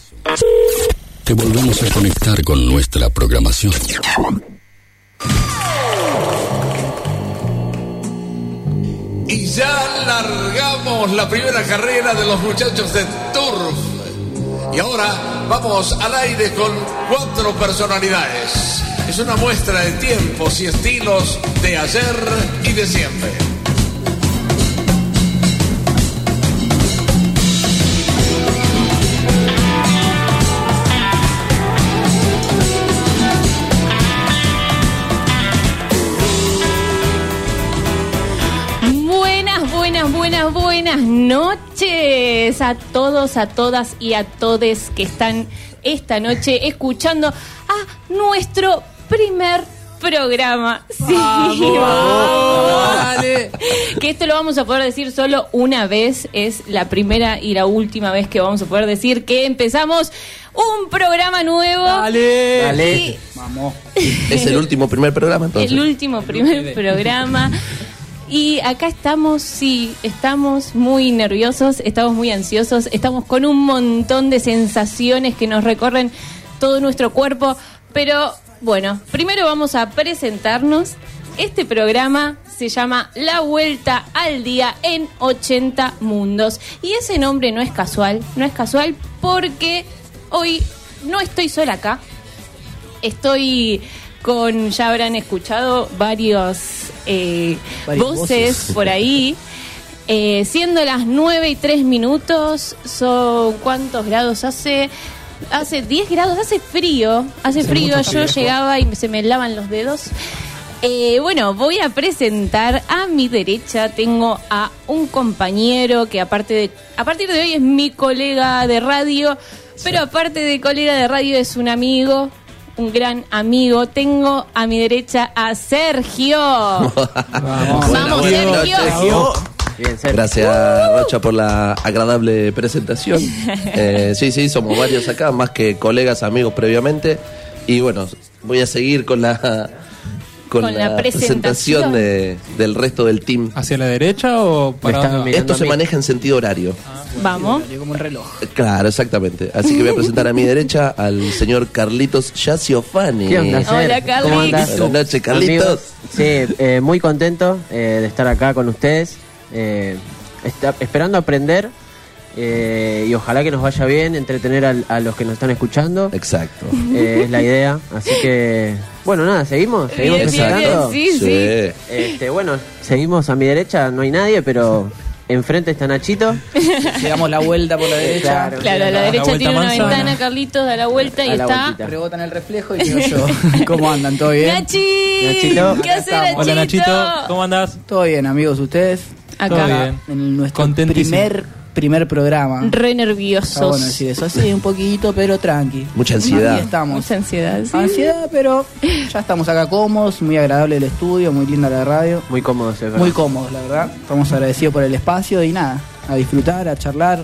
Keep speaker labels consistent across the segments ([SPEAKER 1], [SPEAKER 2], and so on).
[SPEAKER 1] Te volvemos a conectar con nuestra programación.
[SPEAKER 2] Y ya largamos la primera carrera de los muchachos de Turf. Y ahora vamos al aire con 4 personalidades. Es una muestra de tiempos y estilos de ayer y de siempre.
[SPEAKER 3] Buenas noches a todos, a todas y a todes que están esta noche escuchando a nuestro primer programa. Sí, vamos. Que esto lo vamos a poder decir solo una vez. Es la primera y la última vez que vamos a poder decir que empezamos un programa nuevo.
[SPEAKER 4] Dale.
[SPEAKER 5] Vamos.
[SPEAKER 4] Es el último primer programa, entonces.
[SPEAKER 3] El último primer programa. Y acá estamos, sí, estamos muy nerviosos, estamos muy ansiosos, estamos con un montón de sensaciones que nos recorren todo nuestro cuerpo. Pero bueno, primero vamos a presentarnos. Este programa se llama La Vuelta al Día en 80 Mundos. Y ese nombre no es casual porque hoy no estoy sola acá. Estoy con, ya habrán escuchado varias voces por ahí. Siendo las 9:03, son ¿cuántos grados hace? Hace 10 grados, hace frío. Yo llegaba y se me helaban los dedos. Bueno, voy a presentar a mi derecha. Tengo a un compañero que a partir de hoy es mi colega de radio, pero aparte de colega de radio es un amigo, un gran amigo. Tengo a mi derecha a Sergio. Vamos, Sergio.
[SPEAKER 4] Bien, gracias, Rocha, por la agradable presentación. Sí, somos varios acá, más que colegas, amigos previamente. Y bueno, voy a seguir con la presentación del resto del team.
[SPEAKER 5] ¿Hacia la derecha o para
[SPEAKER 4] Esto se maneja en sentido horario.
[SPEAKER 3] Vamos.
[SPEAKER 5] Como el reloj.
[SPEAKER 4] Claro, exactamente. Así que voy a presentar a mi derecha al señor Carlitos Giaciofani.
[SPEAKER 6] ¿Qué onda, Ser?
[SPEAKER 3] Hola, Carlitos.
[SPEAKER 6] ¿Cómo andás?
[SPEAKER 4] Buenas noches, Carlitos.
[SPEAKER 6] Amigos, sí, muy contento de estar acá con ustedes. Esperando aprender y ojalá que nos vaya bien, entretener a los que nos están escuchando.
[SPEAKER 4] Exacto.
[SPEAKER 6] Es la idea. Así que, bueno, nada, seguimos presentando.
[SPEAKER 3] Sí.
[SPEAKER 6] Bueno, seguimos a mi derecha, no hay nadie, pero enfrente está Nachito.
[SPEAKER 5] Damos la vuelta por la derecha.
[SPEAKER 3] Claro, a la derecha tiene una ventana, Carlitos, da la vuelta y está.
[SPEAKER 5] Rebota en el reflejo y digo yo. ¿Cómo andan? ¿Todo bien?
[SPEAKER 6] Nachito.
[SPEAKER 3] ¿Qué haces, Nachito?
[SPEAKER 5] Hola, Nachito. ¿Cómo andás? Todo bien, amigos, ustedes.
[SPEAKER 3] Acá.
[SPEAKER 5] Todo bien. En nuestro primer programa.
[SPEAKER 3] Re nerviosos.
[SPEAKER 5] Está bueno decir eso, sí, un poquito, pero tranqui.
[SPEAKER 4] Mucha ansiedad.
[SPEAKER 5] Aquí estamos.
[SPEAKER 3] Mucha ansiedad, sí.
[SPEAKER 5] Ansiedad, pero ya estamos acá cómodos, muy agradable el estudio, muy linda la radio.
[SPEAKER 6] Muy cómodos, es verdad.
[SPEAKER 5] Muy cómodos, la verdad. Estamos agradecidos por el espacio y nada, a disfrutar, a charlar,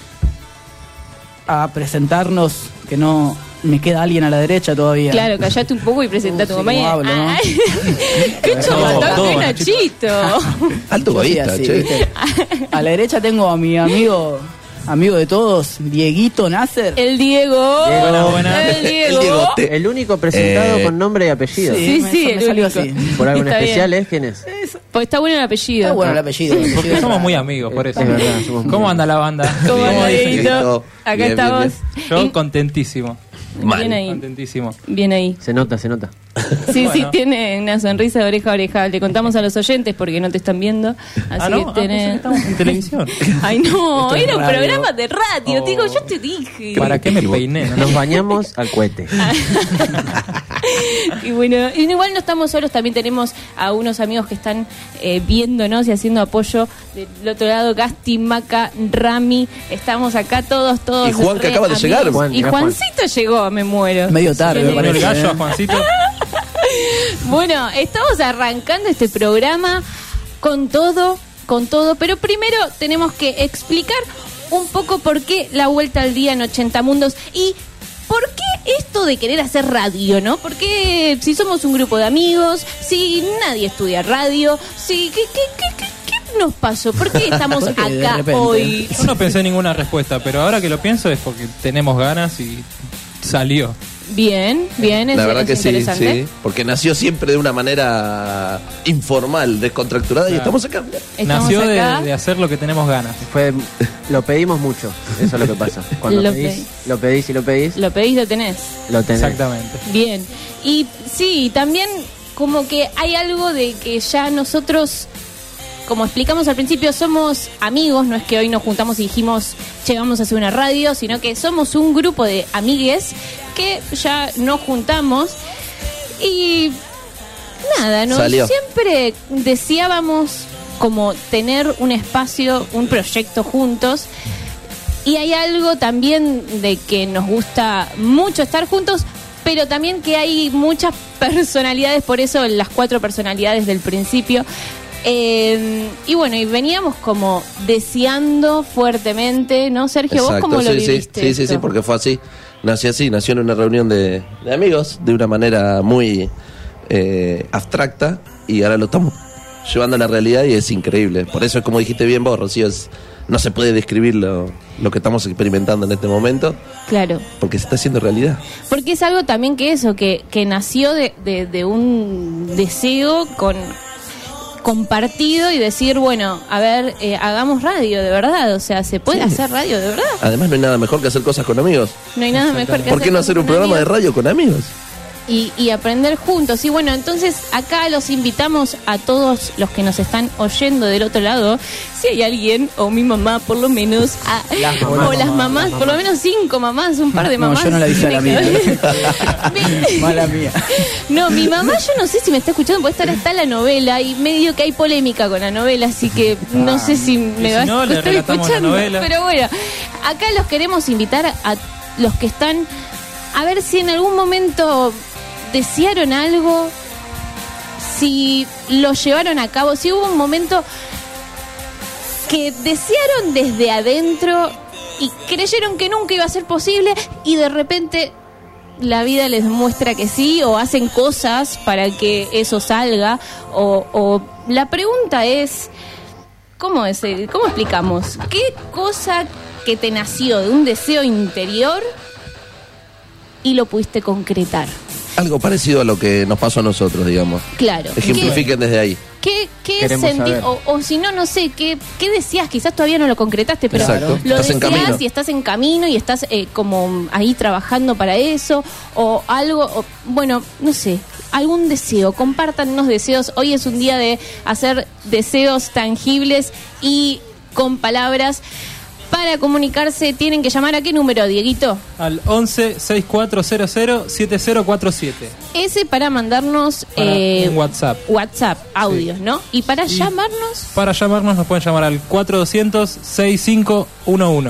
[SPEAKER 5] a presentarnos, que no me queda alguien a la derecha todavía.
[SPEAKER 3] Claro, callate un poco y presenta a tu mamá.
[SPEAKER 5] ¿Cómo hablo, no?
[SPEAKER 3] ¡Qué chomatón, qué Nachito!
[SPEAKER 4] Alto egoísta,
[SPEAKER 5] Sí,
[SPEAKER 4] che.
[SPEAKER 5] ¿viste? A la derecha tengo a mi amigo de todos, Dieguito Nasser.
[SPEAKER 3] El Diego.
[SPEAKER 5] Hola, buenas.
[SPEAKER 3] El Diego.
[SPEAKER 4] El Diegote.
[SPEAKER 6] El único presentado con nombre y apellido.
[SPEAKER 3] Sí,
[SPEAKER 5] me
[SPEAKER 3] el
[SPEAKER 5] salió
[SPEAKER 3] único.
[SPEAKER 5] así.
[SPEAKER 6] Por algo en
[SPEAKER 3] Está
[SPEAKER 6] especial,
[SPEAKER 3] bien.
[SPEAKER 6] ¿quién es?
[SPEAKER 3] Pues está bueno el apellido.
[SPEAKER 5] Está bueno el apellido.
[SPEAKER 7] Porque somos muy amigos, por eso.
[SPEAKER 6] Es verdad, somos muy
[SPEAKER 7] ¿Cómo anda la banda?
[SPEAKER 3] ¿Cómo
[SPEAKER 7] Bien.
[SPEAKER 3] anda,
[SPEAKER 4] dicen que
[SPEAKER 3] Dieguito?
[SPEAKER 4] todo.
[SPEAKER 3] Acá
[SPEAKER 4] Bien,
[SPEAKER 3] estamos.
[SPEAKER 7] Yo contentísimo.
[SPEAKER 3] Bien ahí.
[SPEAKER 7] Contentísimo.
[SPEAKER 3] Bien ahí.
[SPEAKER 6] Se nota.
[SPEAKER 3] Sí,
[SPEAKER 7] Bueno.
[SPEAKER 3] tiene una sonrisa de oreja a oreja. Le contamos a los oyentes porque no te están viendo. Así
[SPEAKER 7] ¿no?
[SPEAKER 3] que tenés.
[SPEAKER 7] Estamos en televisión.
[SPEAKER 3] Ay, no,
[SPEAKER 5] Esto es
[SPEAKER 3] era un
[SPEAKER 5] radio.
[SPEAKER 3] programa de radio.
[SPEAKER 7] Oh.
[SPEAKER 3] Digo, yo te dije.
[SPEAKER 7] ¿Para qué me peiné? no?
[SPEAKER 6] Nos bañamos al cohete.
[SPEAKER 3] Y bueno, igual no estamos solos, también tenemos a unos amigos que están viéndonos y haciendo apoyo del otro lado. Gasti, Maca, Rami, estamos acá todos.
[SPEAKER 4] Y Juan, que
[SPEAKER 3] re
[SPEAKER 4] acaba de llegar.
[SPEAKER 6] Juan,
[SPEAKER 3] Y
[SPEAKER 6] mirá, Juan.
[SPEAKER 3] Juancito llegó, me muero.
[SPEAKER 5] Medio tarde,
[SPEAKER 3] Viene-
[SPEAKER 5] me
[SPEAKER 7] Pone el
[SPEAKER 5] parece.
[SPEAKER 7] gallo a Juancito.
[SPEAKER 3] Bueno, estamos arrancando este programa con todo, pero primero tenemos que explicar un poco por qué la vuelta al día en 80 Mundos y por qué esto de querer hacer radio, ¿no? Porque si somos un grupo de amigos, si nadie estudia radio, si ¿qué nos pasó? ¿Por qué estamos
[SPEAKER 5] ¿Por qué de
[SPEAKER 3] acá
[SPEAKER 5] repente?
[SPEAKER 3] hoy?
[SPEAKER 7] Yo no pensé en ninguna respuesta, pero ahora que lo pienso es porque tenemos ganas y salió.
[SPEAKER 3] Bien, bien,
[SPEAKER 4] La verdad que sí,
[SPEAKER 3] interesante.
[SPEAKER 4] sí, porque nació siempre de una manera informal, descontracturada, y
[SPEAKER 7] Claro.
[SPEAKER 4] estamos acá.
[SPEAKER 3] Estamos
[SPEAKER 7] Nació
[SPEAKER 3] acá.
[SPEAKER 7] de hacer lo que tenemos ganas.
[SPEAKER 6] Lo pedimos mucho, eso es lo que pasa. Cuando
[SPEAKER 3] Lo
[SPEAKER 6] pedís,
[SPEAKER 3] pedí.
[SPEAKER 6] lo pedís y lo pedís,
[SPEAKER 3] Lo pedís, lo tenés.
[SPEAKER 6] lo tenés.
[SPEAKER 7] Exactamente.
[SPEAKER 3] Bien. Y sí, también como que hay algo de que ya nosotros, como explicamos al principio, somos amigos, no es que hoy nos juntamos y dijimos, che, vamos a hacer una radio, sino que somos un grupo de amigues que ya nos juntamos y nada,
[SPEAKER 4] Salió.
[SPEAKER 3] siempre deseábamos como tener un espacio, un proyecto juntos. Y hay algo también de que nos gusta mucho estar juntos, pero también que hay muchas personalidades, por eso las 4 personalidades del principio. Y bueno, y veníamos como deseando fuertemente, ¿no, Sergio? ¿Vos cómo lo
[SPEAKER 4] sí,
[SPEAKER 3] viviste?
[SPEAKER 4] sí, sí,
[SPEAKER 3] esto?
[SPEAKER 4] sí, porque fue así. Nació en una reunión de amigos, de una manera muy abstracta, y ahora lo estamos llevando a la realidad y es increíble. Por eso es como dijiste bien vos, Rocío, no se puede describir lo que estamos experimentando en este momento,
[SPEAKER 3] Claro.
[SPEAKER 4] porque se está haciendo realidad.
[SPEAKER 3] Porque es algo también que eso, que nació de un deseo compartido y decir, bueno, a ver, hagamos radio de verdad, o sea, ¿se puede hacer radio de verdad?
[SPEAKER 4] Además no hay nada mejor que hacer cosas con amigos.
[SPEAKER 3] No hay nada mejor que
[SPEAKER 4] ¿Por qué no hacer un
[SPEAKER 3] cosas con
[SPEAKER 4] programa de
[SPEAKER 3] amigos
[SPEAKER 4] radio con amigos?
[SPEAKER 3] y aprender juntos? Y bueno, entonces acá los invitamos a todos los que nos están oyendo del otro lado, si hay alguien, o mi mamá por lo menos, o las mamás, por lo menos 5 mamás, un par de
[SPEAKER 5] No,
[SPEAKER 3] mamás.
[SPEAKER 5] yo no la avisé a la mía.
[SPEAKER 3] Mi-
[SPEAKER 5] Mala mía.
[SPEAKER 3] No, mi mamá, yo no sé si me está escuchando, porque está la novela y medio que hay polémica con la novela, así que no sé si me
[SPEAKER 7] Y
[SPEAKER 3] va
[SPEAKER 7] si no,
[SPEAKER 3] a
[SPEAKER 7] le
[SPEAKER 3] estar
[SPEAKER 7] relatamos la
[SPEAKER 3] escuchando.
[SPEAKER 7] novela.
[SPEAKER 3] Pero bueno, acá los queremos invitar a los que están, a ver si en algún momento desearon algo, si lo llevaron a cabo, si hubo un momento que desearon desde adentro y creyeron que nunca iba a ser posible y de repente la vida les muestra que sí, o hacen cosas para que eso salga, o la pregunta es, ¿cómo explicamos? ¿Qué cosa que te nació de un deseo interior y lo pudiste concretar?
[SPEAKER 4] Algo parecido a lo que nos pasó a nosotros, digamos.
[SPEAKER 3] Claro.
[SPEAKER 4] Ejemplifiquen desde ahí.
[SPEAKER 3] ¿Qué
[SPEAKER 6] Queremos
[SPEAKER 3] sentís?
[SPEAKER 6] saber.
[SPEAKER 3] O si no, no sé, ¿qué decías? Quizás todavía no lo concretaste, pero
[SPEAKER 4] Exacto.
[SPEAKER 3] lo
[SPEAKER 4] Estás en
[SPEAKER 3] deseás
[SPEAKER 4] camino.
[SPEAKER 3] y estás en camino y estás como ahí trabajando para eso, o algo, bueno, no sé, algún deseo. Compártanos deseos. Hoy es un día de hacer deseos tangibles y con palabras. Para comunicarse tienen que llamar a qué número, Dieguito.
[SPEAKER 7] Al 11-6400-7047.
[SPEAKER 3] Ese para mandarnos
[SPEAKER 7] Para un WhatsApp.
[SPEAKER 3] WhatsApp, audios, ¿no? Y para
[SPEAKER 7] Y-
[SPEAKER 3] llamarnos,
[SPEAKER 7] Para llamarnos nos pueden llamar al 4200-6511.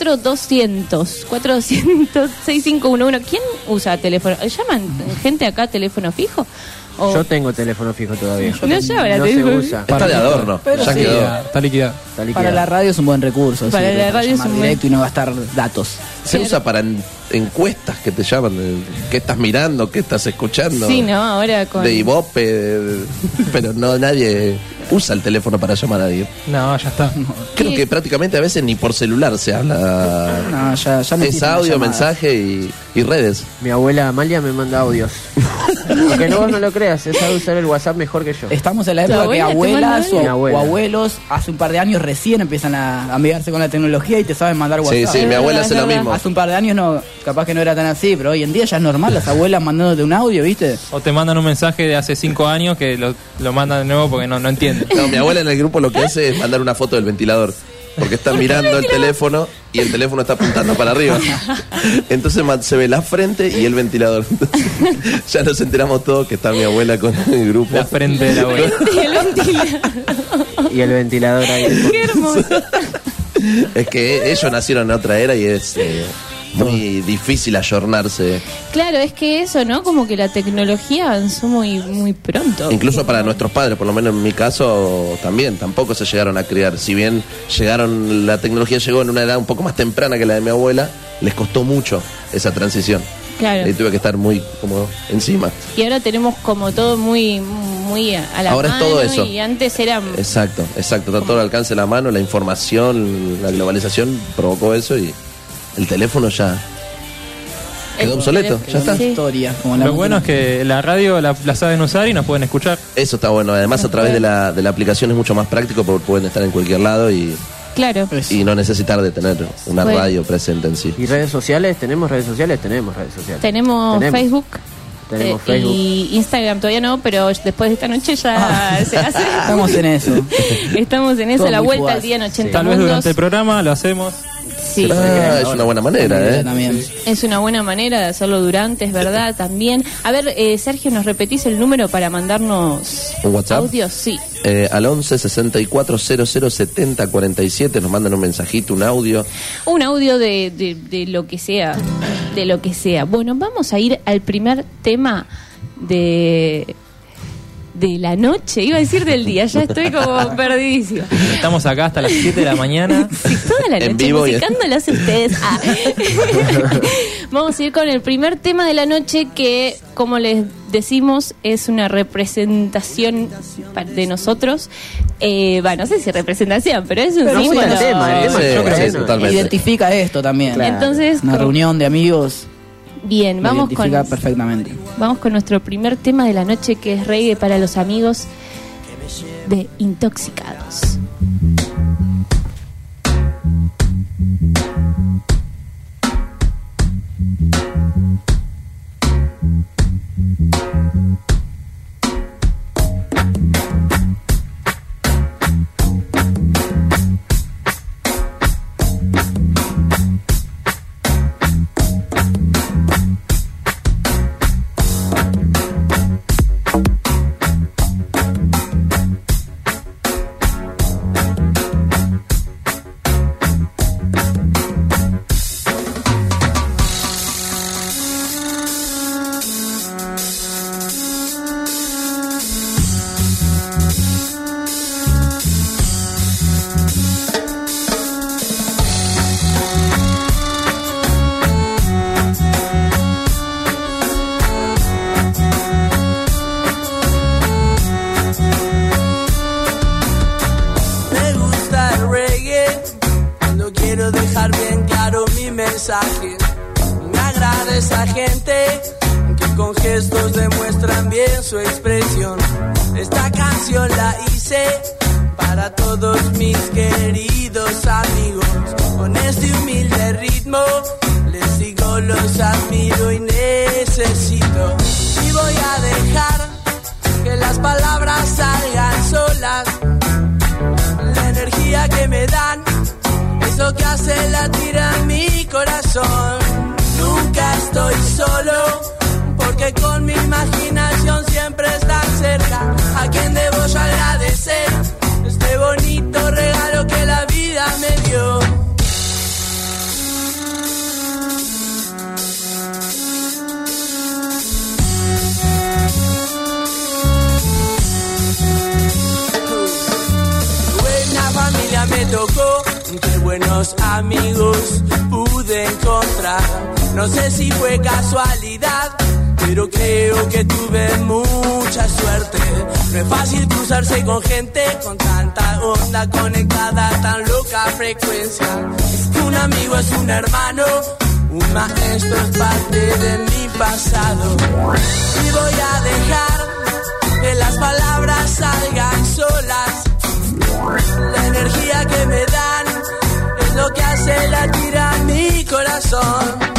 [SPEAKER 3] 400-6511. ¿Quién usa teléfono? ¿Llaman gente acá teléfono fijo? ¿O
[SPEAKER 6] Yo tengo teléfono fijo todavía.
[SPEAKER 3] no llaman a
[SPEAKER 6] No se
[SPEAKER 3] teléfono
[SPEAKER 6] usa.
[SPEAKER 4] Está de adorno,
[SPEAKER 5] Pero
[SPEAKER 4] ya
[SPEAKER 5] sí,
[SPEAKER 4] quedó.
[SPEAKER 7] Está liquidado.
[SPEAKER 6] Está liquidado.
[SPEAKER 5] Para la radio es un buen recurso.
[SPEAKER 3] Para la radio es
[SPEAKER 5] llamar
[SPEAKER 3] un buen-
[SPEAKER 5] directo y no gastar datos.
[SPEAKER 4] Se usa para encuestas que te llaman, qué estás mirando, qué estás escuchando.
[SPEAKER 3] Sí, ¿no? Ahora con...
[SPEAKER 4] De Ibope, pero no, nadie usa el teléfono para llamar a alguien.
[SPEAKER 7] No, ya está.
[SPEAKER 4] Creo
[SPEAKER 3] ¿Qué?
[SPEAKER 4] que prácticamente a veces ni por celular se habla.
[SPEAKER 5] No, ya no
[SPEAKER 4] Es
[SPEAKER 5] existen
[SPEAKER 4] audio,
[SPEAKER 5] llamadas.
[SPEAKER 4] mensaje y redes.
[SPEAKER 6] Mi abuela Amalia me manda audios. Aunque no, vos no lo creas, ella sabe usar el WhatsApp mejor que yo.
[SPEAKER 5] Estamos en la
[SPEAKER 3] ¿Tu
[SPEAKER 5] época que
[SPEAKER 3] abuela te manda
[SPEAKER 5] abuelas
[SPEAKER 3] audio?
[SPEAKER 6] Mi
[SPEAKER 5] o
[SPEAKER 6] abuela.
[SPEAKER 5] abuelos hace un par de años recién empiezan a amigarse con la tecnología y te saben mandar
[SPEAKER 4] Sí,
[SPEAKER 5] WhatsApp.
[SPEAKER 4] sí, mi abuela
[SPEAKER 3] verdad,
[SPEAKER 4] hace
[SPEAKER 3] es
[SPEAKER 4] lo
[SPEAKER 3] verdad.
[SPEAKER 4] mismo.
[SPEAKER 5] Hace un par de años no, capaz que no era tan así, pero hoy en día ya es normal las abuelas mandándote un audio, ¿viste?
[SPEAKER 7] O te mandan un mensaje de hace 5 años que lo mandan de nuevo porque no entienden.
[SPEAKER 4] No, mi abuela en el grupo lo que hace es mandar una foto del ventilador. Porque está mirando el teléfono y el teléfono está apuntando para arriba. Entonces se ve la frente y el ventilador. Entonces, ya nos enteramos todos que está mi abuela con el grupo.
[SPEAKER 7] La frente de la abuela.
[SPEAKER 3] El ventilador.
[SPEAKER 6] Y el ventilador ahí.
[SPEAKER 3] Qué hermoso.
[SPEAKER 4] Es que ellos nacieron en otra era y es muy difícil ayornarse.
[SPEAKER 3] Claro, es que eso, ¿no? Como que la tecnología avanzó muy, muy pronto.
[SPEAKER 4] Incluso para nuestros padres, por lo menos en mi caso también, tampoco se llegaron a criar. Si bien la tecnología llegó en una edad un poco más temprana que la de mi abuela, les costó mucho. esa transición.
[SPEAKER 3] Claro.
[SPEAKER 4] Y tuve que estar muy como encima.
[SPEAKER 3] Y ahora tenemos como todo muy a la
[SPEAKER 4] Ahora
[SPEAKER 3] mano.
[SPEAKER 4] es todo eso.
[SPEAKER 3] Y antes era...
[SPEAKER 4] Exacto. Está todo al alcance de la mano, la información, la globalización provocó eso y el teléfono ya quedó obsoleto, ya está.
[SPEAKER 5] Sí. Historia, como la
[SPEAKER 7] Lo bueno es que la radio la saben usar y nos pueden escuchar.
[SPEAKER 4] Eso está bueno. Además, a través de la aplicación es mucho más práctico porque pueden estar en cualquier lado y
[SPEAKER 3] Claro.
[SPEAKER 4] no necesitar de tener una
[SPEAKER 3] Bueno.
[SPEAKER 4] radio presente en sí.
[SPEAKER 6] ¿Y redes sociales? ¿Tenemos redes sociales? Tenemos redes sociales.
[SPEAKER 3] Tenemos Facebook.
[SPEAKER 6] Tenemos Facebook.
[SPEAKER 3] Y Instagram todavía no, pero después de esta noche ya se hace.
[SPEAKER 5] Estamos en eso.
[SPEAKER 3] Estamos en eso,
[SPEAKER 5] Todo
[SPEAKER 3] la
[SPEAKER 5] muy
[SPEAKER 3] vuelta
[SPEAKER 5] fugaz.
[SPEAKER 3] al día en 80
[SPEAKER 7] Tal vez
[SPEAKER 3] mundos.
[SPEAKER 7] durante el programa lo hacemos.
[SPEAKER 3] Sí.
[SPEAKER 4] Es una buena manera,
[SPEAKER 5] También.
[SPEAKER 3] Es una buena manera de hacerlo durante, es verdad, también. A ver, Sergio, ¿nos repetís el número para mandarnos
[SPEAKER 4] ¿Un WhatsApp?
[SPEAKER 3] audios? Sí.
[SPEAKER 4] Al 11 64 00 70 47 nos mandan un mensajito, un audio.
[SPEAKER 3] Un audio de lo que sea, de lo que sea. Bueno, vamos a ir al primer tema de la noche, iba a decir del día, ya estoy como perdidísima.
[SPEAKER 7] Estamos acá hasta las 7 de la mañana.
[SPEAKER 3] Sí, toda la
[SPEAKER 4] En
[SPEAKER 3] noche
[SPEAKER 4] vivo y-
[SPEAKER 3] musicándolas ustedes. Ah. Vamos a ir con el primer tema de la noche que, como les decimos, es una representación de nosotros. No sé si representación, pero es un
[SPEAKER 5] Pero
[SPEAKER 3] símbolo.
[SPEAKER 6] bueno, tema,
[SPEAKER 4] Ese-
[SPEAKER 6] yo creo
[SPEAKER 4] sí,
[SPEAKER 6] que no.
[SPEAKER 4] totalmente.
[SPEAKER 5] Identifica esto también.
[SPEAKER 6] Claro.
[SPEAKER 3] Entonces,
[SPEAKER 5] Una reunión de amigos.
[SPEAKER 3] bien,
[SPEAKER 5] Lo
[SPEAKER 3] vamos
[SPEAKER 5] identifica
[SPEAKER 3] con...
[SPEAKER 5] perfectamente.
[SPEAKER 3] Vamos con nuestro primer tema de la noche, que es reggae para los amigos de Intoxicados.
[SPEAKER 8] Me gusta el reggae, no quiero dejar bien claro mi mensaje. Me agrada esa gente que con gestos demuestran bien su expresión. Esta canción la hice para todos mis queridos amigos. Con este humilde ritmo les sigo, los admiro y necesito. Y voy a dejar que las palabras salgan solas. La energía que me dan es lo que hace latir a mi corazón. Nunca estoy solo, porque con mi imaginación siempre están cerca. A quien debo yo agradecer este bonito regalo que la vida me dio. Buena familia me tocó, qué buenos amigos pude encontrar. No sé si fue casualidad, pero creo que tuve mucha suerte. No es fácil cruzarse con gente con tanta onda conectada a tan loca frecuencia. Es que un amigo es un hermano, un maestro es parte de mi pasado. Y voy a dejar que las palabras salgan solas. La energía que me dan es lo que hace latir a mi corazón.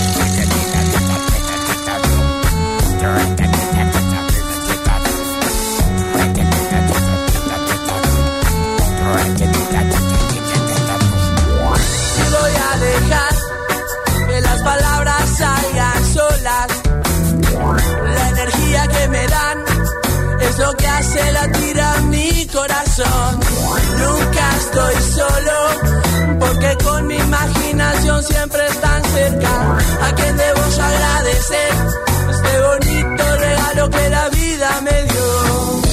[SPEAKER 8] Y voy a dejar que las palabras salgan solas. La energía que me dan es lo que hace latir a mi corazón. Nunca estoy solo, porque con mi imaginación siempre están cerca. A quien debo yo agradecer este bonito regalo que la vida me dio.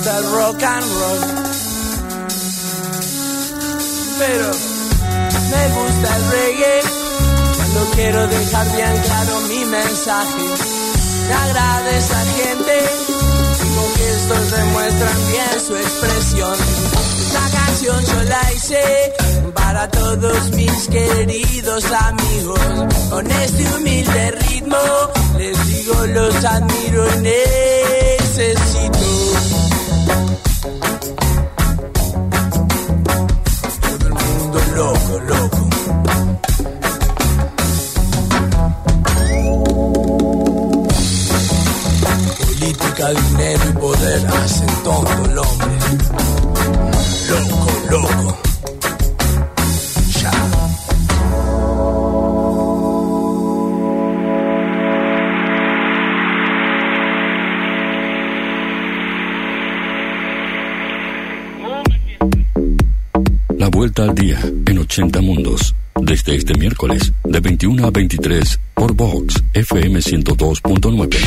[SPEAKER 8] gusta el rock and roll, pero me gusta el reggae. Cuando quiero dejar bien claro mi mensaje, me agrada esa gente que con gestos demuestran bien su expresión. Esta canción yo la hice para todos mis queridos amigos. Con este humilde ritmo les digo los admiro y necesito. Todo el mundo loco, loco. Política, dinero y poder hacen tonto el hombre. Loco, loco. Ya.
[SPEAKER 1] La vuelta al día en 80 mundos. Desde este miércoles, de 21 a 23, por Vox FM 102.9.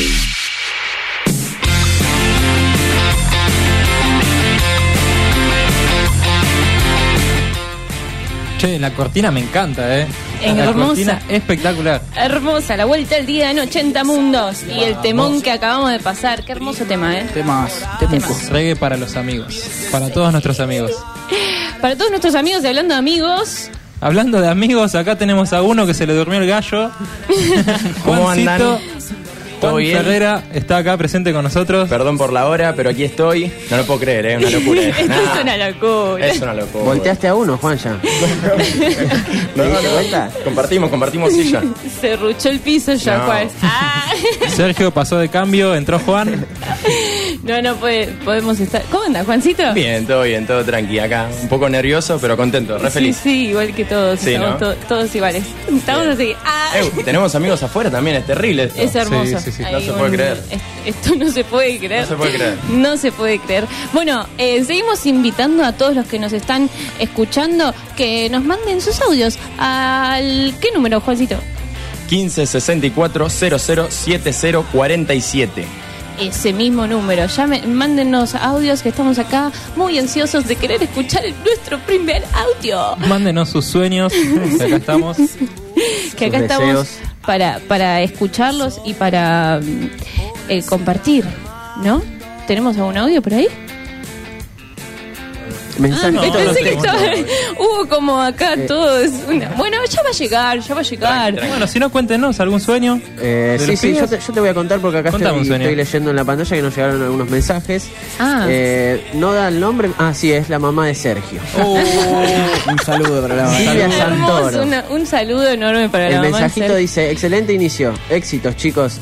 [SPEAKER 7] Che, la cortina me encanta, La
[SPEAKER 3] Hermosa.
[SPEAKER 7] cortina espectacular.
[SPEAKER 3] Hermosa, la vuelta al día en 80 mundos. Y el temón que acabamos de pasar. Qué hermoso tema,
[SPEAKER 5] Temas.
[SPEAKER 7] Reggae para los amigos. Para todos nuestros amigos.
[SPEAKER 3] Para todos nuestros amigos, y hablando de amigos,
[SPEAKER 7] Hablando de amigos, acá tenemos a uno que se le durmió el gallo.
[SPEAKER 9] ¿Cómo andan? ¿Todo
[SPEAKER 7] Juan
[SPEAKER 9] bien?
[SPEAKER 7] Ferrera está acá presente con nosotros.
[SPEAKER 9] Perdón por la hora, pero aquí estoy. No lo puedo creer, es una locura.
[SPEAKER 3] esto es una locura.
[SPEAKER 9] Es una locura.
[SPEAKER 6] Volteaste a uno, Juan, ya.
[SPEAKER 9] No, no, no. Compartimos silla.
[SPEAKER 3] Se ruchó el piso ya,
[SPEAKER 9] No.
[SPEAKER 3] Juan. Ah.
[SPEAKER 7] Sergio pasó de cambio, entró Juan.
[SPEAKER 3] No podemos estar. ¿Cómo anda, Juancito?
[SPEAKER 9] Bien, todo tranqui acá. Un poco nervioso, pero contento, re feliz.
[SPEAKER 3] Sí, igual que todos.
[SPEAKER 9] Sí,
[SPEAKER 3] Estamos
[SPEAKER 9] ¿no?
[SPEAKER 3] todos iguales. Estamos así. Ah.
[SPEAKER 9] Tenemos amigos afuera también, es terrible esto.
[SPEAKER 3] Es hermoso.
[SPEAKER 7] Sí.
[SPEAKER 9] No se puede creer.
[SPEAKER 3] Esto no se puede creer.
[SPEAKER 9] No se puede creer.
[SPEAKER 3] No se puede creer. Bueno, seguimos invitando a todos los que nos están escuchando que nos manden sus audios. ¿Al qué número, Juancito?
[SPEAKER 9] 15 64 00 70 47.
[SPEAKER 3] Ese mismo número. Mándenos audios que estamos acá muy ansiosos de querer escuchar nuestro primer audio.
[SPEAKER 7] Mándenos sus sueños. Que acá estamos.
[SPEAKER 3] Que acá
[SPEAKER 6] Sus
[SPEAKER 3] estamos
[SPEAKER 6] deseos.
[SPEAKER 3] para escucharlos y para compartir, ¿no? ¿Tenemos algún audio por ahí?
[SPEAKER 6] Mensajitos
[SPEAKER 7] no,
[SPEAKER 6] los
[SPEAKER 3] Pensé que
[SPEAKER 6] tengo.
[SPEAKER 3] estaba... Hubo como acá todos... Bueno, ya va a llegar.
[SPEAKER 7] Bueno, si no, cuéntenos algún sueño.
[SPEAKER 6] Sí,
[SPEAKER 7] los
[SPEAKER 6] yo
[SPEAKER 7] pibes.
[SPEAKER 6] te voy a contar porque acá
[SPEAKER 7] Contame un sueño.
[SPEAKER 6] estoy leyendo en la pantalla que nos llegaron algunos mensajes.
[SPEAKER 3] Ah.
[SPEAKER 6] No da el nombre. Ah, sí, es la mamá de Sergio.
[SPEAKER 5] Un saludo para la
[SPEAKER 6] Silvia
[SPEAKER 3] Hermoso,
[SPEAKER 6] Santoro.
[SPEAKER 3] un saludo enorme para
[SPEAKER 6] El
[SPEAKER 3] la mamá de
[SPEAKER 6] mensajito
[SPEAKER 3] Sergio.
[SPEAKER 6] dice: excelente inicio, éxitos, chicos.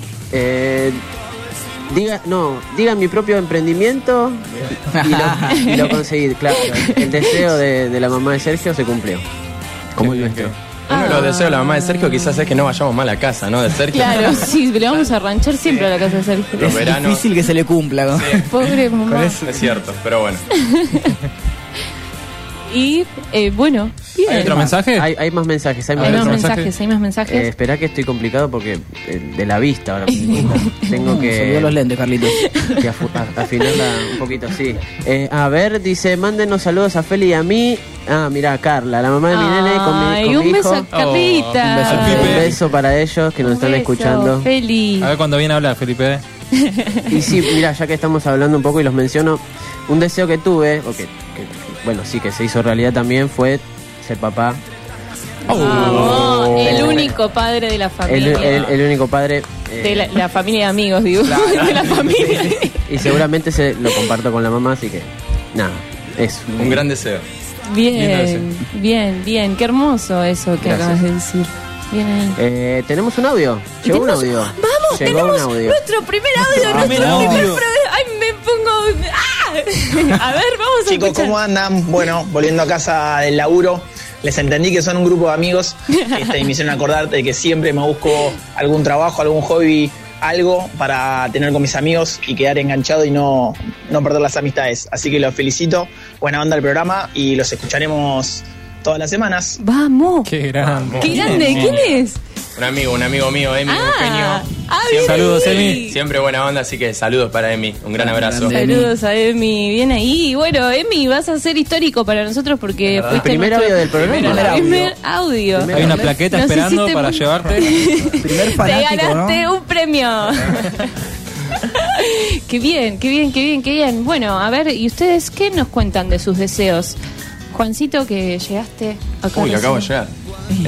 [SPEAKER 6] Digan mi propio emprendimiento y lo conseguí. Claro, el deseo de la mamá de Sergio se cumplió. Como el nuestro.
[SPEAKER 9] Uno de los deseos de la mamá de Sergio quizás es que no vayamos mal a casa, ¿no? De Sergio.
[SPEAKER 3] Claro, sí, le vamos a ranchar siempre a la casa de Sergio.
[SPEAKER 9] Los
[SPEAKER 5] Es
[SPEAKER 9] veranos.
[SPEAKER 5] difícil que se le cumpla, ¿no?
[SPEAKER 9] Sí,
[SPEAKER 3] Pobre mamá.
[SPEAKER 9] es cierto, pero bueno.
[SPEAKER 3] Y bueno, bien.
[SPEAKER 7] ¿Hay otro mensaje?
[SPEAKER 6] Hay más mensajes. Hay
[SPEAKER 7] A
[SPEAKER 6] más
[SPEAKER 3] Hay
[SPEAKER 7] ver,
[SPEAKER 3] más
[SPEAKER 6] mensajes.
[SPEAKER 7] otro
[SPEAKER 3] mensajes, hay más mensajes.
[SPEAKER 6] Espera que estoy complicado porque de la vista ahora mismo. Tengo
[SPEAKER 5] Se olvidó los
[SPEAKER 6] que,
[SPEAKER 5] lentes, Carlitos.
[SPEAKER 6] afinarla un poquito, sí. A ver, dice, mándenos saludos a Feli y a mí. Ah, mira, Carla, la mamá de mi nene con
[SPEAKER 3] Ay,
[SPEAKER 6] mi
[SPEAKER 3] un
[SPEAKER 6] hijo.
[SPEAKER 3] beso a Carlita.
[SPEAKER 7] un beso al
[SPEAKER 6] Un
[SPEAKER 7] Pipe.
[SPEAKER 6] beso para ellos que nos
[SPEAKER 3] Un
[SPEAKER 6] están
[SPEAKER 3] beso,
[SPEAKER 6] escuchando.
[SPEAKER 3] Feli.
[SPEAKER 7] A ver cuando viene a hablar, Felipe.
[SPEAKER 6] Y sí, mira, ya que estamos hablando un poco y los menciono, un deseo que tuve, o que bueno, sí, que se hizo realidad también, fue ser papá.
[SPEAKER 3] Vamos, el único padre de la familia.
[SPEAKER 6] El único padre.
[SPEAKER 3] De la familia de amigos, digo. De la familia.
[SPEAKER 6] Y seguramente se lo comparto con la mamá, así que nada, es
[SPEAKER 9] Un gran deseo.
[SPEAKER 3] Bien. Qué hermoso eso que
[SPEAKER 6] Gracias.
[SPEAKER 3] acabas de decir. Bien ahí.
[SPEAKER 6] Tenemos un audio.
[SPEAKER 3] Y
[SPEAKER 6] Llegó un
[SPEAKER 3] tenemos-
[SPEAKER 6] audio.
[SPEAKER 3] Vamos,
[SPEAKER 6] Llegó
[SPEAKER 3] tenemos
[SPEAKER 6] un audio.
[SPEAKER 3] nuestro primer audio, nuestro primer Ay, me pongo... ¡Ah! A ver, vamos a
[SPEAKER 10] Chicos,
[SPEAKER 3] escuchar.
[SPEAKER 10] ¿cómo andan? Bueno, volviendo a casa del laburo, les entendí que son un grupo de amigos y me hicieron acordar de que siempre me busco algún trabajo, algún hobby, algo para tener con mis amigos y quedar enganchado y no perder las amistades. Así que los felicito, buena onda el programa y los escucharemos todas las semanas.
[SPEAKER 3] ¡Vamos!
[SPEAKER 7] ¡Qué grande!
[SPEAKER 3] ¡Qué grande! ¿Quién es?
[SPEAKER 9] Un amigo mío, Emi, un genio.
[SPEAKER 3] Bien
[SPEAKER 7] Saludos,
[SPEAKER 3] ahí.
[SPEAKER 7] Emi.
[SPEAKER 9] Siempre buena onda, así que saludos para Emi. Un gran abrazo.
[SPEAKER 3] Saludos a Emi, bien ahí. Bueno, Emi, vas a ser histórico para nosotros porque fuiste
[SPEAKER 6] primer
[SPEAKER 3] nuestro
[SPEAKER 6] audio del programa.
[SPEAKER 3] primer audio.
[SPEAKER 7] Hay una plaqueta
[SPEAKER 3] Nos
[SPEAKER 7] esperando
[SPEAKER 3] hiciste
[SPEAKER 7] para
[SPEAKER 3] muy-
[SPEAKER 7] llevarte.
[SPEAKER 5] Primer
[SPEAKER 3] Te
[SPEAKER 5] fanático,
[SPEAKER 3] ganaste
[SPEAKER 5] ¿no?
[SPEAKER 3] un premio. Qué bien. Bueno, a ver, ¿y ustedes qué nos cuentan de sus deseos? Juancito, que llegaste acá.
[SPEAKER 9] Uy, acabo de
[SPEAKER 3] recién.
[SPEAKER 9] llegar.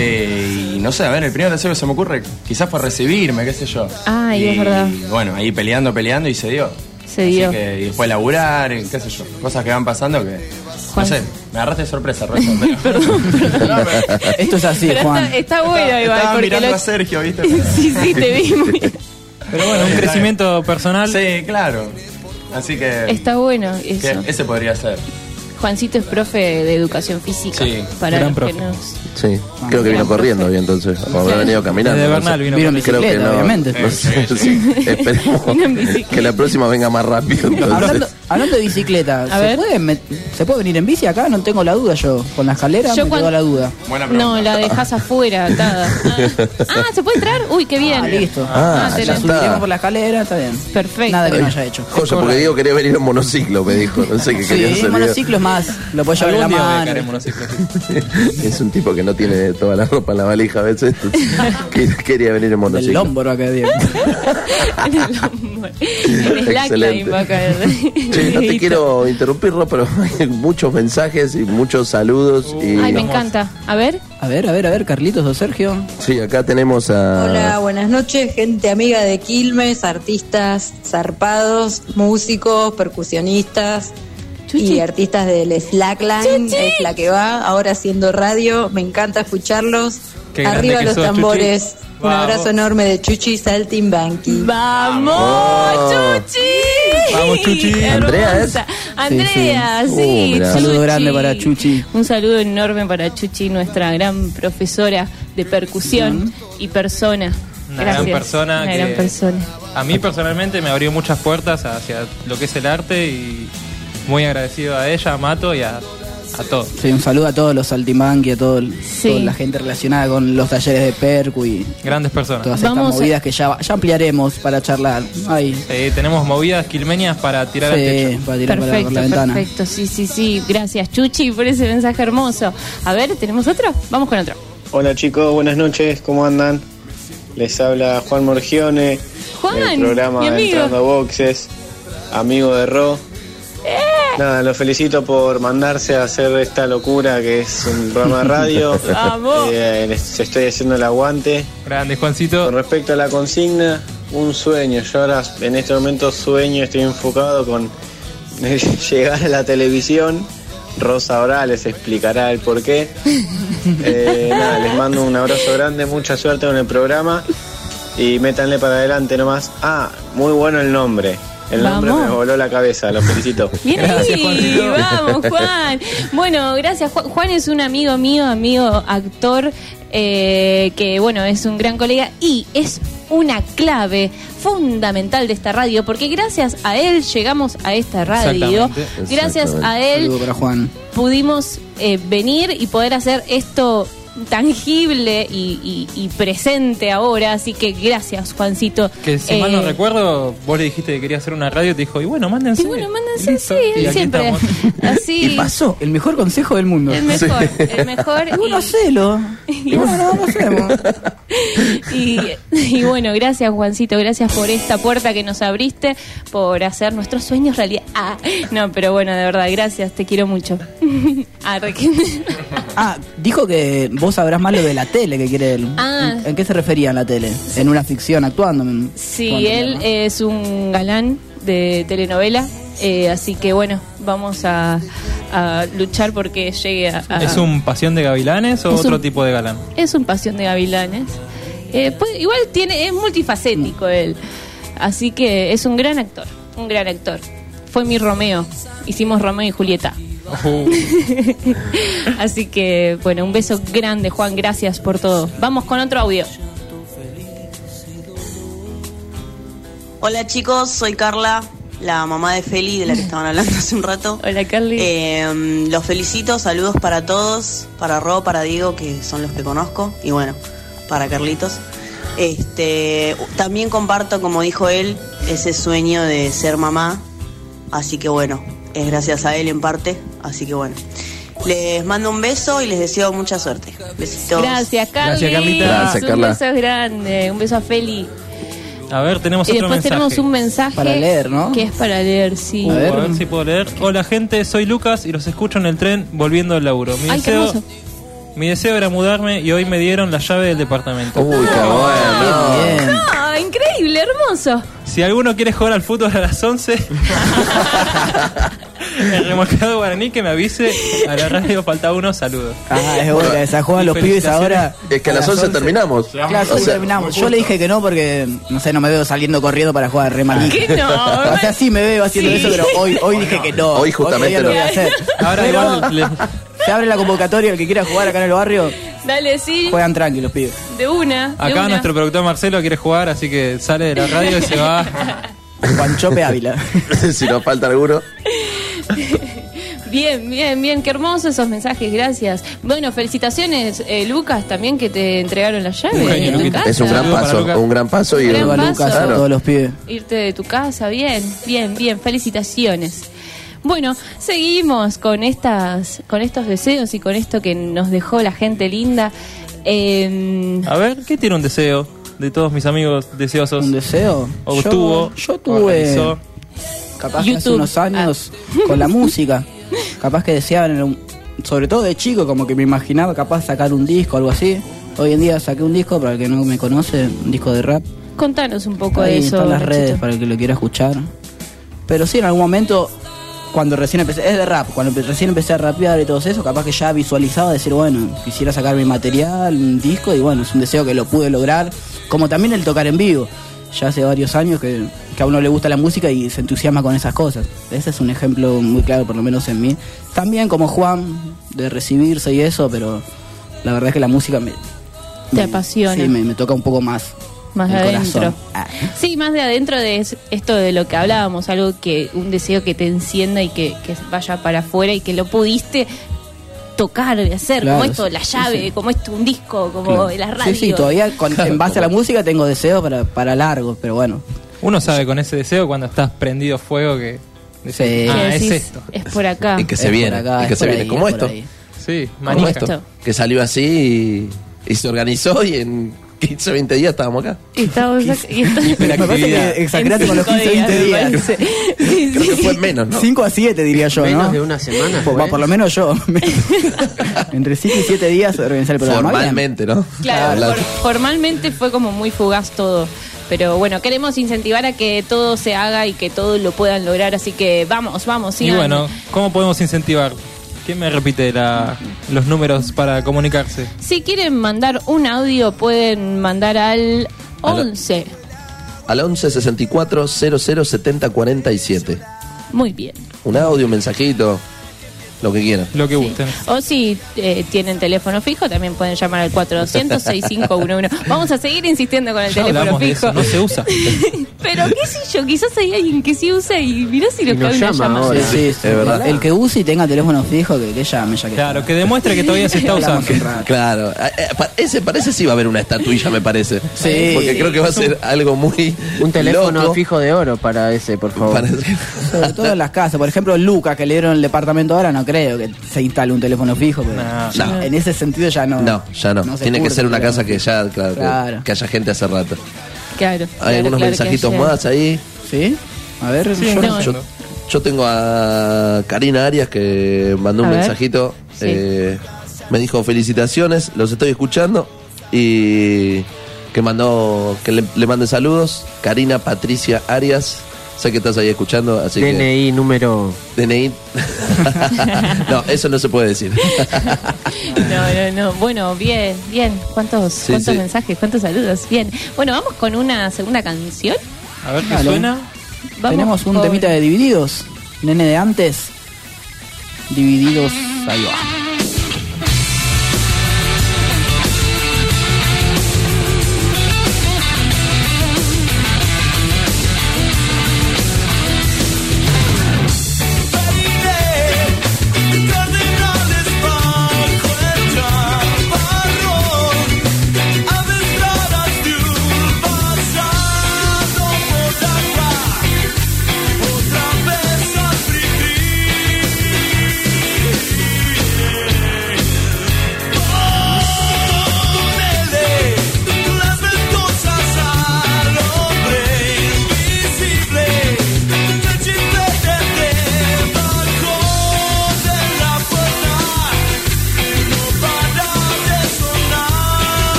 [SPEAKER 9] Y no sé, a ver, el primer deseo que se me ocurre quizás fue recibirme, qué sé yo.
[SPEAKER 3] Ay, es verdad.
[SPEAKER 9] Bueno, ahí peleando y se dio.
[SPEAKER 3] Se dio.
[SPEAKER 9] Así que y después laburar, y qué sé yo. Cosas que van pasando que...
[SPEAKER 3] Juan.
[SPEAKER 9] No sé, me agarraste de sorpresa, Rosa. pero-
[SPEAKER 5] Esto es así,
[SPEAKER 3] Pero
[SPEAKER 5] Juan.
[SPEAKER 3] está bueno igual.
[SPEAKER 9] Estaba
[SPEAKER 3] Porque
[SPEAKER 9] mirando
[SPEAKER 3] lo-
[SPEAKER 9] a Sergio, ¿viste?
[SPEAKER 3] sí, te vi muy bien.
[SPEAKER 7] Pero bueno, un crecimiento personal.
[SPEAKER 9] Sí, claro. Así que...
[SPEAKER 3] Está bueno
[SPEAKER 9] que
[SPEAKER 3] eso.
[SPEAKER 9] ese podría ser.
[SPEAKER 3] Juancito es profe de educación física.
[SPEAKER 9] Sí,
[SPEAKER 3] para
[SPEAKER 7] gran
[SPEAKER 3] los que
[SPEAKER 7] profe.
[SPEAKER 3] nos...
[SPEAKER 4] Sí, creo que vino corriendo hoy entonces. O habrá venido caminando.
[SPEAKER 7] Desde
[SPEAKER 4] no sé.
[SPEAKER 7] Bernal vino.
[SPEAKER 5] Vino en
[SPEAKER 4] Creo que
[SPEAKER 5] bicicleta,
[SPEAKER 4] no.
[SPEAKER 5] obviamente.
[SPEAKER 4] No sé, sí. Esperemos
[SPEAKER 3] Vino en bicicleta.
[SPEAKER 4] que la próxima venga más rápido. Entonces.
[SPEAKER 5] Hablando de bicicleta,
[SPEAKER 3] A ver.
[SPEAKER 5] ¿se puede venir en bici acá? No tengo la duda yo. Con la escalera
[SPEAKER 3] Yo
[SPEAKER 5] me
[SPEAKER 3] cuando-
[SPEAKER 5] quedó la duda.
[SPEAKER 9] Buena pregunta.
[SPEAKER 3] No, la dejas afuera, atada. ¿se puede entrar? Uy, qué bien.
[SPEAKER 5] Ah, listo.
[SPEAKER 4] Ah,
[SPEAKER 3] te
[SPEAKER 4] ya
[SPEAKER 3] la-
[SPEAKER 4] está.
[SPEAKER 5] Subiremos por la escalera, está bien.
[SPEAKER 3] Perfecto.
[SPEAKER 5] Nada que no haya hecho.
[SPEAKER 4] Joya, porque Diego quería venir en monociclo, me dijo. No sé qué quería
[SPEAKER 5] Sí,
[SPEAKER 4] hacer.
[SPEAKER 5] monociclo es más. Lo puedes llevar en la
[SPEAKER 7] Algún día voy a
[SPEAKER 5] mano.
[SPEAKER 7] caer en monociclo.
[SPEAKER 4] Es un tipo que no tiene toda la ropa en la valija a veces. entonces quería venir en
[SPEAKER 5] Del
[SPEAKER 4] monociclo.
[SPEAKER 5] hombro acá, Diego.
[SPEAKER 3] En el hombro. En slackline
[SPEAKER 4] Excelente.
[SPEAKER 3] va a caer.
[SPEAKER 4] Che, no te quiero interrumpir, Ro, pero hay muchos mensajes y muchos saludos. Y...
[SPEAKER 3] Ay, me encanta. A ver.
[SPEAKER 5] A ver, Carlitos o Sergio.
[SPEAKER 4] Sí, acá tenemos a...
[SPEAKER 11] Hola, buenas noches, gente amiga de Quilmes, artistas zarpados, músicos, percusionistas
[SPEAKER 3] Chuchi.
[SPEAKER 11] y artistas del Slackline, es la que va, ahora haciendo radio, me encanta escucharlos.
[SPEAKER 7] Qué grande
[SPEAKER 11] Arriba
[SPEAKER 7] que
[SPEAKER 11] los
[SPEAKER 7] sos,
[SPEAKER 11] tambores,
[SPEAKER 7] Chuchi.
[SPEAKER 11] un
[SPEAKER 7] Vamos.
[SPEAKER 11] abrazo enorme de Chuchi Saltimbanqui.
[SPEAKER 3] ¡Vamos,
[SPEAKER 4] Oh.
[SPEAKER 3] Chuchi!
[SPEAKER 7] Vamos, Chuchi.
[SPEAKER 4] ¿Andrea es?
[SPEAKER 3] Hermosa. Andrea,
[SPEAKER 4] Sí, sí.
[SPEAKER 3] sí.
[SPEAKER 4] Mira.
[SPEAKER 5] Un saludo
[SPEAKER 3] Chuchi.
[SPEAKER 5] grande para Chuchi.
[SPEAKER 3] Un saludo enorme para Chuchi, nuestra gran profesora de percusión y persona.
[SPEAKER 7] Una
[SPEAKER 3] Gracias.
[SPEAKER 7] gran persona.
[SPEAKER 3] Una
[SPEAKER 7] que
[SPEAKER 3] gran persona.
[SPEAKER 7] A mí personalmente me abrió muchas puertas hacia lo que es el arte y muy agradecido a ella, a Mato y a todos.
[SPEAKER 5] Sí, un saludo a todos los Saltimbanqui, a toda
[SPEAKER 3] Sí.
[SPEAKER 5] la gente relacionada con los talleres de percu y
[SPEAKER 7] Grandes personas.
[SPEAKER 5] todas
[SPEAKER 3] Vamos
[SPEAKER 5] estas movidas que ya ampliaremos para charlar. Ay,
[SPEAKER 7] Tenemos movidas quilmenias para tirar al
[SPEAKER 5] sí,
[SPEAKER 7] techo.
[SPEAKER 5] para tirar por
[SPEAKER 3] Perfecto,
[SPEAKER 5] la ventana.
[SPEAKER 3] perfecto. Sí. Gracias, Chuchi, por ese mensaje hermoso. A ver, ¿tenemos otro? Vamos con otro.
[SPEAKER 12] Hola chicos, buenas noches, ¿cómo andan? Les habla Juan Morgione,
[SPEAKER 3] Juan,
[SPEAKER 12] del programa
[SPEAKER 3] mi amigo.
[SPEAKER 12] Entrando a Boxes, amigo de Ro. Nada, los felicito por mandarse a hacer esta locura que es un programa de radio.
[SPEAKER 3] Vamos.
[SPEAKER 12] Les estoy haciendo el aguante.
[SPEAKER 7] Grande, Juancito.
[SPEAKER 12] Con respecto a la consigna, un sueño. Yo ahora en este momento sueño, estoy enfocado con llegar a la televisión. Rosa ahora les explicará el porqué. Nada, les mando un abrazo grande, mucha suerte con el programa y métanle para adelante nomás. Ah, muy bueno el nombre. El nombre
[SPEAKER 3] Vamos.
[SPEAKER 12] me voló la cabeza, los felicito.
[SPEAKER 3] Bien
[SPEAKER 7] Gracias,
[SPEAKER 3] ahí,
[SPEAKER 7] Juancito.
[SPEAKER 3] vamos, Juan. Bueno, gracias, Juan. Juan es un amigo mío, actor, que bueno, es un gran colega y es una clave fundamental de esta radio, porque gracias a él llegamos a esta radio.
[SPEAKER 7] Exactamente.
[SPEAKER 3] Gracias a él
[SPEAKER 5] Saludo para Juan.
[SPEAKER 3] pudimos venir y poder hacer esto tangible y presente ahora, así que gracias, Juancito.
[SPEAKER 7] Que si mal no recuerdo, vos le dijiste que quería hacer una radio y te dijo, y bueno, mándense.
[SPEAKER 3] Y bueno, mándense,
[SPEAKER 7] Listo.
[SPEAKER 3] sí,
[SPEAKER 7] Y
[SPEAKER 3] él
[SPEAKER 7] aquí
[SPEAKER 3] siempre
[SPEAKER 7] estamos.
[SPEAKER 3] así.
[SPEAKER 5] Y pasó, el mejor consejo del mundo.
[SPEAKER 3] El mejor, el mejor.
[SPEAKER 5] Y bueno, hacelo. Y bueno, lo hacemos.
[SPEAKER 3] Y bueno, gracias, Juancito, gracias por esta puerta que nos abriste, por hacer nuestros sueños realidad. No, pero bueno, de verdad, gracias, te quiero mucho.
[SPEAKER 5] Dijo que vos sabrás más lo de la tele que quiere él. ¿En qué se refería en la tele? En una ficción, actuando.
[SPEAKER 3] Sí, él es un galán de telenovela, así que bueno, vamos a luchar porque llegue a...
[SPEAKER 7] ¿Es un Pasión de Gavilanes o
[SPEAKER 3] Es
[SPEAKER 7] otro
[SPEAKER 3] un-
[SPEAKER 7] tipo de galán?
[SPEAKER 3] Es un Pasión de Gavilanes. Igual es multifacético él. Así que es un gran actor. Un gran actor. Fue mi Romeo. Hicimos Romeo y Julieta. Así que, bueno, un beso grande, Juan. Gracias por todo. Vamos con otro audio.
[SPEAKER 13] Hola chicos, soy Carla. la mamá de Feli, de la que estaban hablando hace un rato.
[SPEAKER 3] Hola, Carly.
[SPEAKER 13] Los felicito, saludos para todos, para Ro, para Diego, que son los que conozco, y bueno, para Carlitos. También comparto, como dijo él, ese sueño de ser mamá, así que bueno, es gracias a él en parte, así que bueno. Les mando un beso y les deseo mucha suerte. Besitos.
[SPEAKER 3] Gracias, Carly.
[SPEAKER 7] Gracias, Carlita.
[SPEAKER 4] Gracias,
[SPEAKER 3] Un
[SPEAKER 4] Carla.
[SPEAKER 3] beso grande. Un beso a Feli.
[SPEAKER 7] A ver, tenemos
[SPEAKER 3] Y
[SPEAKER 7] otro
[SPEAKER 3] después
[SPEAKER 7] mensaje.
[SPEAKER 3] tenemos un mensaje
[SPEAKER 5] Para leer, ¿no?
[SPEAKER 3] que es para leer, sí.
[SPEAKER 7] A ver si puedo leer. Hola, gente, soy Lucas y los escucho en el tren volviendo al laburo.
[SPEAKER 3] Ay, qué hermoso.
[SPEAKER 7] Mi deseo era mudarme y hoy me dieron la llave del departamento.
[SPEAKER 4] Uy, qué bueno.
[SPEAKER 5] Bien.
[SPEAKER 3] Ah, increíble, hermoso.
[SPEAKER 7] Si alguno quiere jugar al fútbol a las 11, el remolcado guaraní que me avise. A la radio falta uno, saludos.
[SPEAKER 5] Ah, es buena, esa juegan los pibes ahora.
[SPEAKER 4] Es que a las 11 terminamos.
[SPEAKER 5] Claro,
[SPEAKER 4] O
[SPEAKER 5] sí,
[SPEAKER 4] sea,
[SPEAKER 5] terminamos. Yo le dije que no porque, no sé, no me veo saliendo corriendo para jugar re mal.
[SPEAKER 3] ¿Qué no?
[SPEAKER 5] O sea, sí me veo haciendo eso, pero hoy dije que no.
[SPEAKER 4] Hoy justamente
[SPEAKER 5] lo
[SPEAKER 4] no.
[SPEAKER 5] voy a hacer.
[SPEAKER 7] Ahora
[SPEAKER 5] Pero
[SPEAKER 7] igual
[SPEAKER 5] se abre la convocatoria, el que quiera jugar acá en el barrio,
[SPEAKER 3] Dale, sí.
[SPEAKER 5] juegan tranquilos, pibes.
[SPEAKER 3] De una. de
[SPEAKER 7] acá
[SPEAKER 3] una.
[SPEAKER 7] nuestro productor Marcelo quiere jugar, así que sale de la radio y se va.
[SPEAKER 5] Juanchope Ávila.
[SPEAKER 4] si nos falta alguno.
[SPEAKER 3] Bien, bien, bien. Qué hermosos esos mensajes, gracias. Bueno, felicitaciones, Lucas, también que te entregaron la llave.
[SPEAKER 7] Un genio,
[SPEAKER 3] de tu
[SPEAKER 7] Luquita.
[SPEAKER 3] casa.
[SPEAKER 4] Es un gran
[SPEAKER 7] Saludos para
[SPEAKER 4] paso,
[SPEAKER 7] Lucas.
[SPEAKER 4] un gran paso y
[SPEAKER 3] Un gran
[SPEAKER 5] Saludos a
[SPEAKER 3] paso.
[SPEAKER 5] Lucas, a
[SPEAKER 4] Claro.
[SPEAKER 5] todos los pibes.
[SPEAKER 3] Irte de tu casa, bien, bien, bien. Felicitaciones. Bueno, seguimos con estos deseos y con esto que nos dejó la gente linda.
[SPEAKER 7] A ver, ¿qué tiene un deseo de todos mis amigos deseosos?
[SPEAKER 5] ¿Un deseo?
[SPEAKER 7] O tuvo.
[SPEAKER 5] Yo
[SPEAKER 7] o
[SPEAKER 5] tuve,
[SPEAKER 7] realizó.
[SPEAKER 5] capaz que hace
[SPEAKER 3] YouTube.
[SPEAKER 5] unos años, con la música. Capaz que deseaban, sobre todo de chico, como que me imaginaba capaz sacar un disco o algo así. Hoy en día saqué un disco, para el que no me conoce, un disco de rap.
[SPEAKER 3] Contanos un poco
[SPEAKER 5] Ahí
[SPEAKER 3] de eso.
[SPEAKER 5] están las
[SPEAKER 3] Nachito.
[SPEAKER 5] redes para el que lo quiera escuchar. Pero sí, en algún momento, cuando recién empecé, es de rap, cuando recién empecé a rapear y todo eso, capaz que ya visualizaba decir, bueno, quisiera sacar mi material, un disco, y bueno, es un deseo que lo pude lograr. Como también el tocar en vivo. Ya hace varios años que a uno le gusta la música y se entusiasma con esas cosas. Ese es un ejemplo muy claro, por lo menos en mí. También como Juan, de recibirse y eso, pero la verdad es que la música
[SPEAKER 3] Te apasiona.
[SPEAKER 5] Sí, me toca un poco más.
[SPEAKER 3] Más de
[SPEAKER 5] el
[SPEAKER 3] adentro.
[SPEAKER 5] corazón. Ah.
[SPEAKER 3] Sí, más de adentro de esto de lo que hablábamos, algo que, un deseo que te encienda y que vaya para afuera y que lo pudiste tocar y hacer,
[SPEAKER 5] Claro,
[SPEAKER 3] como esto,
[SPEAKER 5] sí,
[SPEAKER 3] la llave,
[SPEAKER 5] sí.
[SPEAKER 3] como esto, un disco, como
[SPEAKER 5] Claro.
[SPEAKER 3] la radio.
[SPEAKER 5] Sí, todavía en base a la música tengo deseos para largo, pero bueno.
[SPEAKER 7] Uno sabe con ese deseo cuando estás prendido fuego que decís,
[SPEAKER 5] Sí.
[SPEAKER 3] Que
[SPEAKER 7] ah, es
[SPEAKER 3] decís,
[SPEAKER 7] esto.
[SPEAKER 3] es por acá.
[SPEAKER 4] Y que se
[SPEAKER 5] Es
[SPEAKER 4] viene,
[SPEAKER 5] por acá,
[SPEAKER 4] y que
[SPEAKER 5] es
[SPEAKER 4] se
[SPEAKER 5] por
[SPEAKER 4] viene.
[SPEAKER 5] ahí,
[SPEAKER 4] Como
[SPEAKER 5] es por
[SPEAKER 4] esto.
[SPEAKER 5] ahí.
[SPEAKER 7] Sí,
[SPEAKER 4] Como
[SPEAKER 7] manija.
[SPEAKER 4] esto. Que salió así y se organizó y en 15, 20 días estábamos acá.
[SPEAKER 3] Y estamos acá- y esto-
[SPEAKER 5] Me parece que exageraste con los 15 20 días.
[SPEAKER 3] me parece. Sí,
[SPEAKER 4] Creo que
[SPEAKER 3] sí.
[SPEAKER 4] fue menos, ¿no?
[SPEAKER 5] 5 a 7 diría yo,
[SPEAKER 6] Menos
[SPEAKER 5] ¿no?
[SPEAKER 6] de una semana.
[SPEAKER 5] Por lo menos yo. Entre 5 y 7 días organizar el programa.
[SPEAKER 4] Formalmente, ¿no?
[SPEAKER 3] Claro,
[SPEAKER 4] Hablando.
[SPEAKER 3] formalmente fue como muy fugaz todo. Pero bueno, queremos incentivar a que todo se haga y que todo lo puedan lograr. Así que vamos,
[SPEAKER 7] Y
[SPEAKER 3] sigan.
[SPEAKER 7] bueno, ¿cómo podemos incentivar? ¿Quién me repite los números para comunicarse?
[SPEAKER 3] Si quieren mandar un audio, pueden mandar al 11.
[SPEAKER 4] Al 11 64 00 70 47.
[SPEAKER 3] Muy bien.
[SPEAKER 4] Un audio, un mensajito, lo que quieran.
[SPEAKER 7] Lo que
[SPEAKER 3] Sí.
[SPEAKER 7] gusten.
[SPEAKER 3] O si tienen teléfono fijo, también pueden llamar al 400-6511. Vamos a seguir insistiendo con el
[SPEAKER 7] Ya
[SPEAKER 3] teléfono
[SPEAKER 7] hablamos de
[SPEAKER 3] fijo.
[SPEAKER 7] eso, no se usa.
[SPEAKER 3] Pero qué sé yo, quizás hay alguien que sí usa y mirá si
[SPEAKER 6] Y
[SPEAKER 3] nos
[SPEAKER 6] nos
[SPEAKER 3] cae una
[SPEAKER 6] llama
[SPEAKER 3] llamada.
[SPEAKER 6] ahora.
[SPEAKER 5] Sí,
[SPEAKER 4] Es verdad.
[SPEAKER 5] El que use y tenga teléfono fijo, que llame ya que
[SPEAKER 7] Claro, que demuestre que todavía se está
[SPEAKER 5] Hablamos
[SPEAKER 7] usando.
[SPEAKER 5] un rato.
[SPEAKER 4] Claro, ese parece sí va a haber una estatuilla, me parece.
[SPEAKER 5] Sí.
[SPEAKER 4] Porque creo que va a ser algo muy
[SPEAKER 6] Un teléfono
[SPEAKER 4] loco.
[SPEAKER 6] fijo de oro para ese, por favor.
[SPEAKER 5] Sobre todo en las casas. Por ejemplo, Lucas, que le dieron el departamento ahora, no creo que se instale un teléfono fijo. Pero
[SPEAKER 7] No.
[SPEAKER 5] ya,
[SPEAKER 4] No.
[SPEAKER 5] en ese sentido ya no.
[SPEAKER 4] No, ya no.
[SPEAKER 5] se
[SPEAKER 4] Tiene que
[SPEAKER 5] curte
[SPEAKER 4] ser una
[SPEAKER 5] el
[SPEAKER 4] casa
[SPEAKER 5] teléfono
[SPEAKER 4] que ya, claro,
[SPEAKER 5] Claro.
[SPEAKER 4] que haya gente hace rato.
[SPEAKER 3] Claro.
[SPEAKER 4] Hay
[SPEAKER 3] claro,
[SPEAKER 4] algunos
[SPEAKER 3] claro,
[SPEAKER 4] mensajitos
[SPEAKER 3] que
[SPEAKER 4] más ahí.
[SPEAKER 5] ¿Sí? A ver,
[SPEAKER 7] Sí,
[SPEAKER 5] yo
[SPEAKER 3] no.
[SPEAKER 4] Yo tengo a Karina Arias que mandó un
[SPEAKER 3] A ver.
[SPEAKER 4] mensajito.
[SPEAKER 3] Sí.
[SPEAKER 4] Me dijo felicitaciones, los estoy escuchando. Y que le mande saludos. Karina Patricia Arias. Sé que estás ahí escuchando, así que.
[SPEAKER 6] DNI número.
[SPEAKER 4] DNI. No, eso no se puede decir.
[SPEAKER 3] No. Bueno, bien. ¿Cuántos
[SPEAKER 4] Sí.
[SPEAKER 3] mensajes? ¿Cuántos saludos? Bien. Bueno, vamos con una segunda canción.
[SPEAKER 7] A ver qué
[SPEAKER 5] Dale.
[SPEAKER 7] suena.
[SPEAKER 3] Vamos
[SPEAKER 5] Tenemos un
[SPEAKER 3] con-
[SPEAKER 5] temita de Divididos. Nene de antes. Divididos. Ahí va.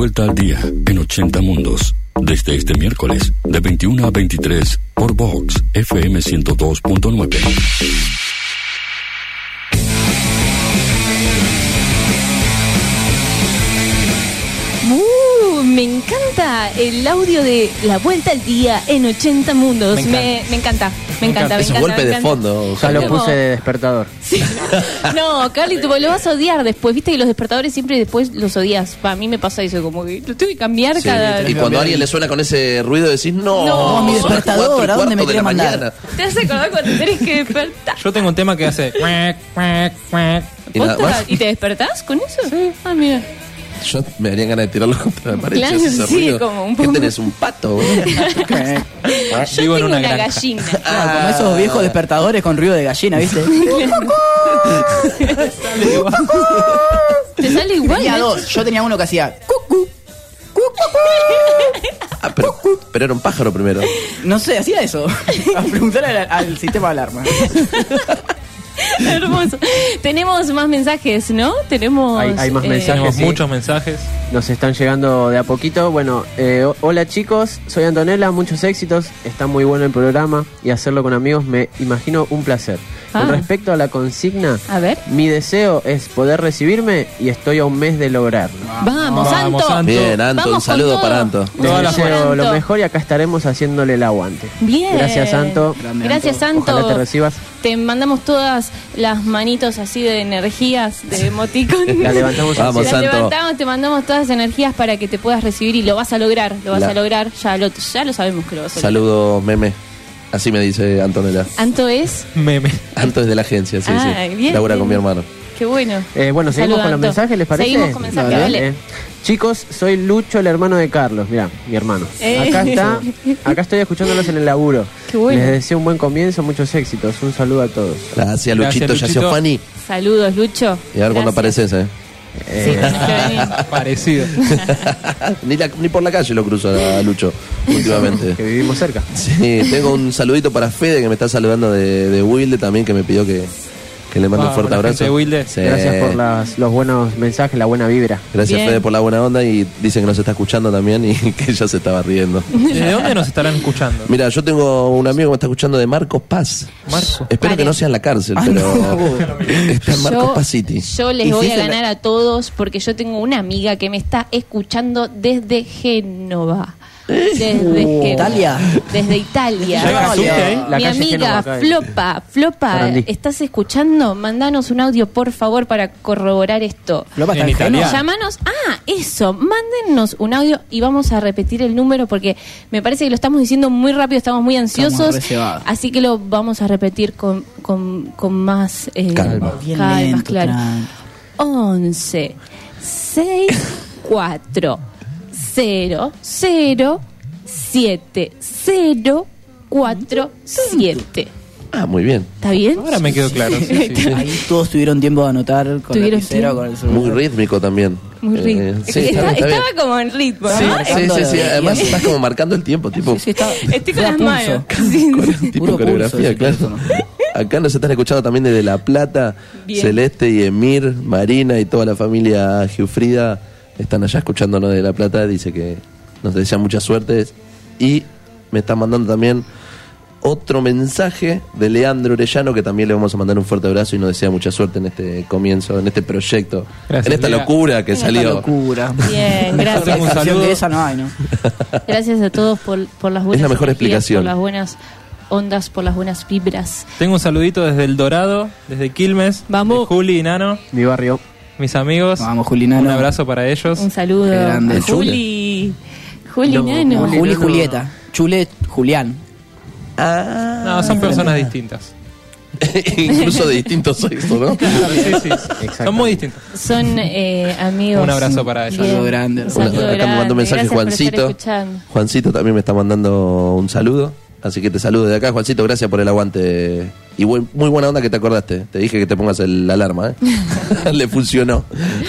[SPEAKER 1] vuelta al día en 80 mundos. Desde este miércoles, de 21 a 23, por Vox FM 102.9.
[SPEAKER 3] Me encanta el audio de La Vuelta al Día en 80 mundos. Me encanta.
[SPEAKER 4] Es un golpe de fondo.
[SPEAKER 6] Ya lo puse de despertador.
[SPEAKER 3] Sí. No, Carly, tú lo vas a odiar después. Viste que los despertadores siempre después los odias. A mí me pasa eso, como que lo tengo que cambiar
[SPEAKER 4] Sí,
[SPEAKER 3] cada...
[SPEAKER 4] y cuando a alguien le suena con ese ruido decís, no,
[SPEAKER 5] mi
[SPEAKER 4] son las
[SPEAKER 5] despertador,
[SPEAKER 4] 4:15
[SPEAKER 5] ¿a dónde me
[SPEAKER 4] de
[SPEAKER 5] quiere
[SPEAKER 4] la
[SPEAKER 5] mandar?
[SPEAKER 4] mañana.
[SPEAKER 3] Te hace acordar cuando tenés que despertar.
[SPEAKER 7] Yo tengo un tema que hace.
[SPEAKER 4] Y nada
[SPEAKER 3] ¿Posta?
[SPEAKER 4] más.
[SPEAKER 3] ¿Y te despertás con eso? Sí. Ah, mira.
[SPEAKER 4] Yo me darían ganas de tirarlo contra la pared.
[SPEAKER 3] Claro,
[SPEAKER 4] ese
[SPEAKER 3] sí,
[SPEAKER 4] ruido.
[SPEAKER 3] como un
[SPEAKER 4] ¿Qué
[SPEAKER 3] poco.
[SPEAKER 4] tenés? ¿Un pato? boludo?
[SPEAKER 3] Yo
[SPEAKER 7] Vivo en
[SPEAKER 3] tengo
[SPEAKER 7] una
[SPEAKER 3] una
[SPEAKER 7] granja.
[SPEAKER 3] gallina.
[SPEAKER 5] Como esos viejos despertadores con ruido de gallina, ¿viste?
[SPEAKER 3] Te sale igual.
[SPEAKER 5] Tenía
[SPEAKER 3] ¿eh?
[SPEAKER 5] dos. Yo tenía uno que hacía cucu.
[SPEAKER 4] Ah, pero era un pájaro primero.
[SPEAKER 5] No sé, hacía eso. A preguntar al sistema de alarma.
[SPEAKER 3] Hermoso. Tenemos más mensajes, ¿no? Tenemos
[SPEAKER 6] Hay más mensajes.
[SPEAKER 7] Tenemos
[SPEAKER 6] sí.
[SPEAKER 7] muchos mensajes.
[SPEAKER 6] Nos están llegando de a poquito. Bueno, hola chicos, soy Antonella, muchos éxitos. Está muy bueno el programa y hacerlo con amigos me imagino un placer.
[SPEAKER 3] Ah.
[SPEAKER 6] Con respecto a la consigna,
[SPEAKER 3] A ver.
[SPEAKER 6] mi deseo es poder recibirme y estoy a un mes de lograrlo.
[SPEAKER 3] Vamos,
[SPEAKER 7] Vamos,
[SPEAKER 3] Anto.
[SPEAKER 7] Anto.
[SPEAKER 4] Bien, Anto,
[SPEAKER 3] Vamos
[SPEAKER 4] un saludo
[SPEAKER 3] con
[SPEAKER 4] para
[SPEAKER 3] todo.
[SPEAKER 4] Anto.
[SPEAKER 6] Les
[SPEAKER 7] Toda la
[SPEAKER 6] deseo
[SPEAKER 3] fuerza.
[SPEAKER 6] lo mejor y acá estaremos haciéndole el aguante.
[SPEAKER 3] Bien.
[SPEAKER 6] Gracias, Anto.
[SPEAKER 5] Grande,
[SPEAKER 3] Gracias, Anto.
[SPEAKER 6] Ojalá te recibas.
[SPEAKER 3] Te mandamos todas las manitos así de energías, de emoticon.
[SPEAKER 6] La levantamos
[SPEAKER 4] Vamos,
[SPEAKER 3] Las
[SPEAKER 4] Santo.
[SPEAKER 3] levantamos, te mandamos todas las energías para que te puedas recibir y lo vas a lograr, ya lo sabemos que lo vas a lograr.
[SPEAKER 4] Saludo, meme. Así me dice Antonella.
[SPEAKER 3] Anto es,
[SPEAKER 7] Meme.
[SPEAKER 4] Anto es de la agencia, sí,
[SPEAKER 3] Ah,
[SPEAKER 4] sí.
[SPEAKER 3] bien,
[SPEAKER 4] Labura
[SPEAKER 3] bien.
[SPEAKER 4] con mi hermano.
[SPEAKER 3] qué bueno.
[SPEAKER 6] Bueno, seguimos
[SPEAKER 3] Saluda,
[SPEAKER 6] con los
[SPEAKER 3] Anto.
[SPEAKER 6] mensajes, ¿les parece?
[SPEAKER 3] Seguimos con mensajes,
[SPEAKER 5] Dale.
[SPEAKER 3] dale.
[SPEAKER 6] Chicos, soy Lucho, el hermano de Carlos. Mirá, mi hermano. Acá estoy escuchándolos en el laburo.
[SPEAKER 3] Qué bueno.
[SPEAKER 6] Les deseo un buen comienzo, muchos éxitos. Un saludo a todos.
[SPEAKER 4] Gracias,
[SPEAKER 7] Gracias,
[SPEAKER 4] Luchito,
[SPEAKER 7] Luchito.
[SPEAKER 4] Yaciofani.
[SPEAKER 3] Saludos, Lucho.
[SPEAKER 4] Y a ver cuándo
[SPEAKER 3] Gracias.
[SPEAKER 4] apareces,
[SPEAKER 3] Sí, tenés que venir.
[SPEAKER 7] Parecido.
[SPEAKER 4] ni por la calle lo cruzo a Lucho últimamente.
[SPEAKER 6] Que vivimos cerca.
[SPEAKER 4] Sí, tengo un saludito para Fede que me está saludando de Wilde también, que me pidió que le mande un fuerte
[SPEAKER 7] la gente
[SPEAKER 4] abrazo.
[SPEAKER 7] de Wilde.
[SPEAKER 4] Sí.
[SPEAKER 6] Gracias por los buenos mensajes, la buena vibra.
[SPEAKER 4] Gracias,
[SPEAKER 3] Bien.
[SPEAKER 4] Fede, por la buena onda y dicen que nos está escuchando también y que ella se estaba riendo.
[SPEAKER 7] ¿De dónde nos estarán escuchando?
[SPEAKER 4] Mira, yo tengo un amigo que me está escuchando de Marcos Paz.
[SPEAKER 7] Marco.
[SPEAKER 4] Espero que no sea en la cárcel, pero está en Marcos Paz City.
[SPEAKER 3] Yo les
[SPEAKER 5] Y
[SPEAKER 3] voy
[SPEAKER 5] si
[SPEAKER 3] a
[SPEAKER 5] es en
[SPEAKER 3] ganar a todos porque yo tengo una amiga que me está escuchando desde Génova. Desde
[SPEAKER 5] Italia.
[SPEAKER 3] Desde Italia.
[SPEAKER 7] ¿Llega subte ahí?
[SPEAKER 6] La
[SPEAKER 3] Mi
[SPEAKER 6] calle Génova
[SPEAKER 3] amiga
[SPEAKER 6] acá en-
[SPEAKER 3] Flopa,
[SPEAKER 6] Sarandí.
[SPEAKER 3] ¿estás escuchando? Mandanos un audio, por favor, para corroborar esto.
[SPEAKER 5] Flopa está
[SPEAKER 7] En
[SPEAKER 5] en Génova.
[SPEAKER 7] italiano.
[SPEAKER 3] Llámanos, eso, mándennos un audio y vamos a repetir el número porque me parece que lo estamos diciendo muy rápido, estamos muy ansiosos,
[SPEAKER 5] Estamos reservados.
[SPEAKER 3] así que lo vamos a repetir con más
[SPEAKER 4] Calma.
[SPEAKER 5] Bien
[SPEAKER 3] calma,
[SPEAKER 5] lento,
[SPEAKER 3] claro.
[SPEAKER 5] tranqui.
[SPEAKER 3] 11 6 4 0 0 7 0 4 7.
[SPEAKER 4] Ah, muy bien.
[SPEAKER 3] ¿Está bien?
[SPEAKER 7] Ahora me quedó claro. Sí, sí.
[SPEAKER 5] Ahí todos tuvieron tiempo de anotar con la
[SPEAKER 3] Tuvieron
[SPEAKER 5] lapicera o
[SPEAKER 3] tiempo.
[SPEAKER 5] con el celular.
[SPEAKER 4] Muy rítmico también.
[SPEAKER 3] Muy rico.
[SPEAKER 4] Sí, está bien.
[SPEAKER 3] Estaba como en ritmo,
[SPEAKER 4] Sí,
[SPEAKER 3] ¿no?
[SPEAKER 4] sí. Además estás como marcando el tiempo, tipo
[SPEAKER 5] Sí, está.
[SPEAKER 3] Estoy con
[SPEAKER 5] Era
[SPEAKER 3] las
[SPEAKER 5] pulso.
[SPEAKER 3] manos. Sí, sí.
[SPEAKER 4] tipo
[SPEAKER 5] Puro
[SPEAKER 4] coreografía,
[SPEAKER 5] pulso,
[SPEAKER 4] claro.
[SPEAKER 5] ese teléfono.
[SPEAKER 4] Acá nos están escuchando también desde La Plata,
[SPEAKER 3] Bien.
[SPEAKER 4] Celeste y Emir, Marina y toda la familia Giufrida están allá escuchándonos de La Plata, dice que nos desean mucha suerte y me están mandando también otro mensaje de Leandro Orellano que también le vamos a mandar un fuerte abrazo y nos desea mucha suerte en este comienzo, en este proyecto,
[SPEAKER 7] Gracias,
[SPEAKER 4] en esta
[SPEAKER 7] Lea.
[SPEAKER 4] locura que
[SPEAKER 5] Esta
[SPEAKER 4] salió.
[SPEAKER 5] locura.
[SPEAKER 3] Bien, gracias.
[SPEAKER 7] Un
[SPEAKER 5] Explicación
[SPEAKER 7] saludo.
[SPEAKER 5] de esa no hay, ¿no?
[SPEAKER 3] Gracias a todos por las buenas
[SPEAKER 4] Es la mejor
[SPEAKER 3] energías,
[SPEAKER 4] explicación.
[SPEAKER 3] por las buenas ondas, por las buenas vibras.
[SPEAKER 7] Tengo un saludito desde El Dorado, desde Quilmes.
[SPEAKER 3] Vamos.
[SPEAKER 7] de Juli y Nano,
[SPEAKER 6] Mi barrio.
[SPEAKER 7] mis amigos.
[SPEAKER 5] Vamos, Julinano.
[SPEAKER 7] Un abrazo para ellos.
[SPEAKER 3] Un saludo.
[SPEAKER 5] Qué grande.
[SPEAKER 3] A Juli. Juli
[SPEAKER 6] No,
[SPEAKER 3] Nano.
[SPEAKER 6] Juli.
[SPEAKER 5] Juli
[SPEAKER 6] no.
[SPEAKER 5] Julieta. Chule Julián.
[SPEAKER 7] No, son personas distintas.
[SPEAKER 4] Incluso de distintos sexos, ¿no?
[SPEAKER 7] Sí, sí. Son muy distintos.
[SPEAKER 3] Son amigos.
[SPEAKER 7] Un abrazo para ellos.
[SPEAKER 3] Bien.
[SPEAKER 5] Saludo grande.
[SPEAKER 3] Un saludo
[SPEAKER 4] Acá me mandó
[SPEAKER 3] grande.
[SPEAKER 4] un mensaje
[SPEAKER 3] Gracias por estar
[SPEAKER 4] Juancito.
[SPEAKER 3] escuchando.
[SPEAKER 4] Juancito también me está mandando un saludo. Así que te saludo de acá, Juancito. Gracias por el aguante. Y muy buena onda que te acordaste. Te dije que te pongas la alarma, ¿eh? Le funcionó.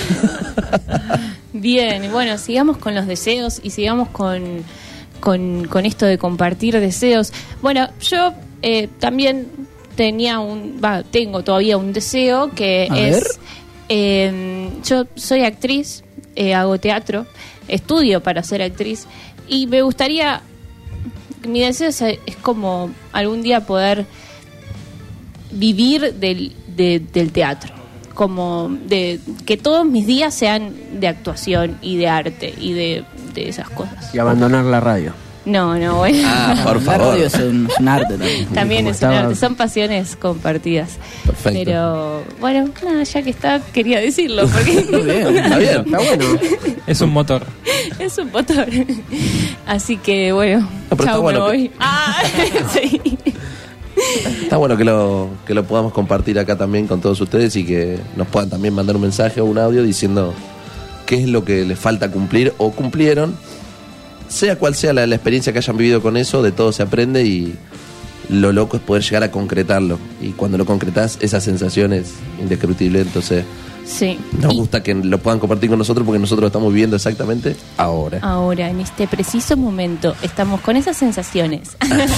[SPEAKER 3] Bien, bueno, sigamos con los deseos y sigamos con esto de compartir deseos. Bueno, yo también tengo todavía un deseo que
[SPEAKER 5] A
[SPEAKER 3] es... yo soy actriz, hago teatro, estudio para ser actriz y me gustaría, mi deseo es como algún día poder vivir del teatro, como de que todos mis días sean de actuación y de arte y de esas cosas.
[SPEAKER 6] Y abandonar la radio.
[SPEAKER 3] No, bueno.
[SPEAKER 4] Por favor.
[SPEAKER 5] La radio es un arte también.
[SPEAKER 3] También es un arte, son pasiones compartidas.
[SPEAKER 4] Perfecto.
[SPEAKER 3] Pero bueno, nada, ya que está, quería decirlo. Porque
[SPEAKER 5] Muy bien,
[SPEAKER 4] Está bien.
[SPEAKER 5] está bueno.
[SPEAKER 7] Es un motor.
[SPEAKER 3] es un motor. Así que bueno,
[SPEAKER 4] No, pero está
[SPEAKER 3] chau,
[SPEAKER 4] bueno
[SPEAKER 3] me voy. Sí.
[SPEAKER 4] Está bueno que lo podamos compartir acá también con todos ustedes y que nos puedan también mandar un mensaje o un audio diciendo qué es lo que les falta cumplir o cumplieron. Sea cual sea la experiencia que hayan vivido con eso, de todo se aprende y lo loco es poder llegar a concretarlo. Y cuando lo concretás, esa sensación es indescriptible. Entonces,
[SPEAKER 3] Sí.
[SPEAKER 4] nos gusta que lo puedan compartir con nosotros porque nosotros lo estamos viviendo exactamente ahora.
[SPEAKER 3] Ahora, en este preciso momento, estamos con esas sensaciones.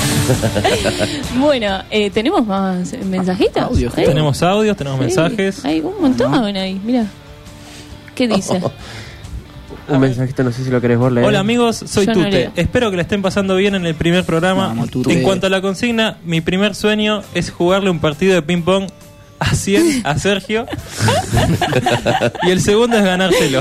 [SPEAKER 3] Bueno, ¿tenemos más mensajitos?
[SPEAKER 5] Audios.
[SPEAKER 3] ¿Eh?
[SPEAKER 7] Tenemos audios, tenemos
[SPEAKER 3] Sí,
[SPEAKER 7] mensajes.
[SPEAKER 3] hay un montón ahí, mira. ¿Qué dice?
[SPEAKER 6] Un mensajito, no sé si lo querés vos leer.
[SPEAKER 7] Hola amigos, soy
[SPEAKER 3] Yo no
[SPEAKER 7] Tute.
[SPEAKER 3] leo.
[SPEAKER 7] Espero que la estén pasando bien en el primer programa.
[SPEAKER 5] Vamos, Tute.
[SPEAKER 7] En cuanto a la consigna, mi primer sueño es jugarle un partido de ping pong a 100 a Sergio. Y el segundo es ganárselo.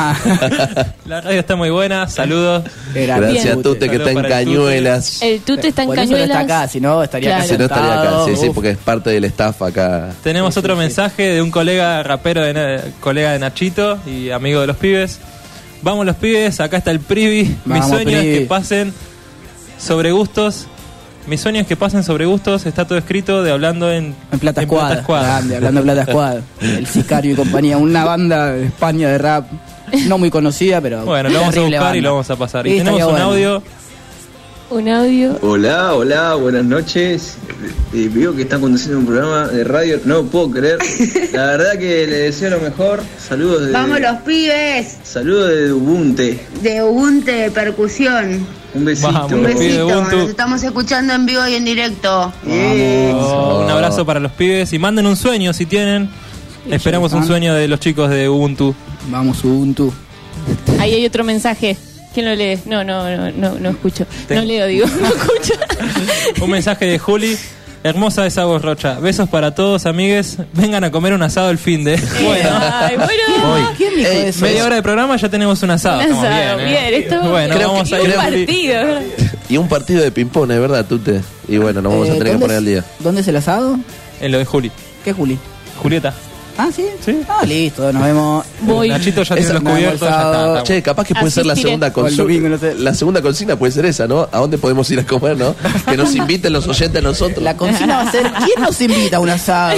[SPEAKER 7] La radio está muy buena, saludos.
[SPEAKER 4] Gracias
[SPEAKER 3] Bien.
[SPEAKER 4] a Tute que está en
[SPEAKER 7] Saludos para el Tute.
[SPEAKER 4] Cañuelas.
[SPEAKER 3] El Tute está en
[SPEAKER 5] Por eso no
[SPEAKER 3] Cañuelas.
[SPEAKER 5] está acá, si no estaría
[SPEAKER 3] Claro.
[SPEAKER 5] acá
[SPEAKER 4] Si no estaría acá,
[SPEAKER 5] sentado.
[SPEAKER 4] sí,
[SPEAKER 5] Uf.
[SPEAKER 4] porque es parte del staff acá.
[SPEAKER 7] Tenemos otro mensaje de un colega rapero, colega de Nachito y amigo de los pibes. Vamos los pibes, acá está el Privi. Mi
[SPEAKER 5] Vamos,
[SPEAKER 7] sueño es
[SPEAKER 5] Privi.
[SPEAKER 7] que pasen sobre gustos. Mi sueño es que pasen sobre gustos. Está todo escrito de hablando en
[SPEAKER 5] Plata
[SPEAKER 7] en
[SPEAKER 5] Squad, grande, hablando de Plata Squad, el Sicario y compañía, una banda de España de rap, no muy conocida, pero
[SPEAKER 7] Bueno, lo vamos a
[SPEAKER 5] terrible
[SPEAKER 7] buscar y
[SPEAKER 5] banda.
[SPEAKER 7] lo vamos a pasar. Y
[SPEAKER 5] Sí,
[SPEAKER 7] tenemos
[SPEAKER 5] estaría
[SPEAKER 7] un
[SPEAKER 5] bueno.
[SPEAKER 7] audio.
[SPEAKER 3] Un audio.
[SPEAKER 14] Hola, buenas noches. Veo que están conduciendo un programa de radio, no puedo creer. La verdad que le deseo lo mejor. Saludos de
[SPEAKER 15] Vamos los pibes
[SPEAKER 14] saludos de Ubuntu.
[SPEAKER 15] de Ubuntu Percusión.
[SPEAKER 14] Un besito.
[SPEAKER 7] Vamos,
[SPEAKER 15] Un
[SPEAKER 7] los pibes de
[SPEAKER 15] besito,
[SPEAKER 7] Ubuntu.
[SPEAKER 15] nos estamos escuchando en vivo y en directo.
[SPEAKER 7] Oh, un abrazo para los pibes y manden un sueño si tienen. Esperamos un sueño de los chicos de Ubuntu.
[SPEAKER 5] Vamos Ubuntu.
[SPEAKER 3] Ahí hay otro mensaje. ¿Quién lo lee? No escucho. No leo, digo, no escucho.
[SPEAKER 7] Un mensaje de Juli. Hermosa esa voz, Rocha. Besos para todos, amigues. Vengan a comer un asado el fin de. Bueno,
[SPEAKER 3] Ay, bueno.
[SPEAKER 5] ¿Quién dijo eso?
[SPEAKER 7] media hora de programa ya tenemos un asado.
[SPEAKER 3] Un
[SPEAKER 7] Estamos
[SPEAKER 3] asado,
[SPEAKER 7] bien,
[SPEAKER 3] bien, esto-
[SPEAKER 7] Bueno,
[SPEAKER 4] Creo
[SPEAKER 7] vamos
[SPEAKER 4] que-
[SPEAKER 7] a
[SPEAKER 3] Y
[SPEAKER 7] ir
[SPEAKER 3] un
[SPEAKER 7] a Juli.
[SPEAKER 3] partido, ¿verdad?
[SPEAKER 4] Y un partido de ping-pong, es verdad, Tute. Y bueno, nos vamos a tener que
[SPEAKER 5] ¿dónde
[SPEAKER 4] poner al día.
[SPEAKER 5] ¿Dónde es el asado?
[SPEAKER 7] En lo de Juli.
[SPEAKER 5] ¿Qué Juli?
[SPEAKER 7] Julieta.
[SPEAKER 5] Ah, ¿sí?
[SPEAKER 7] Sí.
[SPEAKER 5] Ah, listo, nos vemos.
[SPEAKER 3] Voy.
[SPEAKER 7] Nachito ya tiene
[SPEAKER 4] Esa-
[SPEAKER 7] los cubiertos. Ya está, está.
[SPEAKER 4] Che, capaz que puede ser la
[SPEAKER 3] Asistiré.
[SPEAKER 4] segunda
[SPEAKER 5] O el
[SPEAKER 4] consigna.
[SPEAKER 5] domingo, no sé.
[SPEAKER 4] La segunda consigna puede ser esa, ¿no? ¿A dónde podemos ir a comer, no? Que nos inviten los oyentes a nosotros.
[SPEAKER 5] La consigna va a ser, ¿quién nos invita a un asado?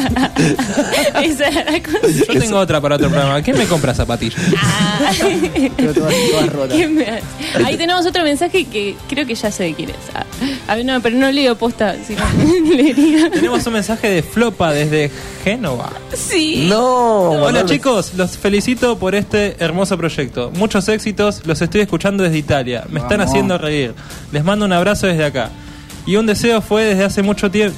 [SPEAKER 3] Esa era la cosa.
[SPEAKER 7] Yo tengo otra para otro programa. ¿Quién me compra zapatillas?
[SPEAKER 3] Ah.
[SPEAKER 5] Pero todas rotas.
[SPEAKER 3] ¿Quién me hace? Ahí tenemos otro mensaje que creo que ya sé de quién es. A ver, no, pero no leo posta, sino leería.
[SPEAKER 7] Tenemos un mensaje de Flopa desde Génova.
[SPEAKER 3] Sí.
[SPEAKER 4] No.
[SPEAKER 7] Hola
[SPEAKER 4] no,
[SPEAKER 7] chicos, los felicito por este hermoso proyecto. Muchos éxitos, los estoy escuchando desde Italia. Me están
[SPEAKER 5] Vamos.
[SPEAKER 7] haciendo reír. Les mando un abrazo desde acá. Y un deseo fue desde hace mucho tiempo,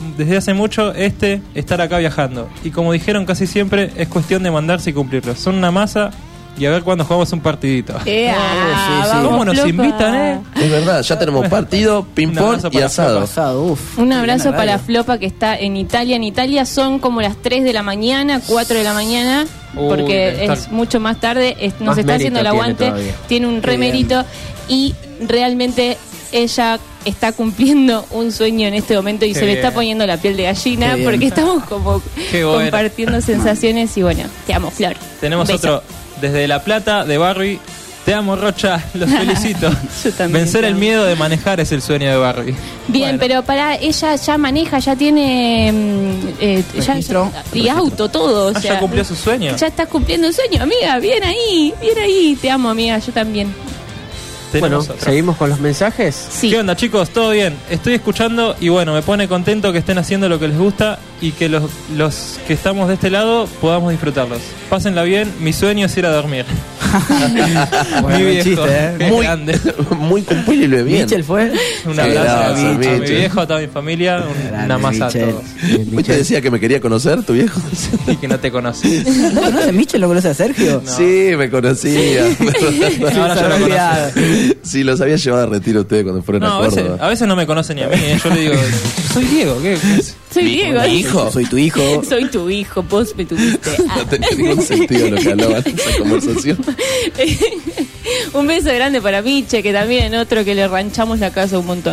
[SPEAKER 7] estar acá viajando. Y como dijeron casi siempre, es cuestión de mandarse y cumplirlo. Son una masa y a ver cuándo jugamos un partidito.
[SPEAKER 5] sí, sí.
[SPEAKER 3] Vamos,
[SPEAKER 7] ¿Cómo nos
[SPEAKER 3] Flopa.
[SPEAKER 7] invitan,
[SPEAKER 4] Es verdad, ya tenemos partido,
[SPEAKER 7] Un
[SPEAKER 4] ping-pong
[SPEAKER 7] abrazo
[SPEAKER 4] y
[SPEAKER 7] para
[SPEAKER 4] asado.
[SPEAKER 5] Asado, uf.
[SPEAKER 3] Un abrazo
[SPEAKER 5] Buena
[SPEAKER 3] para
[SPEAKER 5] radio.
[SPEAKER 3] Flopa que está en Italia. En Italia son como las 3 de la mañana, 4 de la mañana, porque
[SPEAKER 7] está-
[SPEAKER 3] es mucho más tarde. Nos
[SPEAKER 6] Más
[SPEAKER 3] está haciendo el
[SPEAKER 6] mérito tiene
[SPEAKER 3] aguante.
[SPEAKER 6] todavía.
[SPEAKER 3] Tiene un remérito y realmente ella está cumpliendo un sueño en este momento y
[SPEAKER 7] Qué
[SPEAKER 3] se le
[SPEAKER 7] bien.
[SPEAKER 3] está poniendo la piel de gallina
[SPEAKER 5] Qué bien.
[SPEAKER 3] porque estamos como
[SPEAKER 7] Qué bueno.
[SPEAKER 3] compartiendo sensaciones y bueno, te amo, Flor.
[SPEAKER 7] Tenemos
[SPEAKER 3] Beso.
[SPEAKER 7] otro desde La Plata, de Barry. Te amo, Rocha, los felicito.
[SPEAKER 3] Yo también
[SPEAKER 7] Vencer
[SPEAKER 3] te
[SPEAKER 7] el
[SPEAKER 3] amo.
[SPEAKER 7] miedo de manejar es el sueño de Barry.
[SPEAKER 3] Bien,
[SPEAKER 7] Bueno.
[SPEAKER 3] pero para ella ya maneja, ya tiene
[SPEAKER 5] Registro.
[SPEAKER 3] y auto, todo. O
[SPEAKER 7] Ah,
[SPEAKER 3] sea,
[SPEAKER 7] ya cumplió su sueño.
[SPEAKER 3] Ya estás cumpliendo un sueño, amiga. Bien ahí. Te amo, amiga. Yo también.
[SPEAKER 6] Bueno,
[SPEAKER 7] Tenemos otro.
[SPEAKER 6] seguimos con los mensajes.
[SPEAKER 3] Sí.
[SPEAKER 7] ¿Qué onda, chicos? ¿Todo bien? Estoy escuchando y bueno, me pone contento que estén haciendo lo que les gusta y que los que estamos de este lado podamos disfrutarlos. Pásenla bien, mi sueño es ir a dormir.
[SPEAKER 5] Bueno,
[SPEAKER 7] mi viejo,
[SPEAKER 5] chiste,
[SPEAKER 7] que es
[SPEAKER 4] muy
[SPEAKER 7] grande.
[SPEAKER 4] Muy cumplible bien.
[SPEAKER 5] Michel fue.
[SPEAKER 7] Un
[SPEAKER 4] Sí,
[SPEAKER 7] abrazo a
[SPEAKER 4] gracias,
[SPEAKER 7] mi
[SPEAKER 4] Michel.
[SPEAKER 7] viejo, a toda mi familia, una masa a
[SPEAKER 5] Michel.
[SPEAKER 7] todos.
[SPEAKER 4] ¿Hoy te decía que me quería conocer, tu viejo?
[SPEAKER 7] Y que no te conoces.
[SPEAKER 5] ¿No conoce a Michel? ¿No conoce a Sergio?
[SPEAKER 7] No.
[SPEAKER 4] Sí, me conocía.
[SPEAKER 7] Ahora ya lo conoces.
[SPEAKER 4] Sí, los había llevado a retiro ustedes cuando fueron
[SPEAKER 7] No,
[SPEAKER 4] a Córdoba.
[SPEAKER 7] a veces no me conocen ni a mí. Yo le digo, soy Diego. ¿Qué es?
[SPEAKER 3] Soy Diego.
[SPEAKER 4] ¿Mi hijo?
[SPEAKER 5] Soy tu hijo.
[SPEAKER 3] Soy tu hijo, vos me tuviste.
[SPEAKER 4] No tenía ningún sentido lo que hablaban en esa conversación.
[SPEAKER 3] Un beso grande para Miche, que también otro que le ranchamos la casa un montón.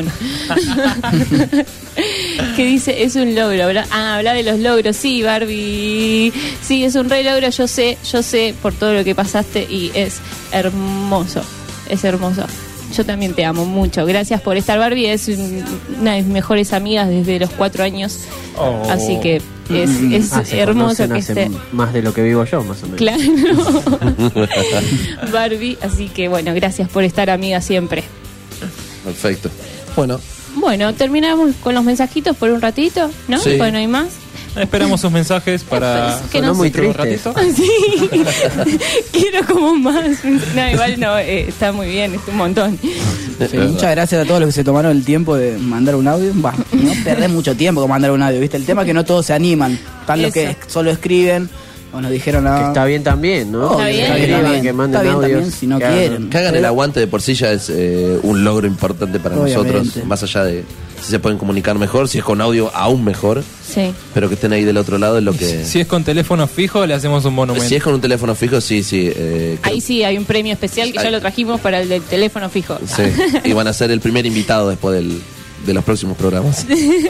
[SPEAKER 3] Que dice, es un logro. Habla de los logros. Sí, Barbie. Sí, es un re logro. Yo sé por todo lo que pasaste y es hermoso. Es hermoso. Yo también te amo mucho. Gracias por estar, Barbie. Es una de mis mejores amigas desde los 4 años.
[SPEAKER 7] Oh.
[SPEAKER 3] Así que es
[SPEAKER 6] Se
[SPEAKER 3] hermoso
[SPEAKER 6] conocen
[SPEAKER 3] que
[SPEAKER 6] hace
[SPEAKER 3] esté.
[SPEAKER 6] más de lo que vivo yo, más o menos.
[SPEAKER 3] Claro. Barbie, así que bueno, gracias por estar, amiga, siempre.
[SPEAKER 4] Perfecto. Bueno,
[SPEAKER 3] Bueno, terminamos con los mensajitos por un ratito, ¿no?
[SPEAKER 4] Sí.
[SPEAKER 3] Pues no hay más.
[SPEAKER 7] Esperamos sus mensajes para
[SPEAKER 3] Que
[SPEAKER 6] Sonó
[SPEAKER 3] no
[SPEAKER 6] muy
[SPEAKER 7] dentro de un
[SPEAKER 6] triste.
[SPEAKER 7] ratito.
[SPEAKER 3] Sí. Quiero como más. No, igual no, está muy bien, es un montón.
[SPEAKER 5] Sí, muchas gracias a todos los que se tomaron el tiempo de mandar un audio. Bah, no perdés mucho tiempo con mandar un audio, ¿viste? El tema es que no todos se animan. Están los que
[SPEAKER 3] Eso.
[SPEAKER 5] solo escriben o nos dijeron
[SPEAKER 6] Que
[SPEAKER 5] nada.
[SPEAKER 6] está bien también, ¿no?
[SPEAKER 5] Obvio,
[SPEAKER 3] Está bien.
[SPEAKER 6] Que escriban, que manden
[SPEAKER 5] Está bien
[SPEAKER 6] audios.
[SPEAKER 5] también si no
[SPEAKER 6] que hagan-
[SPEAKER 5] quieren.
[SPEAKER 4] que hagan el aguante de por sí ya es un logro importante para
[SPEAKER 5] Obviamente.
[SPEAKER 4] nosotros. Más allá de si se pueden comunicar mejor, si es con audio aún mejor.
[SPEAKER 3] Sí.
[SPEAKER 4] Pero que estén ahí del otro lado es lo que...
[SPEAKER 7] Si es con teléfono fijo, le hacemos un monumento.
[SPEAKER 4] Si es con un teléfono fijo, sí.
[SPEAKER 3] Ahí sí hay un premio especial que ya lo trajimos para el del teléfono fijo.
[SPEAKER 4] Sí. Y van a ser el primer invitado después de los próximos programas.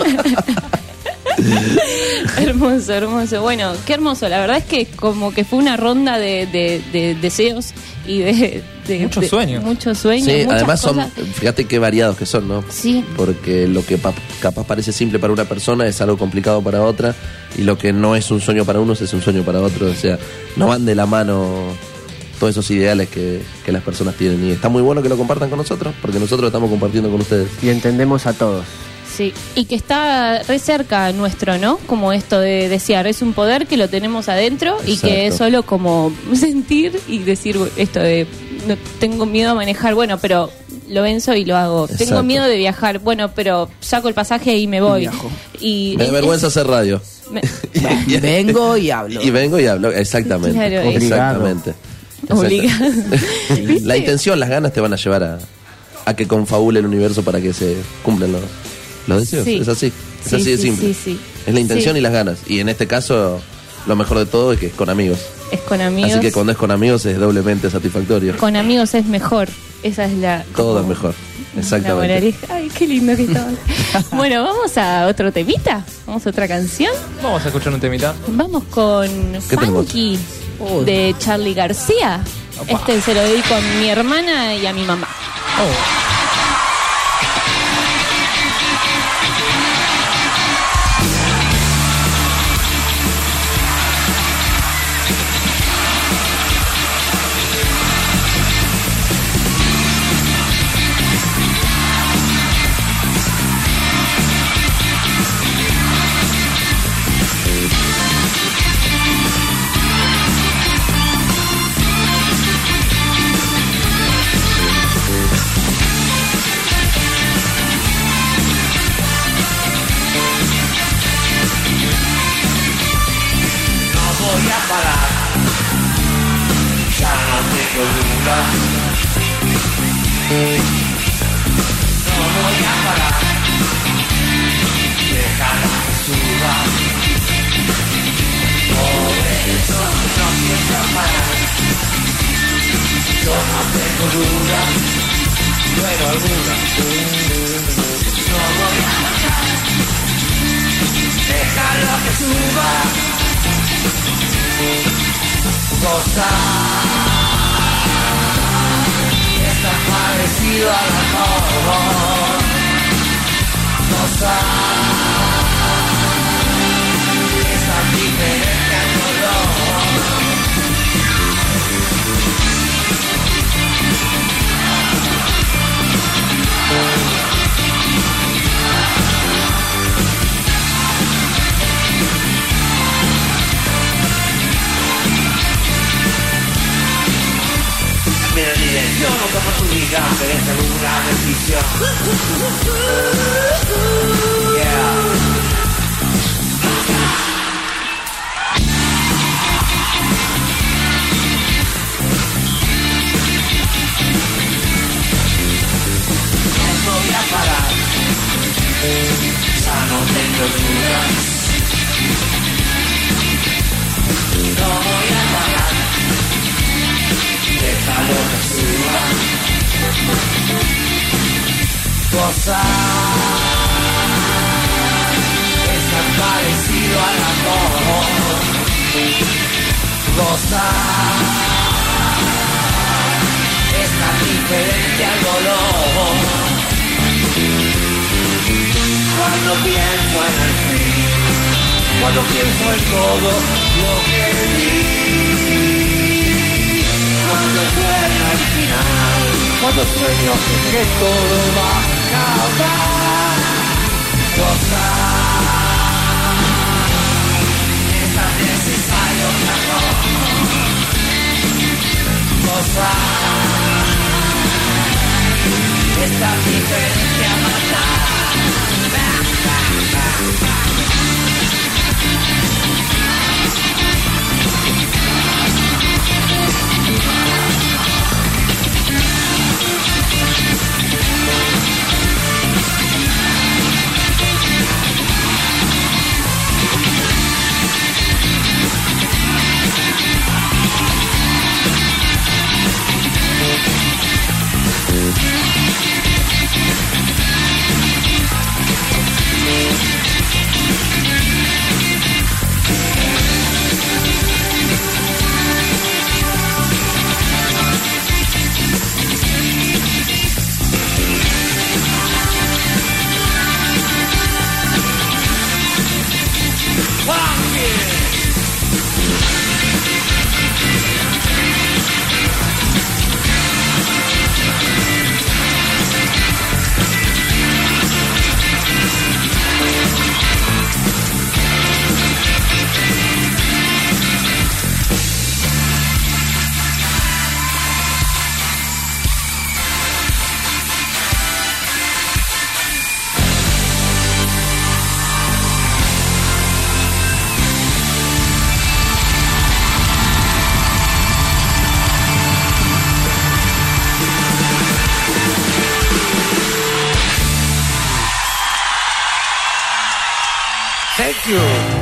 [SPEAKER 3] Hermoso, hermoso. Bueno, qué hermoso. La verdad es que como que fue una ronda de deseos y de
[SPEAKER 7] Muchos sueños.
[SPEAKER 3] Muchos sueños.
[SPEAKER 4] Sí,
[SPEAKER 3] muchas
[SPEAKER 4] además
[SPEAKER 3] cosas.
[SPEAKER 4] fíjate qué variados que son, ¿no?
[SPEAKER 3] Sí.
[SPEAKER 4] Porque lo que capaz parece simple para una persona es algo complicado para otra, y lo que no es un sueño para unos es un sueño para otros. O sea, no van de la mano todos esos ideales que las personas tienen, y está muy bueno que lo compartan con nosotros, porque nosotros lo estamos compartiendo con ustedes.
[SPEAKER 6] Y entendemos a todos.
[SPEAKER 3] Sí, y que está re cerca nuestro, ¿no? Como esto de desear, es un poder que lo tenemos adentro y que es
[SPEAKER 4] Exacto.
[SPEAKER 3] solo como sentir y decir esto de no tengo miedo a manejar, bueno, pero lo venzo y lo hago. Tengo
[SPEAKER 4] Exacto.
[SPEAKER 3] miedo de viajar, bueno, pero saco el pasaje y me voy.
[SPEAKER 5] Viajo.
[SPEAKER 3] Y
[SPEAKER 4] Me da vergüenza hacer radio.
[SPEAKER 3] me-
[SPEAKER 5] Vengo y hablo.
[SPEAKER 4] Y vengo y hablo, exactamente.
[SPEAKER 3] Claro,
[SPEAKER 4] exactamente.
[SPEAKER 3] Obligado.
[SPEAKER 4] La intención, las ganas te van a llevar a que confabule el universo para que se cumplan los deseos.
[SPEAKER 3] Sí.
[SPEAKER 4] Es así. Es
[SPEAKER 3] Sí,
[SPEAKER 4] así de
[SPEAKER 3] sí,
[SPEAKER 4] simple.
[SPEAKER 3] sí, sí.
[SPEAKER 4] Es la intención
[SPEAKER 3] Sí.
[SPEAKER 4] y las ganas. Y en este caso, lo mejor de todo es que es con amigos.
[SPEAKER 3] Es con amigos.
[SPEAKER 4] Así que cuando es con amigos es doblemente satisfactorio.
[SPEAKER 3] Con amigos es mejor. Esa es la.
[SPEAKER 4] Todo
[SPEAKER 3] como
[SPEAKER 4] es mejor.
[SPEAKER 3] la
[SPEAKER 4] Exactamente.
[SPEAKER 3] moraleja. Ay, qué lindo que estaba. Bueno, vamos a otro temita. Vamos a otra canción.
[SPEAKER 7] Vamos a escuchar un temita.
[SPEAKER 3] Vamos con
[SPEAKER 4] ¿Qué tenemos?
[SPEAKER 3] Funky de Charly García. Este se lo dedico a mi hermana y a mi mamá.
[SPEAKER 8] No voy a parar, ya no tengo duda. No voy a parar, déjala que suba. Por eso no pienso parar. Yo no tengo duda, pero alguna. No voy a parar, déjalo que suba. Gozar está parecido al amor. Gozar es tan diferente al dolor. decisión o que oportunidad merece alguna decisión. Yeah. No voy a parar, ya no tengo dudas. No voy a parar, déjalo que suba. Gozar es tan parecido al amor. Gozar es tan diferente al dolor. Cuando pienso en el fin, cuando pienso en todo lo que vi, cuando sueño al final, cuando sueño que todo va a acabar. Gozar es tan necesario mi amor. Gozar es tan diferente a matar. Thank you.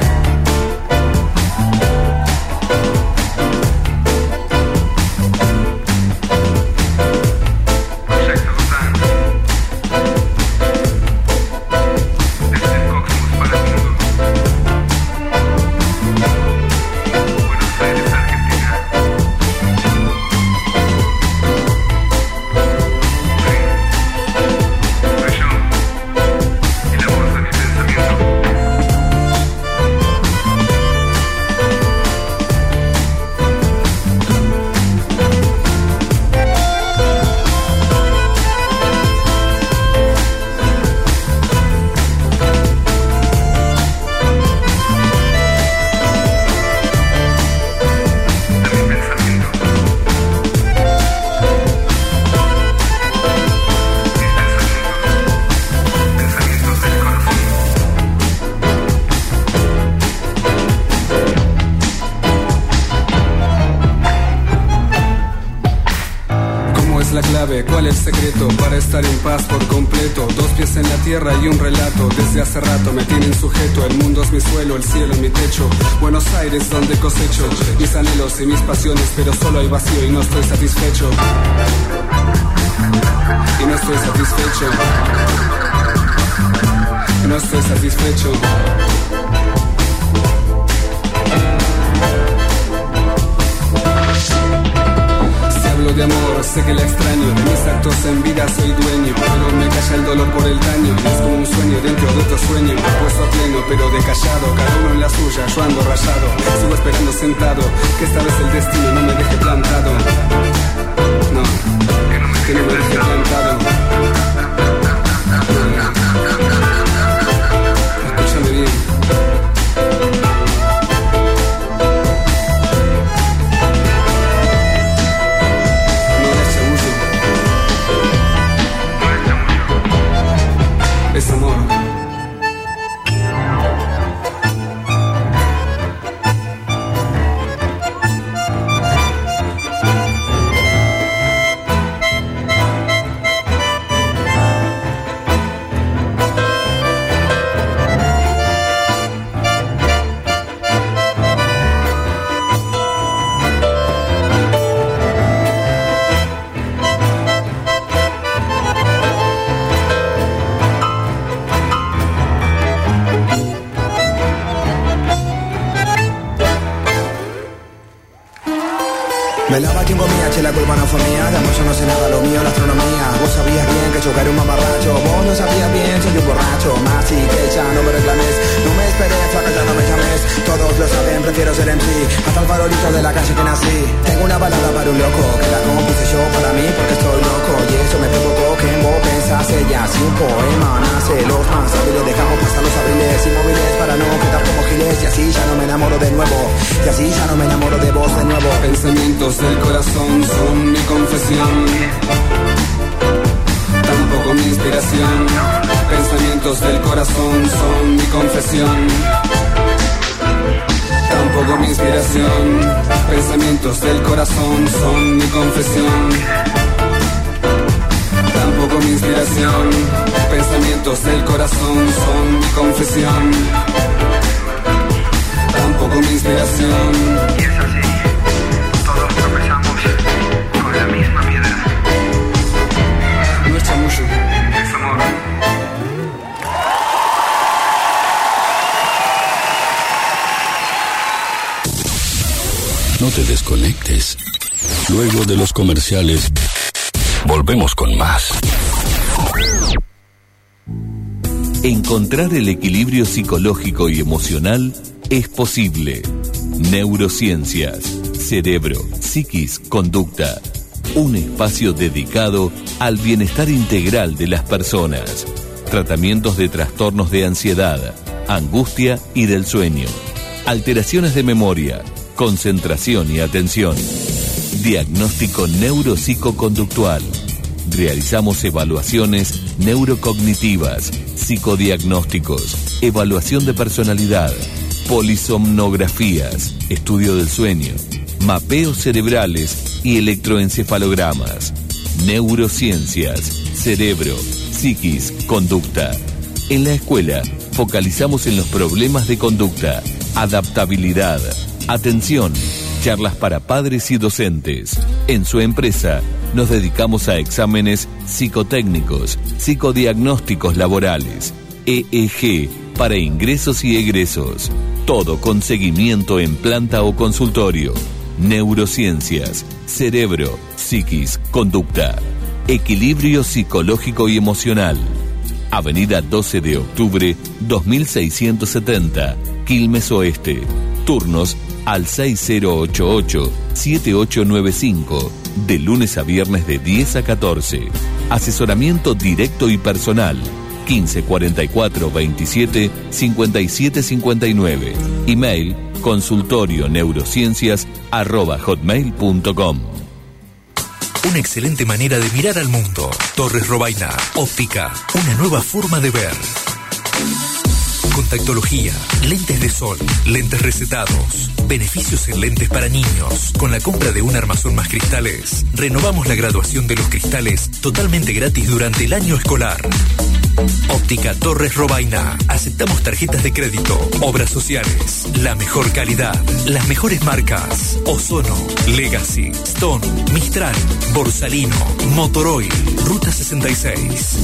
[SPEAKER 16] ¿Cuál es el secreto para estar en paz por completo? Dos pies en la tierra y un relato. Desde hace rato me tienen sujeto. El mundo es mi suelo, el cielo es mi techo. Buenos Aires donde cosecho mis anhelos y mis pasiones, pero solo hay vacío y no estoy satisfecho. Y no estoy satisfecho. No estoy satisfecho. De amor, sé que la extraño, de mis actos en vida soy dueño, pero me calla el dolor por el daño, y es como un sueño dentro de otro sueño, puesto a pleno pero de callado, cada uno en la suya, yo ando rayado, sigo esperando sentado, que esta vez el destino no me deje plantado, no, que no me deje plantado, escúchame bien.
[SPEAKER 17] Me lava quien comía, che, la culpa no fue mía. De amor yo no sé nada, lo mío la astronomía. Vos sabías bien que chocar un mamarracho. Vos no sabías bien, soy un borracho. Más sí que ya no me reclames. No me esperes, flaca, ya no me llames. Todos lo saben, prefiero ser MC. Hasta el farolito de la calle que nací. Tengo una balada para un loco, que la compuse yo para mí porque estoy loco. Y eso me provocó que en vos pensase ya. Si un poema nace, los más hábiles dejamos pasar los abriles inmóviles para no quedar como giles. Y así ya no me enamoro de nuevo. Y así ya no me enamoro de vos de nuevo.
[SPEAKER 16] Pensamientos del corazón son mi confesión, tampoco mi inspiración. Pensamientos del corazón son mi confesión, tampoco mi inspiración. Pensamientos del corazón son mi confesión, tampoco mi inspiración. Pensamientos del corazón son mi confesión, tampoco mi inspiración.
[SPEAKER 17] Y es así, todos tropezamos con la misma piedra.
[SPEAKER 16] No es chamullo,
[SPEAKER 17] es amor.
[SPEAKER 1] No te desconectes. Luego de los comerciales, volvemos con más.
[SPEAKER 18] Encontrar el equilibrio psicológico y emocional es posible. Neurociencias, cerebro, psiquis, conducta. Un espacio dedicado al bienestar integral de las personas. Tratamientos de trastornos de ansiedad, angustia y del sueño. Alteraciones de memoria, concentración y atención. Diagnóstico neuropsicoconductual. Realizamos evaluaciones neurocognitivas, psicodiagnósticos, evaluación de personalidad, polisomnografías, estudio del sueño, mapeos cerebrales y electroencefalogramas. Neurociencias, cerebro, psiquis, conducta. En la escuela focalizamos en los problemas de conducta, adaptabilidad, atención, charlas para padres y docentes. En su empresa nos dedicamos a exámenes psicotécnicos, psicodiagnósticos laborales, EEG para ingresos y egresos. Todo con seguimiento en planta o consultorio. Neurociencias, cerebro, psiquis, conducta. Equilibrio psicológico y emocional. Avenida 12 de Octubre, 2670, Quilmes Oeste. Turnos al 6088-7895, de lunes a viernes de 10 a 14. Asesoramiento directo y personal, 1544-27-5759. Email consultorioneurociencias@hotmail.com.
[SPEAKER 19] Una excelente manera de mirar al mundo. Torres Robaina, óptica, una nueva forma de ver. Contactología, lentes de sol, lentes recetados, beneficios en lentes para niños. Con la compra de un armazón más cristales, renovamos la graduación de los cristales totalmente gratis durante el año escolar. Óptica Torres Robaina. Aceptamos tarjetas de crédito, obras sociales, la mejor calidad, las mejores marcas: Ozono, Legacy, Stone, Mistral, Borsalino, Motoroil, Ruta 66.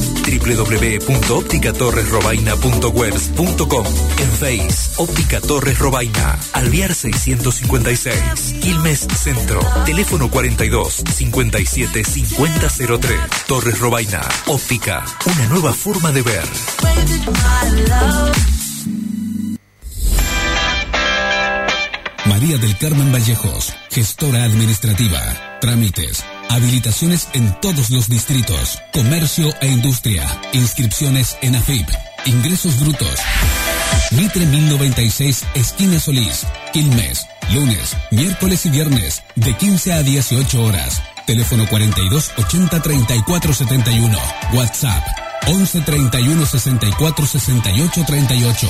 [SPEAKER 19] www.opticatorresrobaina.webs.com. En Face, Óptica Torres Robaina, Alvear 656, Quilmes Centro. Teléfono 42 57 5003. Torres Robaina, óptica, una nueva forma de ver.
[SPEAKER 20] María del Carmen Vallejos, gestora administrativa, trámites, habilitaciones en todos los distritos, comercio e industria, inscripciones en AFIP, ingresos brutos. Mitre 1096, esquina Solís, Quilmes, lunes, miércoles y viernes, de 15 a 18 horas. Teléfono 42 80 34 71. WhatsApp 11 31 64 68 38.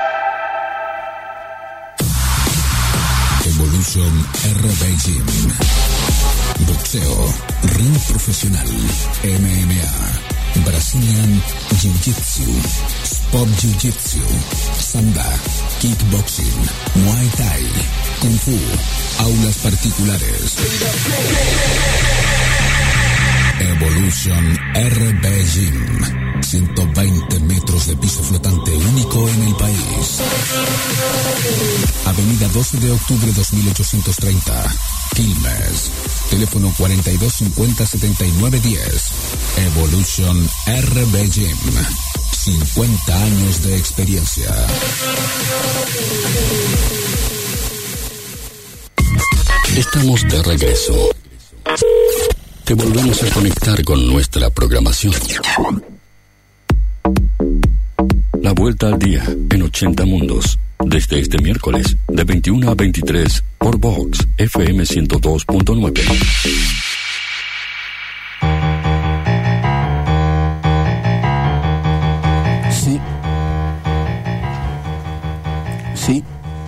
[SPEAKER 20] Evolution RB Gym. Boxeo, ring profesional, MMA, Brazilian Jiu-Jitsu, Sport Jiu-Jitsu, Samba, Kickboxing, Muay Thai, Kung Fu, aulas particulares. Evolution RB Gym. 120 metros de piso flotante único en el país. Avenida 12 de Octubre 2830, Quilmes. Teléfono 4250-7910. Evolution RB Gym. 50 años de experiencia.
[SPEAKER 1] Estamos de regreso. Te volvemos a conectar con nuestra programación. La vuelta al día en 80 mundos. Desde este miércoles, de 21 a 23, por Vox FM 102.9.
[SPEAKER 5] Sí. Sí.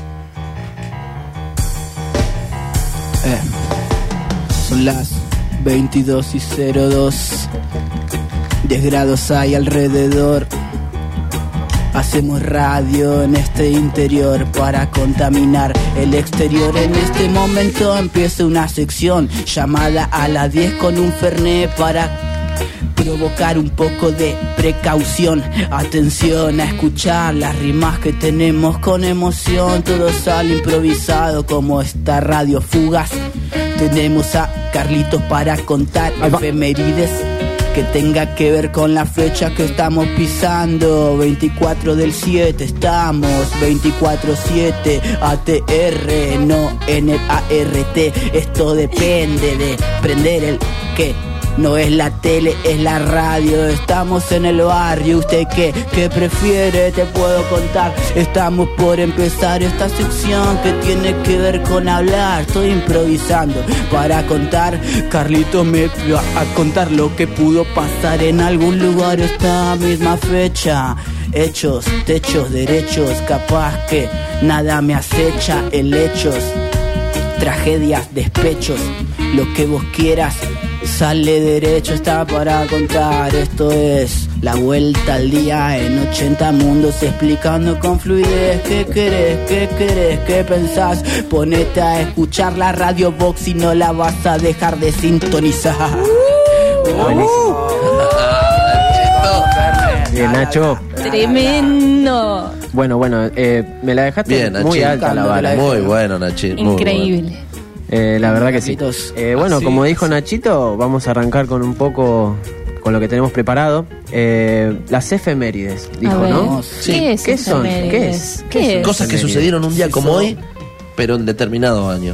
[SPEAKER 5] Son las 22:02. 10 grados hay alrededor. Hacemos radio en este interior para contaminar el exterior. En este momento empieza una sección llamada a las 10 con un fernet para provocar un poco de precaución. Atención a escuchar las rimas que tenemos con emoción. Todo sale improvisado como esta radio fugaz. Tenemos a Carlitos para contar efemérides que tenga que ver con la fecha que estamos pisando. 24 del 7 estamos, 24/7 ATR, no en el ART. Esto depende de prender el que no es la tele, es la radio. Estamos en el barrio. ¿Usted qué prefiere? Te puedo contar. Estamos por empezar esta sección que tiene que ver con hablar. Estoy improvisando para contar. Carlitos me va a contar lo que pudo pasar en algún lugar esta misma fecha. Hechos, techos, derechos. Capaz que nada me acecha. Helechos, tragedias, despechos. Lo que vos quieras sale derecho, está para contar. Esto es la vuelta al día en 80 mundos, explicando con fluidez. ¿Qué querés? ¿Qué pensás? Ponete a escuchar la Radio Vox y no la vas a dejar de sintonizar.
[SPEAKER 6] Bien, Nacho.
[SPEAKER 3] Tremendo.
[SPEAKER 6] Bueno, me la dejaste
[SPEAKER 4] bien,
[SPEAKER 6] muy
[SPEAKER 4] Nachín.
[SPEAKER 6] alta la vara.
[SPEAKER 4] Muy bueno, Nachín.
[SPEAKER 3] Increíble.
[SPEAKER 6] La verdad que sí. Bueno, como dijo Nachito, vamos a arrancar con un poco con lo que tenemos preparado. Las efemérides, dijo, ¿no?
[SPEAKER 3] Sí. ¿Qué
[SPEAKER 6] son?
[SPEAKER 3] efemérides?
[SPEAKER 6] ¿Qué es?
[SPEAKER 4] Cosas que sucedieron un día como hoy, pero en determinado año.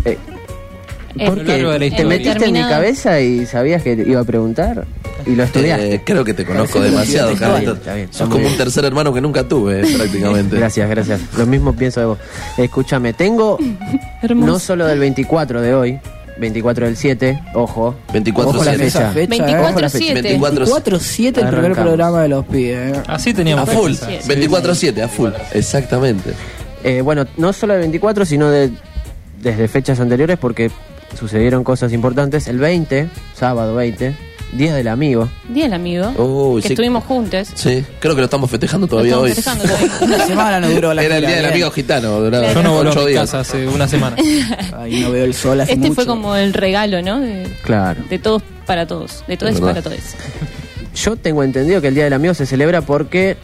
[SPEAKER 6] ¿Por qué? ¿Te metiste en mi cabeza y sabías que iba a preguntar? Y lo estudiaste.
[SPEAKER 4] Creo que te conozco demasiado, Carlitos. Sos como un tercer hermano que nunca tuve, prácticamente.
[SPEAKER 6] Gracias. Lo mismo pienso de vos. Escúchame, tengo no solo del 24 de hoy, 24 del 7, ojo.
[SPEAKER 4] 24/7.
[SPEAKER 6] Ojo la fecha.
[SPEAKER 3] 24/7.
[SPEAKER 5] 24/7 el primer programa de los pibes.
[SPEAKER 7] Así teníamos.
[SPEAKER 4] A full. 24/7, a full. Exactamente.
[SPEAKER 6] Bueno, no solo del 24, sino desde fechas anteriores, porque sucedieron cosas importantes. El 20, sábado 20, Día del Amigo.
[SPEAKER 3] Día del Amigo. Que estuvimos juntos.
[SPEAKER 4] Sí, creo que lo estamos festejando todavía hoy.
[SPEAKER 5] Una semana no duró la
[SPEAKER 4] Era el Día del Amigo gitano. Duraba
[SPEAKER 7] Yo no volví a
[SPEAKER 4] 8
[SPEAKER 7] mi
[SPEAKER 4] días.
[SPEAKER 7] casa hace una semana.
[SPEAKER 5] Ay, no veo el sol hace mucho.
[SPEAKER 3] Fue como el regalo, ¿no?
[SPEAKER 6] Claro.
[SPEAKER 3] De todos para todos. De todos para todos.
[SPEAKER 6] Yo tengo entendido que el Día del Amigo se celebra porque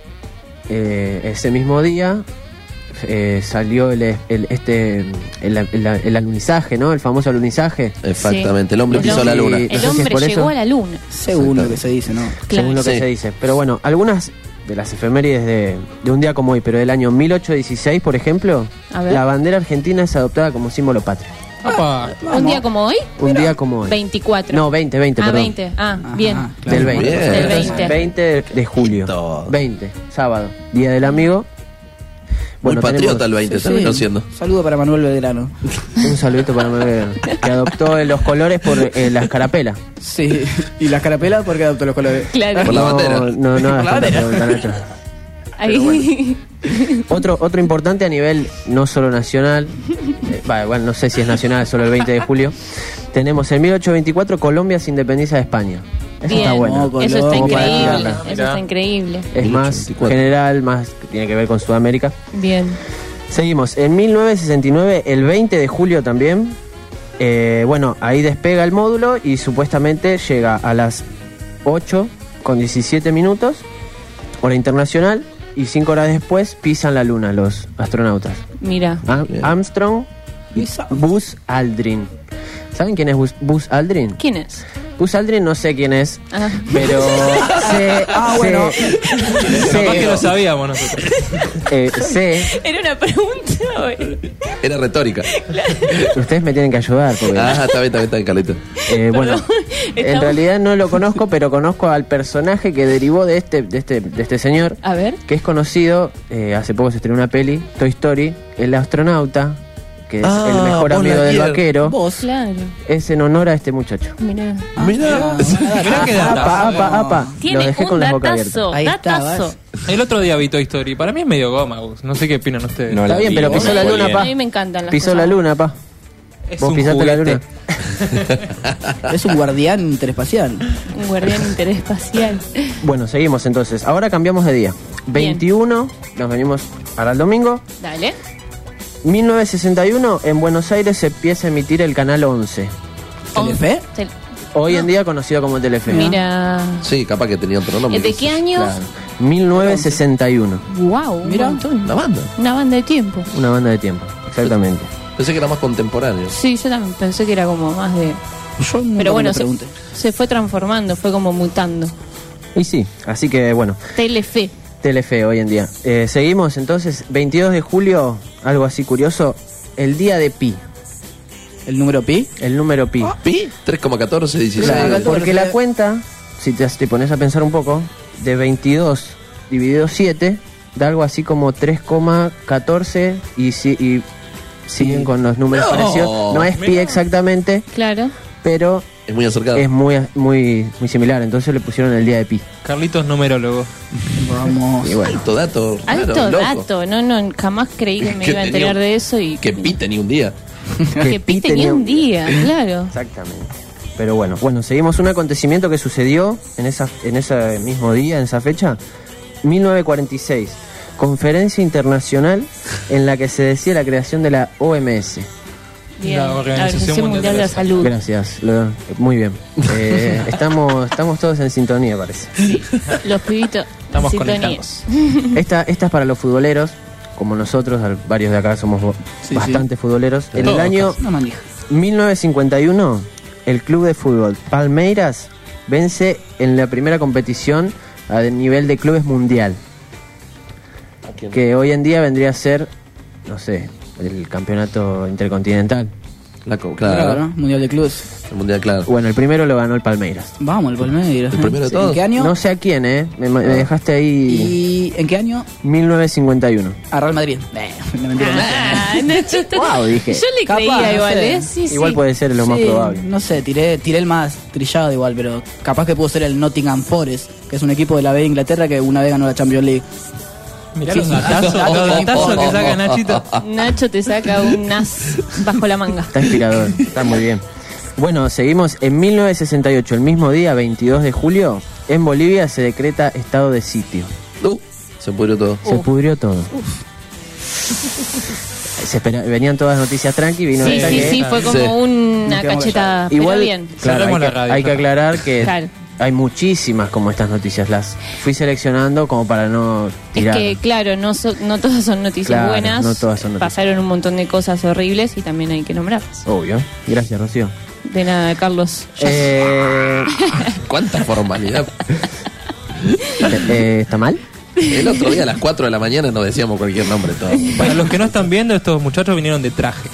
[SPEAKER 6] ese mismo día salió el alunizaje, ¿no? El famoso alunizaje.
[SPEAKER 4] Exactamente, el hombre pisó la luna.
[SPEAKER 3] El hombre llegó a la luna.
[SPEAKER 5] Según lo que se dice, ¿no?
[SPEAKER 6] Según lo que se dice. Pero bueno, algunas de las efemérides de un día como hoy, pero del año 1816, por ejemplo, la bandera argentina es adoptada como símbolo patrio.
[SPEAKER 3] ¿Un día como hoy?
[SPEAKER 6] Un día como hoy.
[SPEAKER 3] 24.
[SPEAKER 6] No, 20, perdón.
[SPEAKER 3] 20. Bien.
[SPEAKER 6] Del 20.
[SPEAKER 4] Bien.
[SPEAKER 3] Del 20.
[SPEAKER 6] Entonces, 20 de julio. 20, sábado, Día del Amigo.
[SPEAKER 4] Muy patriota el 20, terminó siendo.
[SPEAKER 5] Saludo para Manuel Belgrano.
[SPEAKER 6] Un saludito para Manuel Belgrano, que adoptó los colores por la escarapela.
[SPEAKER 5] Sí, ¿y la escarapela por qué adoptó los colores?
[SPEAKER 3] Claro.
[SPEAKER 4] Por la bandera.
[SPEAKER 6] No,
[SPEAKER 5] Por la bandera.
[SPEAKER 3] Ahí.
[SPEAKER 6] Bueno. Otro importante a nivel no solo nacional, bueno, no sé si es nacional, solo el 20 de julio. Tenemos en 1824 Colombia se independiza de España. Eso
[SPEAKER 3] Bien.
[SPEAKER 6] está bueno.
[SPEAKER 3] Eso está increíble.
[SPEAKER 6] Eso
[SPEAKER 3] está increíble.
[SPEAKER 6] Es más general, más que tiene que ver con Sudamérica.
[SPEAKER 3] Bien.
[SPEAKER 6] Seguimos. En 1969, el 20 de julio también, bueno, ahí despega el módulo y supuestamente llega a las 8:17, hora internacional, y 5 horas después pisan la luna los astronautas.
[SPEAKER 3] Mira.
[SPEAKER 6] Armstrong Buzz Aldrin. ¿Saben quién es Buzz Aldrin?
[SPEAKER 3] ¿Quién es?
[SPEAKER 6] Buzz Aldrin no sé quién es, pero sé...
[SPEAKER 5] bueno.
[SPEAKER 7] Capaz que lo sabíamos nosotros.
[SPEAKER 6] Sé...
[SPEAKER 3] Era una pregunta, güey.
[SPEAKER 4] Era retórica.
[SPEAKER 6] Ustedes me tienen que ayudar. Porque...
[SPEAKER 4] está bien, Carlito.
[SPEAKER 6] Bueno, en realidad no lo conozco, pero conozco al personaje que derivó de este señor.
[SPEAKER 3] A ver.
[SPEAKER 6] Que es conocido, hace poco se estrenó una peli, Toy Story, el astronauta, que es el mejor amigo del vaquero.
[SPEAKER 3] Claro.
[SPEAKER 6] Es en honor a este muchacho.
[SPEAKER 3] Mirá.
[SPEAKER 7] Mirá qué data.
[SPEAKER 6] Apa.
[SPEAKER 3] Tiene
[SPEAKER 6] Lo dejé
[SPEAKER 3] un
[SPEAKER 6] con la boca abierta.
[SPEAKER 3] datazo,
[SPEAKER 5] Ahí está,
[SPEAKER 3] datazo.
[SPEAKER 7] El otro día vi Toy Story. Para mí es medio goma, Gus. No sé qué opinan ustedes.
[SPEAKER 9] No
[SPEAKER 6] Está
[SPEAKER 9] la
[SPEAKER 6] bien,
[SPEAKER 9] vi,
[SPEAKER 6] pero
[SPEAKER 9] vos,
[SPEAKER 6] pisó la luna,
[SPEAKER 3] A
[SPEAKER 6] pa.
[SPEAKER 3] mí me encantan las
[SPEAKER 6] Pisó
[SPEAKER 3] cosas.
[SPEAKER 6] la luna, pa.
[SPEAKER 7] Es
[SPEAKER 6] Vos
[SPEAKER 7] un
[SPEAKER 6] pisaste la luna.
[SPEAKER 7] juguete.
[SPEAKER 5] Es un guardián interespacial.
[SPEAKER 3] Un guardián interespacial.
[SPEAKER 6] Bueno, seguimos entonces. Ahora cambiamos de día. 21, nos venimos para el domingo.
[SPEAKER 3] Dale.
[SPEAKER 6] 1961, en Buenos Aires se empieza a emitir el canal 11.
[SPEAKER 5] ¿Telefe?
[SPEAKER 6] Hoy en día conocido como Telefe.
[SPEAKER 3] Mira.
[SPEAKER 4] Sí, capaz que tenía otro nombre.
[SPEAKER 3] ¿De qué año?
[SPEAKER 4] Claro.
[SPEAKER 6] 1961.
[SPEAKER 3] Wow,
[SPEAKER 5] Mira,
[SPEAKER 4] ¿Una banda?
[SPEAKER 3] Una banda de tiempo.
[SPEAKER 6] Una banda de tiempo, exactamente.
[SPEAKER 4] Pensé que era más contemporáneo.
[SPEAKER 3] Sí, yo también pensé que era como más de...
[SPEAKER 5] Yo nunca
[SPEAKER 3] Pero bueno,
[SPEAKER 5] me pregunté.
[SPEAKER 3] se fue transformando, fue como mutando.
[SPEAKER 6] Y sí, así que bueno,
[SPEAKER 3] Telefe.
[SPEAKER 6] Telefe hoy en día. Seguimos entonces, 22 de julio, algo así curioso, el día de Pi.
[SPEAKER 5] ¿El número pi?
[SPEAKER 6] El número Pi.
[SPEAKER 4] ¿Pi? 3,1416.
[SPEAKER 6] Claro, porque la cuenta, si te pones a pensar un poco, de 22 dividido 7, da algo así como 3,14 y siguen con los números parecidos. No es Pi exactamente,
[SPEAKER 3] Claro.
[SPEAKER 6] pero
[SPEAKER 4] Es muy acercado.
[SPEAKER 6] es muy similar, entonces le pusieron el día de Pi.
[SPEAKER 7] Carlitos numerólogo.
[SPEAKER 5] Vamos.
[SPEAKER 6] Y bueno,
[SPEAKER 4] Alto dato.
[SPEAKER 3] Alto
[SPEAKER 4] raro, loco.
[SPEAKER 3] dato. No, jamás creí que me
[SPEAKER 4] Que
[SPEAKER 3] iba a
[SPEAKER 4] tenía
[SPEAKER 3] enterar
[SPEAKER 4] un-
[SPEAKER 3] de eso y...
[SPEAKER 4] Que Pi tenía un día.
[SPEAKER 3] Que Pi tenía un día, claro.
[SPEAKER 6] exactamente. Pero bueno, seguimos un acontecimiento que sucedió en ese mismo día, en esa fecha, 1946. Conferencia internacional en la que se decía la creación de la OMS.
[SPEAKER 3] Bien.
[SPEAKER 7] La Organización Mundial de la
[SPEAKER 3] Salud.
[SPEAKER 6] Gracias, muy bien. Estamos todos en sintonía, parece.
[SPEAKER 3] Los pibitos.
[SPEAKER 7] Estamos
[SPEAKER 3] sintonía.
[SPEAKER 6] Esta es para los futboleros, como nosotros, varios de acá somos bastante futboleros. En el
[SPEAKER 7] Todos,
[SPEAKER 6] año
[SPEAKER 5] Una manija.
[SPEAKER 6] 1951, el club de fútbol Palmeiras vence en la primera competición a nivel de clubes mundial, que hoy en día vendría a ser, no sé, el campeonato intercontinental.
[SPEAKER 5] Claro, Mundial de Clubes.
[SPEAKER 4] El mundial, claro.
[SPEAKER 6] Bueno, el primero lo ganó el Palmeiras.
[SPEAKER 5] Vamos, el Palmeiras.
[SPEAKER 4] ¿El primero de
[SPEAKER 5] Sí,
[SPEAKER 4] todos?
[SPEAKER 5] ¿En qué año?
[SPEAKER 6] No sé a quién, me dejaste ahí.
[SPEAKER 5] ¿Y en qué año?
[SPEAKER 6] 1951.
[SPEAKER 5] A Real Madrid. No, mentira, no sé.
[SPEAKER 3] Ah, Nacho,
[SPEAKER 6] Wow, dije.
[SPEAKER 3] Yo le
[SPEAKER 5] Capaz,
[SPEAKER 3] creía
[SPEAKER 5] no
[SPEAKER 3] igual,
[SPEAKER 5] sé.
[SPEAKER 3] Sí,
[SPEAKER 6] Igual
[SPEAKER 3] sí.
[SPEAKER 6] puede ser lo más
[SPEAKER 5] Sí,
[SPEAKER 6] probable.
[SPEAKER 5] No sé, tiré el más trillado igual, pero capaz que pudo ser el Nottingham Forest, que es un equipo de la B de Inglaterra que una vez ganó la Champions League.
[SPEAKER 7] Mirá
[SPEAKER 5] Sí,
[SPEAKER 7] los
[SPEAKER 5] sí,
[SPEAKER 7] datazos,
[SPEAKER 5] datos
[SPEAKER 7] los
[SPEAKER 5] que
[SPEAKER 7] datazos
[SPEAKER 5] importan.
[SPEAKER 7] que saca Nachito.
[SPEAKER 3] Nacho te saca un as bajo la manga.
[SPEAKER 6] Está inspirador, está muy bien. Bueno, seguimos. En 1968, el mismo día, 22 de julio, en Bolivia se decreta estado de sitio.
[SPEAKER 4] Se pudrió todo.
[SPEAKER 6] Se pudrió todo. Venían todas las noticias tranqui, vino
[SPEAKER 3] Sí,
[SPEAKER 6] esta
[SPEAKER 3] sí,
[SPEAKER 6] que-
[SPEAKER 3] sí, fue como una cachetada.
[SPEAKER 6] Igual,
[SPEAKER 3] pero bien.
[SPEAKER 6] claro,
[SPEAKER 7] Cerremos
[SPEAKER 6] hay,
[SPEAKER 7] la radio,
[SPEAKER 6] hay que
[SPEAKER 7] ya.
[SPEAKER 6] aclarar que
[SPEAKER 3] Claro.
[SPEAKER 6] hay muchísimas como estas noticias. Las fui seleccionando como para no
[SPEAKER 3] Es
[SPEAKER 6] tirar.
[SPEAKER 3] que, claro, no todas son noticias
[SPEAKER 6] Claro,
[SPEAKER 3] buenas.
[SPEAKER 6] no todas son noticias.
[SPEAKER 3] Pasaron un montón de cosas horribles y también hay que nombrarlas.
[SPEAKER 6] Obvio. Gracias, Rocío.
[SPEAKER 3] De nada, Carlos.
[SPEAKER 4] ¿Cuánta formalidad?
[SPEAKER 6] ¿Está mal?
[SPEAKER 4] El otro día a las 4 de la mañana nos decíamos cualquier nombre todo.
[SPEAKER 7] Para los que no están viendo, estos muchachos vinieron de traje.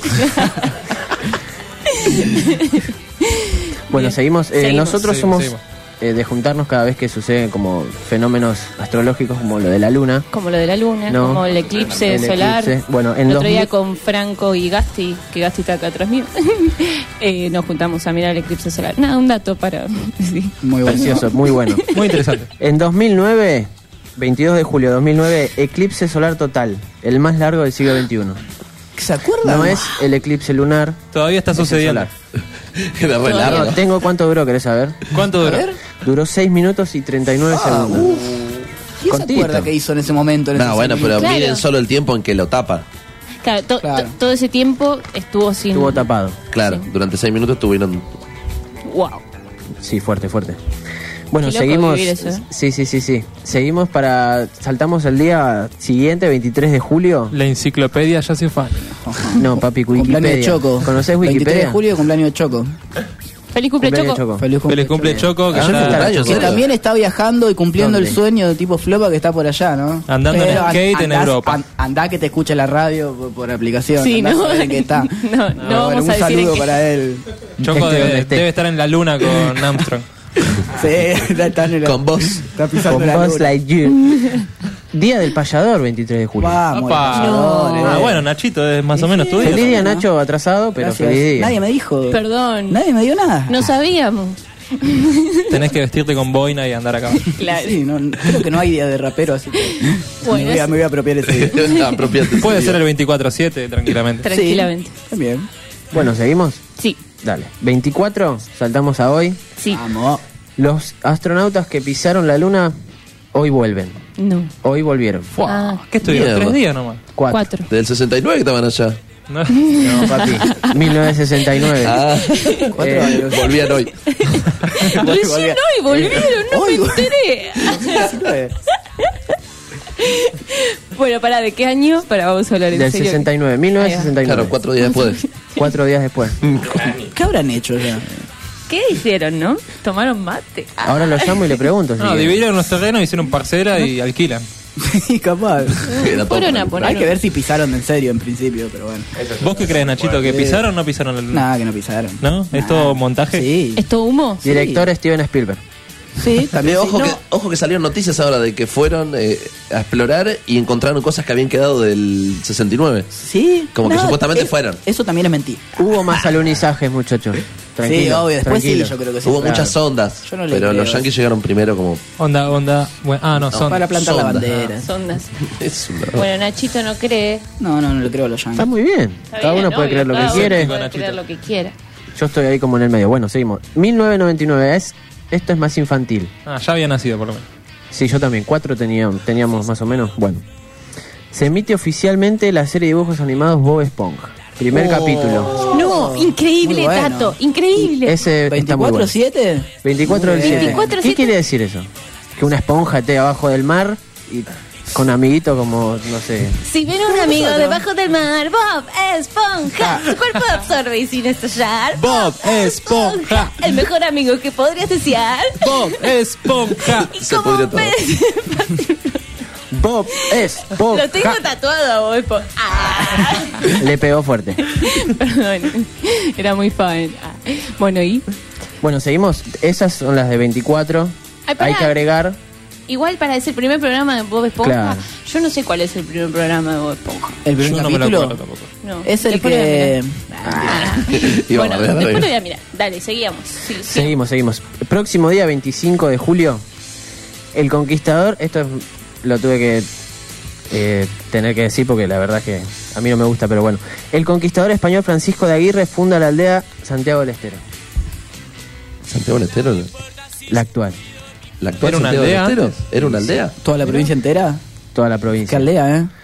[SPEAKER 6] Bueno, seguimos. Nosotros
[SPEAKER 7] Seguimos,
[SPEAKER 6] somos de juntarnos cada vez que suceden como fenómenos astrológicos como lo de la luna.
[SPEAKER 3] Como lo de la luna,
[SPEAKER 6] No.
[SPEAKER 3] como el eclipse
[SPEAKER 6] El
[SPEAKER 3] solar.
[SPEAKER 6] eclipse. Bueno, en
[SPEAKER 3] el otro
[SPEAKER 6] 2000
[SPEAKER 3] día con Franco y Gasti, que Gasti está acá atrás mío, nos juntamos a mirar el eclipse solar. Nada, un dato para... sí.
[SPEAKER 5] Muy bueno.
[SPEAKER 6] Precioso, muy bueno.
[SPEAKER 7] Muy interesante.
[SPEAKER 6] En 2009, 22 de julio de 2009, eclipse solar total, el más largo del siglo XXI.
[SPEAKER 5] ¿Se acuerdan?
[SPEAKER 6] No es el eclipse lunar.
[SPEAKER 7] Todavía está
[SPEAKER 6] es el
[SPEAKER 7] sucediendo.
[SPEAKER 6] solar.
[SPEAKER 4] Era re largo.
[SPEAKER 6] Tengo cuánto duró, ¿querés saber?
[SPEAKER 7] ¿Cuánto duró?
[SPEAKER 6] Duró 6 minutos y 39 segundos.
[SPEAKER 5] ¿Quién se
[SPEAKER 6] Cortito.
[SPEAKER 5] acuerda qué hizo en ese momento? En
[SPEAKER 4] No,
[SPEAKER 5] ese
[SPEAKER 4] bueno, pero
[SPEAKER 5] segundo?
[SPEAKER 3] Claro.
[SPEAKER 4] miren solo el tiempo en que lo tapa.
[SPEAKER 3] Claro,
[SPEAKER 5] Claro.
[SPEAKER 3] todo ese tiempo estuvo sin...
[SPEAKER 6] Estuvo tapado.
[SPEAKER 4] Claro, durante 6 minutos estuvieron.
[SPEAKER 3] Wow.
[SPEAKER 6] Sí, fuerte, fuerte. Bueno,
[SPEAKER 3] Qué loco
[SPEAKER 6] seguimos.
[SPEAKER 3] vivir eso, ¿eh?
[SPEAKER 6] Sí. Seguimos saltamos el día siguiente, 23 de julio.
[SPEAKER 7] La enciclopedia ya se fan.
[SPEAKER 6] No, papi,
[SPEAKER 5] Cumpleaños de
[SPEAKER 6] Wikipedia.
[SPEAKER 5] Choco.
[SPEAKER 6] ¿Conocés
[SPEAKER 5] 23
[SPEAKER 6] Wikipedia?
[SPEAKER 5] de julio, cumpleaños de Choco.
[SPEAKER 3] Feliz cumple,
[SPEAKER 6] Cumpleaños
[SPEAKER 3] Choco.
[SPEAKER 5] Feliz
[SPEAKER 7] Feliz cumple Choco, que
[SPEAKER 5] Que también está viajando y cumpliendo
[SPEAKER 6] ¿Dónde?
[SPEAKER 5] el sueño de tipo Flopa que está por allá, ¿no?
[SPEAKER 7] Andando en skate en Europa.
[SPEAKER 5] Andá que te escuche la radio por aplicación.
[SPEAKER 3] Sí,
[SPEAKER 5] andá
[SPEAKER 3] ¿no?
[SPEAKER 5] a saber en qué está.
[SPEAKER 3] No vamos
[SPEAKER 5] bueno,
[SPEAKER 3] a
[SPEAKER 5] un
[SPEAKER 3] decir
[SPEAKER 5] saludo
[SPEAKER 3] en qué.
[SPEAKER 5] para él.
[SPEAKER 7] Choco
[SPEAKER 6] donde esté.
[SPEAKER 7] debe estar en la luna con Armstrong.
[SPEAKER 5] Sí, está en el,
[SPEAKER 4] Con vos.
[SPEAKER 5] está pisando
[SPEAKER 6] Con
[SPEAKER 5] la
[SPEAKER 6] Buzz
[SPEAKER 5] luna.
[SPEAKER 6] Lightyear. Día del payador, 23 de julio.
[SPEAKER 5] Vamos,
[SPEAKER 7] Opa.
[SPEAKER 5] los payadores.
[SPEAKER 7] Ah, bueno, Nachito, es más o menos tu día.
[SPEAKER 6] Feliz día, Nacho, atrasado, pero
[SPEAKER 5] Gracias.
[SPEAKER 6] feliz día.
[SPEAKER 5] Nadie me dijo.
[SPEAKER 3] Perdón.
[SPEAKER 5] Nadie me dio nada.
[SPEAKER 3] No sabíamos.
[SPEAKER 7] Tenés que vestirte con boina y andar acá.
[SPEAKER 3] Claro.
[SPEAKER 5] Sí, creo que no hay día de rapero, así que
[SPEAKER 3] Bueno,
[SPEAKER 5] me voy a apropiar ese día.
[SPEAKER 4] Apropiate.
[SPEAKER 7] Puede ser el 24/7, tranquilamente.
[SPEAKER 3] Tranquilamente.
[SPEAKER 5] También.
[SPEAKER 6] Bueno, ¿seguimos?
[SPEAKER 3] Sí.
[SPEAKER 6] Dale. 24, saltamos a hoy.
[SPEAKER 3] Sí.
[SPEAKER 5] Vamos.
[SPEAKER 6] Los astronautas que pisaron la luna hoy vuelven.
[SPEAKER 3] No.
[SPEAKER 6] Hoy volvieron.
[SPEAKER 3] Ah,
[SPEAKER 7] ¿Qué estuvieron?
[SPEAKER 4] Mierda.
[SPEAKER 7] 3 días nomás.
[SPEAKER 3] 4.
[SPEAKER 4] Del 69 que estaban allá.
[SPEAKER 7] No.
[SPEAKER 6] No, papi. 1969.
[SPEAKER 4] Ah,
[SPEAKER 5] 4 años.
[SPEAKER 4] volvían hoy.
[SPEAKER 3] Recién hoy volvieron, no
[SPEAKER 5] Hoy
[SPEAKER 3] me enteré.
[SPEAKER 5] 19.
[SPEAKER 3] Bueno, ¿para de qué año? Vamos a hablar en
[SPEAKER 6] Del
[SPEAKER 3] serio.
[SPEAKER 6] 69, 1969.
[SPEAKER 4] Claro, 4 días después.
[SPEAKER 6] 4 días después.
[SPEAKER 5] ¿Qué habrán hecho ya?
[SPEAKER 3] ¿Qué hicieron, no? ¿Tomaron mate? Ah,
[SPEAKER 6] Ahora lo llamo y le pregunto.
[SPEAKER 7] No, dividieron los terrenos, hicieron parcela y alquilan.
[SPEAKER 5] Sí, capaz.
[SPEAKER 4] Era todo.
[SPEAKER 3] fueron a poner.
[SPEAKER 5] Hay que ver si pisaron en serio en principio, pero bueno.
[SPEAKER 7] ¿Vos qué crees, Nachito? ¿Que pisaron o no pisaron la luna?
[SPEAKER 5] Nada, que no pisaron.
[SPEAKER 7] ¿No? ¿Es todo montaje?
[SPEAKER 5] Sí.
[SPEAKER 3] ¿Es todo humo?
[SPEAKER 6] Director Steven Spielberg.
[SPEAKER 5] Sí, también.
[SPEAKER 4] Ojo,
[SPEAKER 5] sí, no.
[SPEAKER 4] ojo que salieron noticias ahora de que fueron a explorar y encontraron cosas que habían quedado del 69.
[SPEAKER 5] Sí.
[SPEAKER 4] Como que
[SPEAKER 5] No,
[SPEAKER 4] supuestamente fueron.
[SPEAKER 5] Eso también es mentira.
[SPEAKER 6] Hubo más alunizajes, muchachos. Tranquilo,
[SPEAKER 5] Sí, obvio. Después
[SPEAKER 6] tranquilo.
[SPEAKER 5] sí, yo creo que sí.
[SPEAKER 4] Hubo
[SPEAKER 5] claro.
[SPEAKER 4] muchas ondas,
[SPEAKER 5] Yo no le
[SPEAKER 4] pero
[SPEAKER 5] creo
[SPEAKER 4] los yankees llegaron primero como...
[SPEAKER 7] Onda. Bueno, no, son.
[SPEAKER 5] Para plantar la
[SPEAKER 4] sonda.
[SPEAKER 5] bandera.
[SPEAKER 3] Sondas.
[SPEAKER 4] Es una...
[SPEAKER 3] Bueno, Nachito no cree.
[SPEAKER 5] No le creo a los yankees.
[SPEAKER 6] Está muy bien.
[SPEAKER 3] Está
[SPEAKER 6] Cada
[SPEAKER 3] bien,
[SPEAKER 6] uno puede
[SPEAKER 3] obvio,
[SPEAKER 6] creer lo
[SPEAKER 3] cada
[SPEAKER 6] que
[SPEAKER 3] uno
[SPEAKER 6] quiere.
[SPEAKER 3] puede creer lo que quiera.
[SPEAKER 6] Yo estoy ahí como en el medio. Bueno, seguimos. 1999 esto es más infantil.
[SPEAKER 7] Ah, ya había nacido por lo menos.
[SPEAKER 6] Sí, yo también. 4 teníamos más o menos. Bueno. Se emite oficialmente la serie de dibujos animados Bob Esponja. Primer capítulo.
[SPEAKER 3] No, increíble,
[SPEAKER 5] Muy bueno.
[SPEAKER 3] Tato. Increíble.
[SPEAKER 6] Ese está muy bueno.
[SPEAKER 5] ¿24/7?
[SPEAKER 6] 24 del
[SPEAKER 5] Muy
[SPEAKER 6] 7.
[SPEAKER 5] bien.
[SPEAKER 3] 24/7.
[SPEAKER 6] ¿Qué quiere decir eso? Que una esponja esté abajo del mar y con amiguitos como, no sé.
[SPEAKER 3] Si ven un amigo debajo del mar, Bob Esponja, su cuerpo absorbe y sin estallar.
[SPEAKER 7] Bob Esponja.
[SPEAKER 3] El mejor amigo que podrías desear.
[SPEAKER 7] Bob Esponja.
[SPEAKER 3] Y
[SPEAKER 4] Se
[SPEAKER 3] como
[SPEAKER 4] pudrió todo.
[SPEAKER 3] pez-
[SPEAKER 6] Bob Esponja.
[SPEAKER 3] Lo tengo tatuado a Bob Esponja. Ah.
[SPEAKER 6] Le pegó fuerte.
[SPEAKER 3] Perdón, era muy fan. Ah. Bueno, y
[SPEAKER 6] Bueno, seguimos. Esas son las de 24.
[SPEAKER 3] Ay, pará.
[SPEAKER 6] Hay que agregar.
[SPEAKER 3] igual para ese primer programa de Bob Esponja,
[SPEAKER 6] Claro.
[SPEAKER 3] yo no sé cuál es el primer programa de Bob Esponja.
[SPEAKER 5] El primer
[SPEAKER 7] Yo no me lo
[SPEAKER 5] capítulo
[SPEAKER 7] acuerdo tampoco.
[SPEAKER 3] No,
[SPEAKER 5] es el
[SPEAKER 3] después lo voy a
[SPEAKER 5] que...
[SPEAKER 3] mirar.
[SPEAKER 4] Iba a
[SPEAKER 3] Bueno,
[SPEAKER 4] bardear,
[SPEAKER 3] después lo
[SPEAKER 4] ¿eh?
[SPEAKER 3] voy a mirar. Dale, seguíamos. Sí, sí.
[SPEAKER 6] Seguimos. Próximo día, 25 de julio. El Conquistador. Esto lo tuve que tener que decir porque la verdad es que a mí no me gusta, pero bueno. El conquistador español Francisco de Aguirre funda la aldea Santiago del Estero.
[SPEAKER 4] ¿Santiago del Estero?
[SPEAKER 6] La actual.
[SPEAKER 4] ¿La actual
[SPEAKER 7] ¿Era una
[SPEAKER 4] Santiago del
[SPEAKER 7] aldea
[SPEAKER 4] Estero?
[SPEAKER 7] antes?
[SPEAKER 4] ¿Era una aldea?
[SPEAKER 5] ¿Toda la provincia entera?
[SPEAKER 6] Toda la
[SPEAKER 5] Qué
[SPEAKER 6] provincia.
[SPEAKER 5] aldea, ¿eh?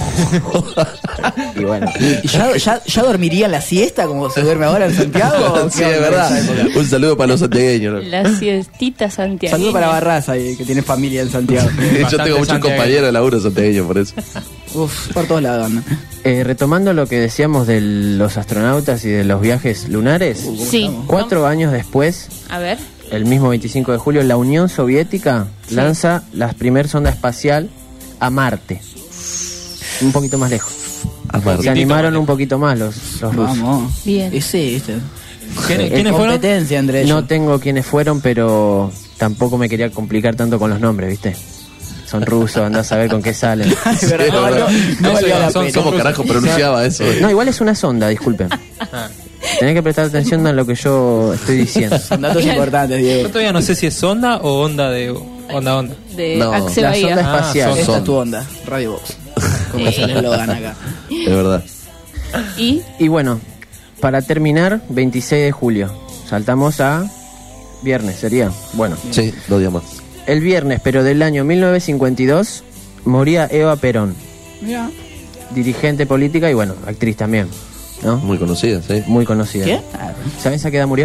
[SPEAKER 6] Y bueno.
[SPEAKER 5] ¿Y ya dormiría la siesta como se duerme ahora en Santiago?
[SPEAKER 4] Sí, es verdad. Un saludo para los santiagueños.
[SPEAKER 3] La siestita Santiago.
[SPEAKER 5] Saludo para Barraza, que tiene familia en Santiago.
[SPEAKER 4] Yo tengo muchos compañeros de laburo santiagueños, por eso.
[SPEAKER 5] Uf, por todos lados andan.
[SPEAKER 6] Retomando lo que decíamos de los astronautas y de los viajes lunares.
[SPEAKER 3] Sí.
[SPEAKER 6] 4 años después,
[SPEAKER 3] A ver.
[SPEAKER 6] el mismo 25 de julio, la Unión Soviética lanza la primer sonda espacial a Marte. Un poquito más lejos. Se animaron un poquito más los rusos.
[SPEAKER 5] Vamos.
[SPEAKER 3] Bien.
[SPEAKER 5] Ese, este.
[SPEAKER 7] ¿Quiénes fueron?
[SPEAKER 5] Competencia entre ellos.
[SPEAKER 6] No tengo quiénes fueron, pero tampoco me quería complicar tanto con los nombres, ¿viste? Son rusos, andás a ver con qué salen.
[SPEAKER 5] Es verdad, no valía la pena.
[SPEAKER 4] ¿Cómo carajo pronunciaba eso?
[SPEAKER 6] No, igual es una sonda, disculpen. Tenés que prestar atención a lo que yo estoy diciendo.
[SPEAKER 5] Son datos importantes,
[SPEAKER 7] Yo
[SPEAKER 5] Diego.
[SPEAKER 7] todavía no sé si es sonda o onda de onda.
[SPEAKER 3] De
[SPEAKER 4] No,
[SPEAKER 3] Axel
[SPEAKER 6] la
[SPEAKER 3] Bahía.
[SPEAKER 6] sonda espacial.
[SPEAKER 7] Ah,
[SPEAKER 5] Esta es tu onda, Radio Box. Como es el eslogan acá.
[SPEAKER 4] Es verdad.
[SPEAKER 3] Y
[SPEAKER 6] Y bueno, para terminar, 26 de julio. Saltamos a viernes, sería. Bueno,
[SPEAKER 4] Sí, 2 días más.
[SPEAKER 6] el viernes, pero del año 1952, moría Eva Perón,
[SPEAKER 5] Mira.
[SPEAKER 6] dirigente política y bueno, actriz también, ¿no?
[SPEAKER 4] Muy conocida, sí.
[SPEAKER 6] Muy conocida.
[SPEAKER 5] ¿Qué?
[SPEAKER 6] ¿Sabes a qué edad murió?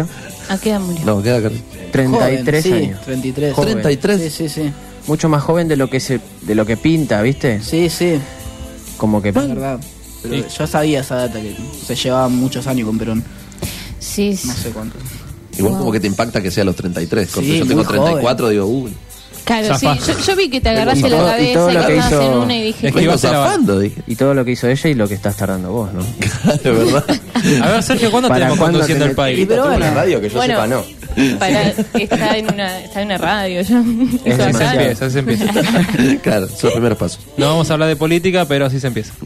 [SPEAKER 3] ¿A qué edad murió?
[SPEAKER 4] No, queda acá.
[SPEAKER 6] 33
[SPEAKER 5] Joven,
[SPEAKER 6] años.
[SPEAKER 5] Sí, 33.
[SPEAKER 6] Joven.
[SPEAKER 4] 33.
[SPEAKER 5] Sí.
[SPEAKER 6] Mucho más joven de lo que pinta, ¿viste?
[SPEAKER 5] Sí.
[SPEAKER 6] Como que...
[SPEAKER 5] Es verdad. Pero yo sabía esa data que se llevaba muchos años con Perón.
[SPEAKER 3] Sí.
[SPEAKER 5] No sé cuánto.
[SPEAKER 4] Igual como que te impacta que sea a los 33. Cuando
[SPEAKER 5] Sí,
[SPEAKER 4] yo tengo
[SPEAKER 5] muy
[SPEAKER 4] 34,
[SPEAKER 5] joven.
[SPEAKER 4] digo, uy.
[SPEAKER 3] Claro, sí. Yo vi que te agarraste
[SPEAKER 6] Y todo-
[SPEAKER 3] la
[SPEAKER 6] y todo
[SPEAKER 3] cabeza y
[SPEAKER 6] lo
[SPEAKER 3] que
[SPEAKER 6] que
[SPEAKER 3] estabas en
[SPEAKER 6] hizo-
[SPEAKER 3] una y dije...
[SPEAKER 6] es que iba a ser
[SPEAKER 4] zafando, dije.
[SPEAKER 6] Y todo lo que hizo ella y lo que estás tardando vos, ¿no?
[SPEAKER 4] De verdad.
[SPEAKER 7] A ver, Sergio, ¿cuándo
[SPEAKER 6] ¿Para
[SPEAKER 7] tenemos
[SPEAKER 6] cuándo
[SPEAKER 7] conduciendo el país?
[SPEAKER 5] Pero bueno,
[SPEAKER 9] Una radio que yo
[SPEAKER 3] Bueno.
[SPEAKER 9] sepa, no.
[SPEAKER 3] Está en una radio ya. Eso
[SPEAKER 7] Así se
[SPEAKER 3] acá.
[SPEAKER 7] empieza, así se empieza.
[SPEAKER 4] Claro, son los primeros pasos.
[SPEAKER 7] No vamos a hablar de política, pero así se empieza.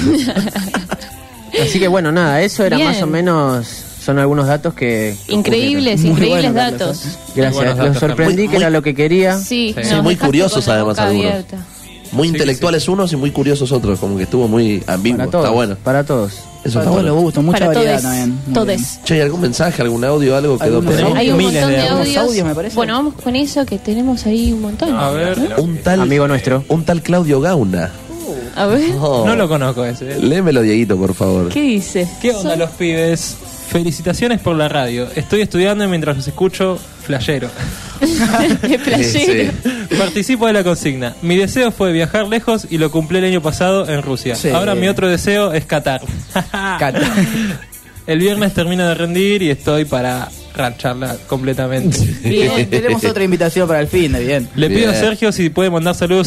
[SPEAKER 6] Así que bueno, nada, eso era
[SPEAKER 3] Bien.
[SPEAKER 6] más o menos... Son algunos datos que...
[SPEAKER 3] Increíbles,
[SPEAKER 5] Muy
[SPEAKER 3] increíbles
[SPEAKER 5] bueno,
[SPEAKER 3] datos.
[SPEAKER 6] Gracias,
[SPEAKER 7] buenos
[SPEAKER 6] los
[SPEAKER 7] datos,
[SPEAKER 6] sorprendí, que era lo que quería.
[SPEAKER 3] Sí,
[SPEAKER 7] Sí,
[SPEAKER 3] nos
[SPEAKER 4] muy
[SPEAKER 3] dejaste
[SPEAKER 4] curiosos
[SPEAKER 3] con la
[SPEAKER 4] además
[SPEAKER 3] boca
[SPEAKER 4] algunos.
[SPEAKER 3] abierta.
[SPEAKER 4] Muy
[SPEAKER 7] Sí,
[SPEAKER 4] intelectuales unos y muy curiosos otros. Como que estuvo muy ambiguo.
[SPEAKER 6] Para todos,
[SPEAKER 4] Está bueno.
[SPEAKER 6] para todos.
[SPEAKER 4] Eso
[SPEAKER 5] Para
[SPEAKER 4] está
[SPEAKER 5] todos
[SPEAKER 4] bueno.
[SPEAKER 5] los gustos, mucha
[SPEAKER 3] Para
[SPEAKER 5] variedad
[SPEAKER 3] todes,
[SPEAKER 5] también. Muy
[SPEAKER 3] todes.
[SPEAKER 5] bien.
[SPEAKER 4] Che, ¿hay algún mensaje, algún audio, algo quedó
[SPEAKER 5] Algunos
[SPEAKER 4] pendiente?
[SPEAKER 3] Hay un
[SPEAKER 7] Miles
[SPEAKER 3] montón
[SPEAKER 7] de
[SPEAKER 3] de
[SPEAKER 7] audios.
[SPEAKER 3] audios.
[SPEAKER 5] Me parece.
[SPEAKER 3] Bueno, vamos con eso que tenemos ahí un montón.
[SPEAKER 7] A ver.
[SPEAKER 4] Un tal,
[SPEAKER 6] Amigo nuestro.
[SPEAKER 4] un tal Claudio Gauna.
[SPEAKER 3] A ver,
[SPEAKER 4] Oh.
[SPEAKER 7] No lo conozco ese.
[SPEAKER 4] Léemelo, Dieguito, por favor.
[SPEAKER 3] ¿qué dice?
[SPEAKER 7] ¿Qué onda los pibes? Felicitaciones por la radio. Estoy estudiando y mientras los escucho, flashero.
[SPEAKER 3] Qué playero.
[SPEAKER 7] Participo de la consigna. Mi deseo fue viajar lejos y lo cumplí el año pasado en Rusia.
[SPEAKER 5] Sí.
[SPEAKER 7] Ahora mi otro deseo es Qatar. El viernes termino de rendir y estoy para rancharla completamente.
[SPEAKER 5] Bien, tenemos otra invitación para el fin de bien.
[SPEAKER 7] Le pido a
[SPEAKER 4] Bien.
[SPEAKER 7] Sergio si puede mandar saludos.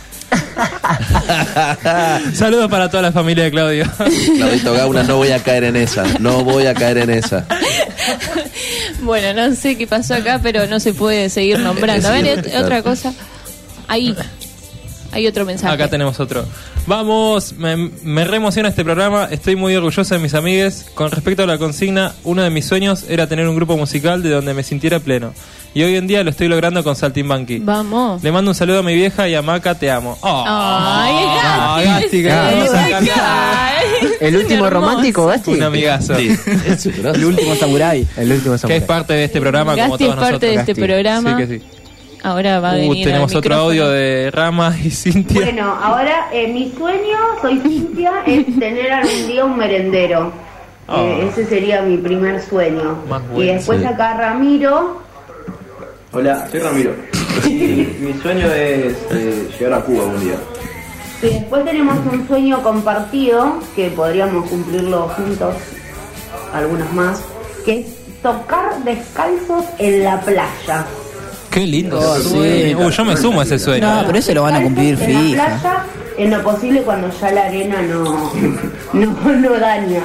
[SPEAKER 7] Saludos para toda la familia de Claudio.
[SPEAKER 4] Claudito Gauna, no voy a caer en esa. No voy a caer en esa.
[SPEAKER 3] Bueno, no sé qué pasó acá, pero no se puede seguir nombrando. A ver,
[SPEAKER 4] Sí,
[SPEAKER 3] otra cosa. Ahí. Hay otro mensaje.
[SPEAKER 7] Acá tenemos otro. Vamos, me re emociona este programa. Estoy muy orgullosa de mis amigues. Con respecto a la consigna, uno de mis sueños era tener un grupo musical de donde me sintiera pleno. Y hoy en día lo estoy logrando con Saltimbanqui.
[SPEAKER 3] Vamos.
[SPEAKER 7] Le mando un saludo a mi vieja y a Maca, te amo. Oh.
[SPEAKER 3] Ay,
[SPEAKER 7] Gasti, que
[SPEAKER 6] Gasti.
[SPEAKER 7] nos vamos a cantar.
[SPEAKER 6] El último romántico, Gasti.
[SPEAKER 7] Un amigazo.
[SPEAKER 4] Sí, es grosso.
[SPEAKER 5] El último samurái.
[SPEAKER 6] El último
[SPEAKER 7] Que es
[SPEAKER 6] samurái.
[SPEAKER 7] parte de este programa como
[SPEAKER 3] Gasti es
[SPEAKER 7] todos
[SPEAKER 3] parte de
[SPEAKER 7] nosotros.
[SPEAKER 3] este programa.
[SPEAKER 7] Sí que sí.
[SPEAKER 3] Ahora va a venir.
[SPEAKER 7] Tenemos
[SPEAKER 3] al
[SPEAKER 7] otro
[SPEAKER 3] micrófono.
[SPEAKER 7] audio de Rama y Cintia.
[SPEAKER 15] Bueno, ahora mi sueño, soy Cintia, es tener algún día un merendero. Ese sería mi primer sueño.
[SPEAKER 7] Más
[SPEAKER 15] Y
[SPEAKER 7] bueno,
[SPEAKER 15] después
[SPEAKER 4] sí.
[SPEAKER 15] acá Ramiro.
[SPEAKER 14] Hola, soy Ramiro. Mi sueño es llegar a Cuba un día.
[SPEAKER 15] Y después tenemos un sueño compartido, que podríamos cumplirlo juntos, algunos más, que es tocar descalzos en la playa.
[SPEAKER 7] Qué lindo
[SPEAKER 5] Oh,
[SPEAKER 7] sueño.
[SPEAKER 5] sí.
[SPEAKER 7] Yo me sumo a ese sueño.
[SPEAKER 5] No, pero ese lo van a cumplir
[SPEAKER 15] Descalzos en la
[SPEAKER 5] fija.
[SPEAKER 15] playa, en lo posible cuando ya la arena no daña.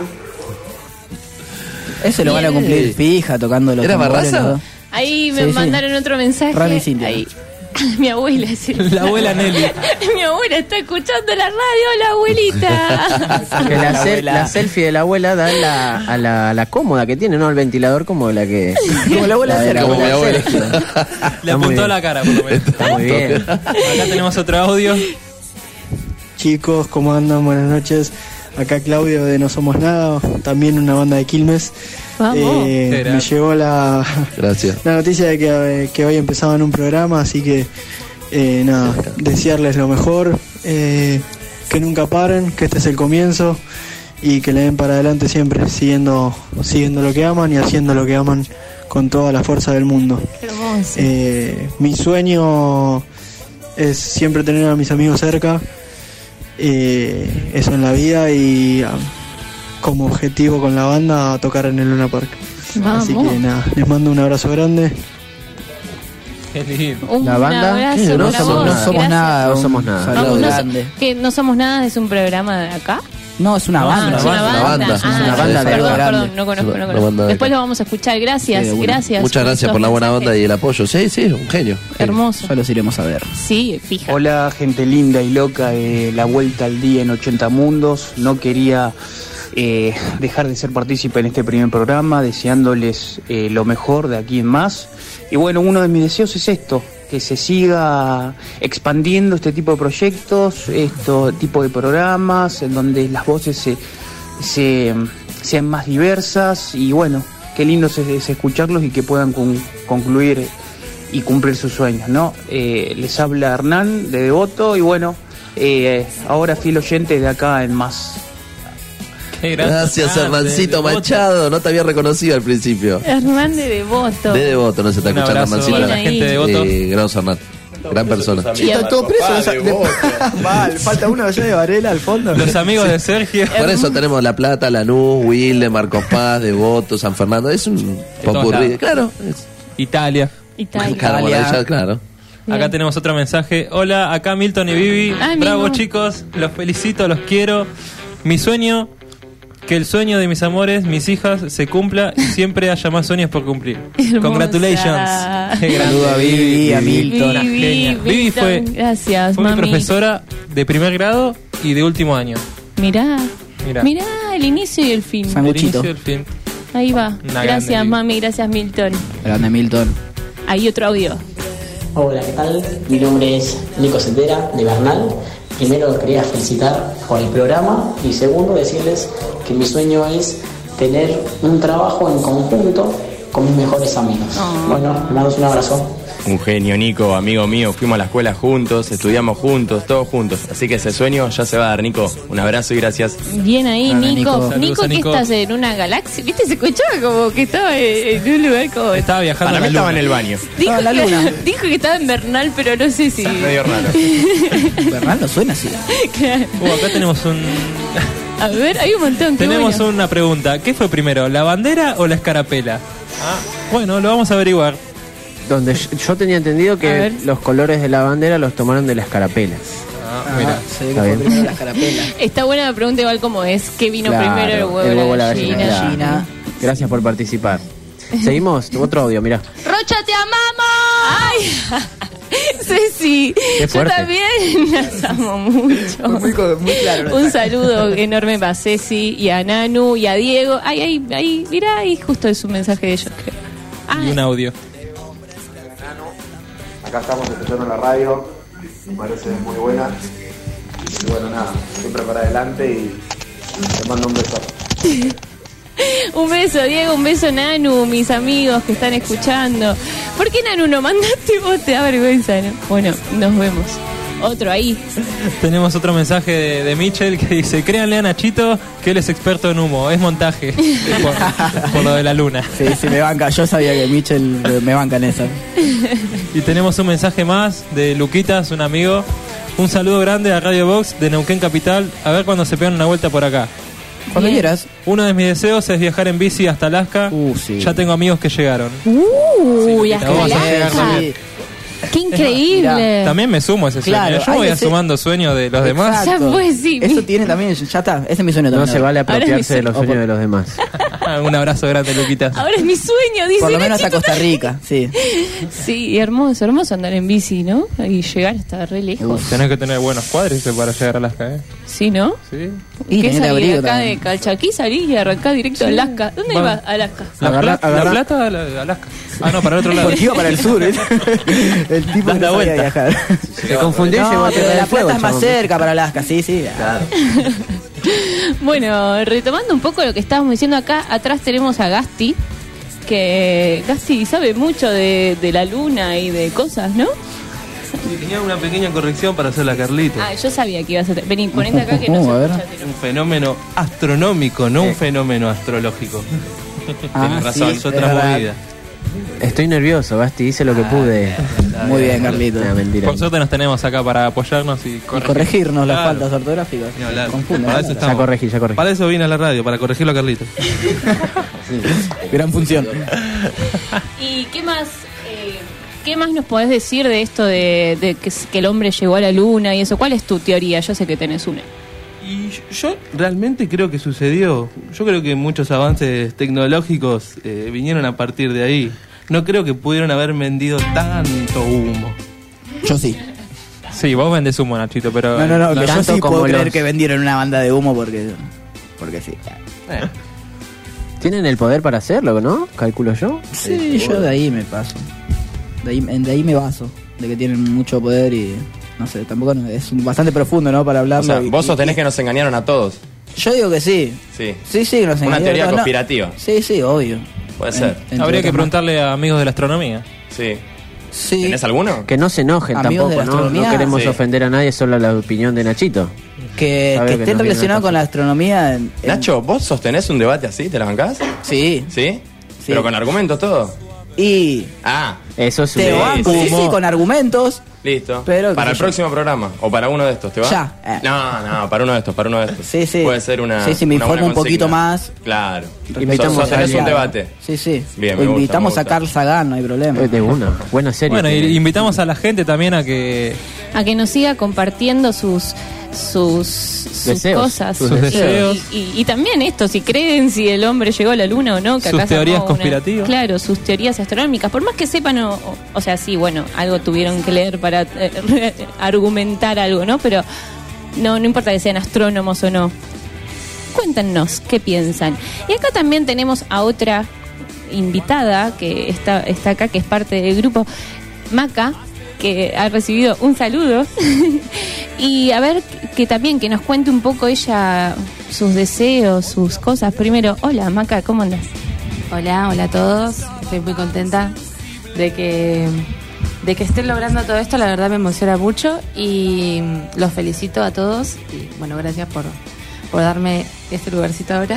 [SPEAKER 5] Ese lo van a cumplir fija, tocando los
[SPEAKER 4] ¿Era
[SPEAKER 5] tambores,
[SPEAKER 4] Barraza?
[SPEAKER 5] los dos.
[SPEAKER 3] Ahí me
[SPEAKER 5] Sí, sí.
[SPEAKER 3] mandaron otro mensaje.
[SPEAKER 5] Rami y Cintia.
[SPEAKER 3] Ahí. Mi abuela, sí.
[SPEAKER 7] La abuela Nelly.
[SPEAKER 3] Mi abuela está escuchando la radio, la abuelita.
[SPEAKER 6] Que la,
[SPEAKER 5] abuela.
[SPEAKER 6] la selfie de la abuela da a la cómoda que tiene, ¿no? El ventilador como la que...
[SPEAKER 5] Como la abuela
[SPEAKER 6] de la
[SPEAKER 4] Como mi abuela.
[SPEAKER 6] Sergio.
[SPEAKER 7] Le
[SPEAKER 6] Está muy
[SPEAKER 7] apuntó a
[SPEAKER 6] bien.
[SPEAKER 7] la cara, por lo menos.
[SPEAKER 6] Está muy bien.
[SPEAKER 7] Acá tenemos otro audio.
[SPEAKER 21] Chicos, ¿cómo andan? Buenas noches. Acá Claudio de No Somos Nada, también una banda de Quilmes.
[SPEAKER 3] Vamos.
[SPEAKER 21] Me llegó la
[SPEAKER 4] Gracias.
[SPEAKER 21] noticia de que hoy empezaban un programa, así que nada, desearles lo mejor, que nunca paren, que este es el comienzo y que le den para adelante siempre, siguiendo lo que aman y haciendo lo que aman con toda la fuerza del mundo.
[SPEAKER 3] Hermoso.
[SPEAKER 21] Mi sueño es siempre tener a mis amigos cerca, eso en la vida, y como objetivo con la banda tocar en el Luna Park.
[SPEAKER 3] Vamos.
[SPEAKER 21] Así que nada, les mando un abrazo grande.
[SPEAKER 7] Qué lindo.
[SPEAKER 3] Un
[SPEAKER 6] La banda,
[SPEAKER 3] abrazo
[SPEAKER 6] ¿qué? No
[SPEAKER 3] para
[SPEAKER 6] somos
[SPEAKER 3] vos.
[SPEAKER 6] nada.
[SPEAKER 5] Somos
[SPEAKER 3] Gracias.
[SPEAKER 5] nada.
[SPEAKER 6] No
[SPEAKER 5] un
[SPEAKER 6] somos nada.
[SPEAKER 5] saludo
[SPEAKER 3] Vamos,
[SPEAKER 5] grande.
[SPEAKER 3] que no somos nada, es un programa de acá.
[SPEAKER 5] No, es una banda.
[SPEAKER 3] Es una banda.
[SPEAKER 4] banda.
[SPEAKER 3] Ah,
[SPEAKER 4] Es una
[SPEAKER 6] banda de
[SPEAKER 3] perdón,
[SPEAKER 5] grande.
[SPEAKER 3] perdón, no conozco, no
[SPEAKER 4] Una
[SPEAKER 3] conozco.
[SPEAKER 4] banda de
[SPEAKER 3] Después
[SPEAKER 4] acá.
[SPEAKER 3] lo vamos a escuchar. Gracias,
[SPEAKER 5] Sí, de una.
[SPEAKER 3] gracias.
[SPEAKER 4] Muchas gracias por la buena onda y el apoyo. Sí, sí, un genio.
[SPEAKER 3] Hermoso.
[SPEAKER 5] Ya los iremos a ver.
[SPEAKER 3] Sí, fija.
[SPEAKER 22] Hola, gente linda y loca de La Vuelta al Día en 80 Mundos. No quería dejar de ser partícipe en este primer programa, deseándoles lo mejor de aquí en más. Y bueno, uno de mis deseos es esto, que se siga expandiendo este tipo de proyectos, este tipo de programas, en donde las voces sean más diversas, y bueno, qué lindo es escucharlos y que puedan concluir y cumplir sus sueños, ¿no? Les habla Hernán de Devoto, y bueno, ahora fiel oyente de acá en más.
[SPEAKER 4] Gracias, Hernancito Machado. No te había reconocido al principio.
[SPEAKER 3] Hernán de Devoto.
[SPEAKER 4] De Devoto, no se está
[SPEAKER 7] Un
[SPEAKER 4] escuchando,
[SPEAKER 7] abrazo
[SPEAKER 4] Hernancito.
[SPEAKER 7] a la gente de Devoto.
[SPEAKER 4] Gracias, Hernán. Gran persona.
[SPEAKER 5] Está todo preso. Vale, falta uno allá de Varela al fondo.
[SPEAKER 7] Los amigos de Sergio.
[SPEAKER 4] Por eso tenemos La Plata, Lanús, Wilde, Marcos Paz, Devoto, San Fernando. Es un popurrí. Claro.
[SPEAKER 7] Italia.
[SPEAKER 4] Claro, bueno, ya, claro.
[SPEAKER 7] Acá tenemos otro mensaje. Hola, acá Milton y Vivi. Bravo, chicos. Los felicito, los quiero. Mi sueño, que el sueño de mis amores, mis hijas, se cumpla y siempre haya más sueños por cumplir.
[SPEAKER 3] Hermosa.
[SPEAKER 7] Congratulations. Qué grande.
[SPEAKER 5] Saludo a Vivi, a Milton.
[SPEAKER 7] Vivi fue,
[SPEAKER 3] gracias,
[SPEAKER 7] fue mi
[SPEAKER 3] mami.
[SPEAKER 7] profesora de primer grado y de último año.
[SPEAKER 3] Mirá.
[SPEAKER 7] Mirá.
[SPEAKER 3] Mirá el inicio y el fin.
[SPEAKER 7] El inicio y el fin.
[SPEAKER 3] Ahí va.
[SPEAKER 7] Una
[SPEAKER 3] Gracias,
[SPEAKER 7] grande,
[SPEAKER 3] mami. Gracias, Milton.
[SPEAKER 5] Grande Milton.
[SPEAKER 3] Ahí otro audio.
[SPEAKER 2] Hola, ¿qué tal? Mi nombre es Nico Cetera, de Bernal. Primero quería felicitar por el programa y segundo decirles que mi sueño es tener un trabajo en conjunto con mis mejores amigos. Bueno, les mando un abrazo.
[SPEAKER 9] Un genio, Nico, amigo mío. Fuimos a la escuela juntos, estudiamos juntos, todos juntos. Así que ese sueño ya se va a dar, Nico. Un abrazo y gracias.
[SPEAKER 3] Bien ahí,
[SPEAKER 9] Grande,
[SPEAKER 3] Nico.
[SPEAKER 9] Nico.
[SPEAKER 3] Nico,
[SPEAKER 9] Saludos a
[SPEAKER 3] ¿qué
[SPEAKER 9] Nico.
[SPEAKER 3] estás en una galaxia? ¿Viste? Se escuchaba como que estaba en un lugar como...
[SPEAKER 7] Estaba viajando
[SPEAKER 9] Para
[SPEAKER 7] a
[SPEAKER 9] mí
[SPEAKER 7] la
[SPEAKER 9] estaba
[SPEAKER 7] luna.
[SPEAKER 9] en el baño.
[SPEAKER 3] Dijo,
[SPEAKER 5] la
[SPEAKER 3] que,
[SPEAKER 5] luna.
[SPEAKER 3] dijo que estaba en Bernal, pero no sé si...
[SPEAKER 9] Medio raro.
[SPEAKER 5] Bernal no suena así.
[SPEAKER 3] Claro.
[SPEAKER 7] Acá tenemos un...
[SPEAKER 3] A ver, hay un montón. qué
[SPEAKER 7] Tenemos
[SPEAKER 3] bueno.
[SPEAKER 7] una pregunta. ¿Qué fue primero, la bandera o la escarapela? Bueno, lo vamos a averiguar.
[SPEAKER 6] Donde yo tenía entendido
[SPEAKER 3] A
[SPEAKER 6] que
[SPEAKER 3] ver.
[SPEAKER 6] los colores de la bandera los tomaron de las carapelas.
[SPEAKER 7] Mira.
[SPEAKER 5] Se ve que
[SPEAKER 6] Está
[SPEAKER 5] fue
[SPEAKER 6] bien.
[SPEAKER 5] primero la escarapela.
[SPEAKER 3] Está buena la pregunta igual como es. ¿Qué vino
[SPEAKER 6] Claro,
[SPEAKER 3] primero, el huevo
[SPEAKER 6] el huevo
[SPEAKER 3] o
[SPEAKER 6] o
[SPEAKER 3] la
[SPEAKER 6] la
[SPEAKER 3] gallina?
[SPEAKER 6] gallina. Gracias por participar. Seguimos, otro audio, mirá.
[SPEAKER 3] ¡Rocha, te amamos! ¡Ay! Ceci,
[SPEAKER 6] Qué
[SPEAKER 3] yo
[SPEAKER 6] fuerte.
[SPEAKER 3] también las amo mucho.
[SPEAKER 5] Muy claro.
[SPEAKER 3] Un saludo enorme para Ceci y a Nanu y a Diego. Ay, mirá, ahí justo es un mensaje de ellos, creo.
[SPEAKER 7] Y un audio.
[SPEAKER 10] Acá estamos escuchando la radio, me parece muy buena. Y bueno, nada, siempre para adelante y te mando un beso.
[SPEAKER 3] Un beso, Diego, un beso, Nanu, mis amigos que están escuchando. ¿Por qué, Nanu, no mandaste vos? Te da vergüenza, ¿no? Bueno, nos vemos. Otro ahí.
[SPEAKER 7] Tenemos otro mensaje de Michel que dice: créanle a Nachito que él es experto en humo, es montaje por lo de la luna.
[SPEAKER 5] Sí, me banca. Yo sabía que Michel me banca en esa.
[SPEAKER 7] Y tenemos un mensaje más de Luquitas, un amigo. Un saludo grande a Radio Box de Neuquén Capital. A ver cuando se pegan una vuelta por acá.
[SPEAKER 5] Cuando quieras.
[SPEAKER 7] Uno de mis deseos es viajar en bici hasta Alaska.
[SPEAKER 5] Sí.
[SPEAKER 7] Ya tengo amigos que llegaron.
[SPEAKER 3] Uy, hasta
[SPEAKER 7] vamos a llegar
[SPEAKER 3] Alaska.
[SPEAKER 7] también.
[SPEAKER 3] ¡Qué increíble!
[SPEAKER 7] También me sumo a ese sueño.
[SPEAKER 5] Claro,
[SPEAKER 7] Yo
[SPEAKER 5] hay
[SPEAKER 7] voy
[SPEAKER 5] que ser-
[SPEAKER 7] sumando sueños de los demás.
[SPEAKER 3] Ya fue, sí.
[SPEAKER 5] Eso tiene también, ya está. Ese es mi sueño
[SPEAKER 6] No
[SPEAKER 5] también.
[SPEAKER 6] se vale
[SPEAKER 3] Ahora es
[SPEAKER 6] apropiarse
[SPEAKER 3] mi
[SPEAKER 6] de los
[SPEAKER 3] sueño.
[SPEAKER 6] sueños de los demás.
[SPEAKER 7] Un abrazo grande, Luquitas.
[SPEAKER 3] Ahora es mi sueño, dice
[SPEAKER 5] Por lo menos
[SPEAKER 3] Nachito.
[SPEAKER 5] hasta Costa Rica, sí.
[SPEAKER 3] Sí, hermoso, hermoso andar en bici, ¿no? Y llegar hasta re lejos.
[SPEAKER 7] Tenés que tener buenos cuádriceps para llegar a Alaska, ¿eh?
[SPEAKER 3] Sí, ¿no?
[SPEAKER 7] Sí.
[SPEAKER 5] Y
[SPEAKER 3] ¿Qué
[SPEAKER 5] tenés
[SPEAKER 3] salí
[SPEAKER 5] abrigo
[SPEAKER 3] acá
[SPEAKER 5] también.
[SPEAKER 3] de Calchaquí, salí y arrancá directo a Alaska? ¿Dónde
[SPEAKER 7] Va.
[SPEAKER 3] vas? Alaska.
[SPEAKER 7] ¿La Plata? Alaska. Ah, no, para el otro lado.
[SPEAKER 5] Porque iba para el sur, ¿eh? El tipo
[SPEAKER 7] Das
[SPEAKER 5] que
[SPEAKER 7] la
[SPEAKER 5] no sabía
[SPEAKER 7] vuelta.
[SPEAKER 5] viajar.
[SPEAKER 6] Te confundís, llegó
[SPEAKER 5] No,
[SPEAKER 6] a
[SPEAKER 5] pero
[SPEAKER 6] Tierra
[SPEAKER 5] de
[SPEAKER 6] del
[SPEAKER 5] la
[SPEAKER 6] Fuego,
[SPEAKER 5] Plata es más
[SPEAKER 6] chabón.
[SPEAKER 5] cerca para Alaska, sí, sí. Claro.
[SPEAKER 3] Bueno, retomando un poco lo que estábamos diciendo acá, atrás tenemos a Gasti, que Gasti sabe mucho de la luna y de cosas, ¿no?
[SPEAKER 23] Sí, tenía una pequeña corrección para hacer la Carlito.
[SPEAKER 3] Ah, yo sabía que ibas a... Vení, ponete acá que no se escucha.
[SPEAKER 23] Un fenómeno astronómico, no un fenómeno astrológico. Tienes razón, es otra movida.
[SPEAKER 6] Estoy nervioso, Basti, hice lo que pude.
[SPEAKER 5] Muy bien, Carlito.
[SPEAKER 6] No, mentira.
[SPEAKER 7] Por suerte nos tenemos acá para apoyarnos y
[SPEAKER 5] Y corregirnos las
[SPEAKER 23] Claro.
[SPEAKER 5] faltas ortográficas.
[SPEAKER 23] Ni hablar.
[SPEAKER 5] Confunden,
[SPEAKER 23] Para
[SPEAKER 5] ¿no?
[SPEAKER 23] eso estamos.
[SPEAKER 6] Ya corregí.
[SPEAKER 23] Para eso vine a la radio, para corregirlo a Carlito.
[SPEAKER 5] Gran función.
[SPEAKER 3] ¿Y qué más nos podés decir de esto de que el hombre llegó a la luna y eso? ¿Cuál es tu teoría? Yo sé que tenés una.
[SPEAKER 23] Y yo realmente creo que sucedió. Yo creo que muchos avances tecnológicos vinieron a partir de ahí. No creo que pudieron haber vendido tanto humo.
[SPEAKER 5] Yo sí.
[SPEAKER 7] Sí, vos vendés humo, Nachito, pero...
[SPEAKER 5] No, que yo
[SPEAKER 6] tanto
[SPEAKER 5] sí
[SPEAKER 6] como
[SPEAKER 5] puedo creer
[SPEAKER 6] los-
[SPEAKER 5] que vendieron una banda de humo porque sí.
[SPEAKER 6] Tienen el poder para hacerlo, ¿no? Calculo yo.
[SPEAKER 5] Sí, yo de ahí me paso. De ahí me baso. De que tienen mucho poder y no sé, tampoco es bastante profundo, ¿no? Para
[SPEAKER 9] O
[SPEAKER 5] hablarlo.
[SPEAKER 9] sea,
[SPEAKER 5] y-
[SPEAKER 9] vos
[SPEAKER 5] y-
[SPEAKER 9] sostenés que nos engañaron a todos.
[SPEAKER 5] Yo digo que sí.
[SPEAKER 9] Sí.
[SPEAKER 5] Sí, nos
[SPEAKER 9] Una
[SPEAKER 5] engañaron.
[SPEAKER 9] teoría
[SPEAKER 5] No, no.
[SPEAKER 9] conspirativa.
[SPEAKER 5] Sí, obvio.
[SPEAKER 9] Puede ser.
[SPEAKER 5] Entre
[SPEAKER 7] Habría que
[SPEAKER 5] otras
[SPEAKER 7] preguntarle a amigos de la astronomía.
[SPEAKER 9] Sí.
[SPEAKER 5] Sí.
[SPEAKER 9] ¿Tenés alguno?
[SPEAKER 6] Que no se enojen
[SPEAKER 5] Amigos de
[SPEAKER 6] tampoco,
[SPEAKER 5] la
[SPEAKER 6] ¿no? No
[SPEAKER 5] astronomía.
[SPEAKER 6] queremos
[SPEAKER 9] Sí.
[SPEAKER 6] ofender a nadie, solo la opinión de Nachito.
[SPEAKER 5] que estén relacionados con la astronomía.
[SPEAKER 9] Nacho, ¿vos sostenés un debate así? ¿Te la bancás?
[SPEAKER 5] Sí.
[SPEAKER 9] ¿Sí? ¿Pero con argumentos todo?
[SPEAKER 5] Y...
[SPEAKER 6] eso es
[SPEAKER 5] te banco, sí, con argumentos.
[SPEAKER 9] Listo.
[SPEAKER 5] Pero,
[SPEAKER 9] para el próximo programa. O para uno de estos, ¿te va?
[SPEAKER 5] Ya.
[SPEAKER 9] No, para uno de estos.
[SPEAKER 5] Sí.
[SPEAKER 9] Puede ser una.
[SPEAKER 5] Sí, me informo un poquito más.
[SPEAKER 9] Claro.
[SPEAKER 5] Sostenés
[SPEAKER 9] un debate.
[SPEAKER 5] Sí.
[SPEAKER 9] Bien,
[SPEAKER 5] o invitamos a Carl Sagan, no hay problema.
[SPEAKER 6] De una. Buena serie.
[SPEAKER 7] Bueno, y invitamos a la gente también a que
[SPEAKER 3] nos siga compartiendo sus
[SPEAKER 7] deseos,
[SPEAKER 3] cosas,
[SPEAKER 7] sus deseos.
[SPEAKER 3] Y también esto, si creen si el hombre llegó a la luna o no, que
[SPEAKER 7] sus
[SPEAKER 3] acá
[SPEAKER 7] teorías conspirativas.
[SPEAKER 3] Claro, sus teorías astronómicas, por más que sepan o sea, sí, bueno, algo tuvieron que leer para argumentar algo, ¿no? Pero no importa que sean astrónomos o no. Cuéntenos qué piensan. Y acá también tenemos a otra invitada que está acá, que es parte del grupo, Maca, que ha recibido un saludo. Y a ver, que nos cuente un poco ella sus deseos, sus cosas. Primero, hola Maca, ¿cómo andas?
[SPEAKER 11] Hola a todos. Estoy muy contenta de que estén logrando todo esto. La verdad me emociona mucho y los felicito a todos. Y bueno, gracias por darme este lugarcito ahora.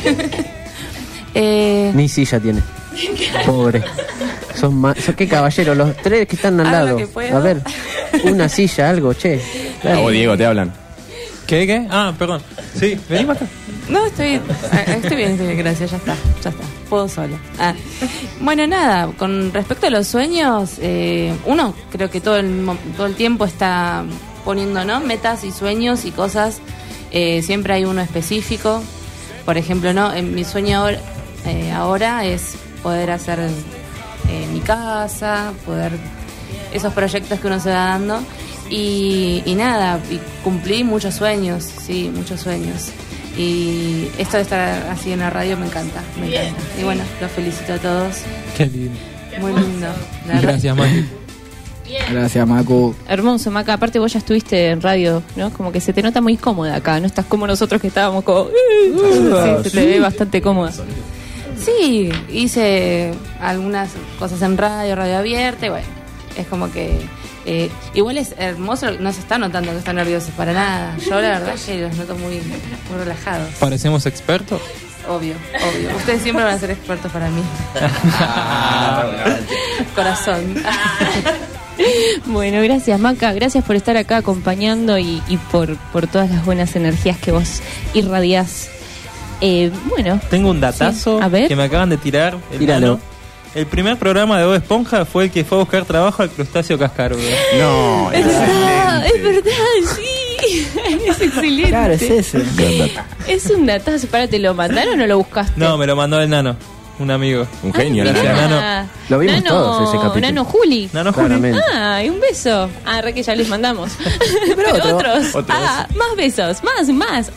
[SPEAKER 6] Ni silla tiene. Pobre. Son qué caballeros, los tres que están al lado. A ver, una silla, algo, che.
[SPEAKER 9] O Diego, te hablan.
[SPEAKER 7] ¿Qué? Perdón. Sí, vení acá.
[SPEAKER 11] No, estoy bien, gracias, ya está. Puedo sola. Bueno, nada, con respecto a los sueños, uno creo que todo el tiempo está poniendo, ¿no?, metas y sueños y cosas. Siempre hay uno específico. Por ejemplo, ¿no?, mi sueño ahora es poder hacer mi casa, esos proyectos que uno se va dando. Y nada, y cumplí muchos sueños. Y esto de estar así en la radio me encanta. Y bueno, los felicito a todos.
[SPEAKER 7] Qué lindo.
[SPEAKER 11] Muy lindo.
[SPEAKER 7] Gracias, Macu.
[SPEAKER 5] Gracias, Macu.
[SPEAKER 3] Hermoso, Maca. Aparte vos ya estuviste en radio, ¿no? Como que se te nota muy cómoda acá. No estás como nosotros que estábamos como... se te ve bastante cómoda.
[SPEAKER 11] Sí, hice algunas cosas en radio abierta y bueno, es como que... igual es hermoso, no se está notando que están nerviosos para nada. Yo la verdad es que los noto muy relajados.
[SPEAKER 7] ¿Parecemos expertos?
[SPEAKER 11] Obvio. Ustedes siempre van a ser expertos para mí. Corazón.
[SPEAKER 3] Bueno, gracias Maca, gracias por estar acá acompañando y por todas las buenas energías que vos irradiás. Bueno,
[SPEAKER 7] tengo un datazo que me acaban de tirar.
[SPEAKER 6] Tíralo.
[SPEAKER 7] El primer programa de Bob Esponja fue el que fue a buscar trabajo al crustáceo cascarudo.
[SPEAKER 9] No,
[SPEAKER 3] es verdad, sí. Es excelente.
[SPEAKER 5] Claro, es ese.
[SPEAKER 3] Es un datazo. ¿Para te lo mandaron o lo buscaste?
[SPEAKER 7] No, me lo mandó el Nano, un amigo.
[SPEAKER 9] Un genio,
[SPEAKER 7] Nano.
[SPEAKER 6] Lo vimos todos ese capítulo.
[SPEAKER 3] Nano Juli.
[SPEAKER 6] Claramente.
[SPEAKER 3] Y un beso. Re que ya les mandamos. Pero otros. Más besos. Más.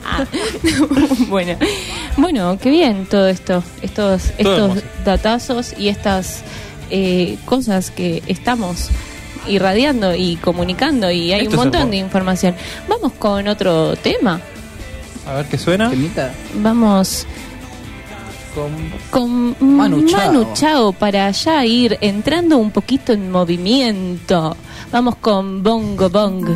[SPEAKER 3] Bueno, qué bien todo esto. Estos datazos y estas cosas que estamos irradiando y comunicando. Y hay un montón de información. Vamos con otro tema.
[SPEAKER 7] A ver qué suena.
[SPEAKER 3] Vamos con Manu Chao para ya ir entrando un poquito en movimiento. Vamos con Bongo Bong.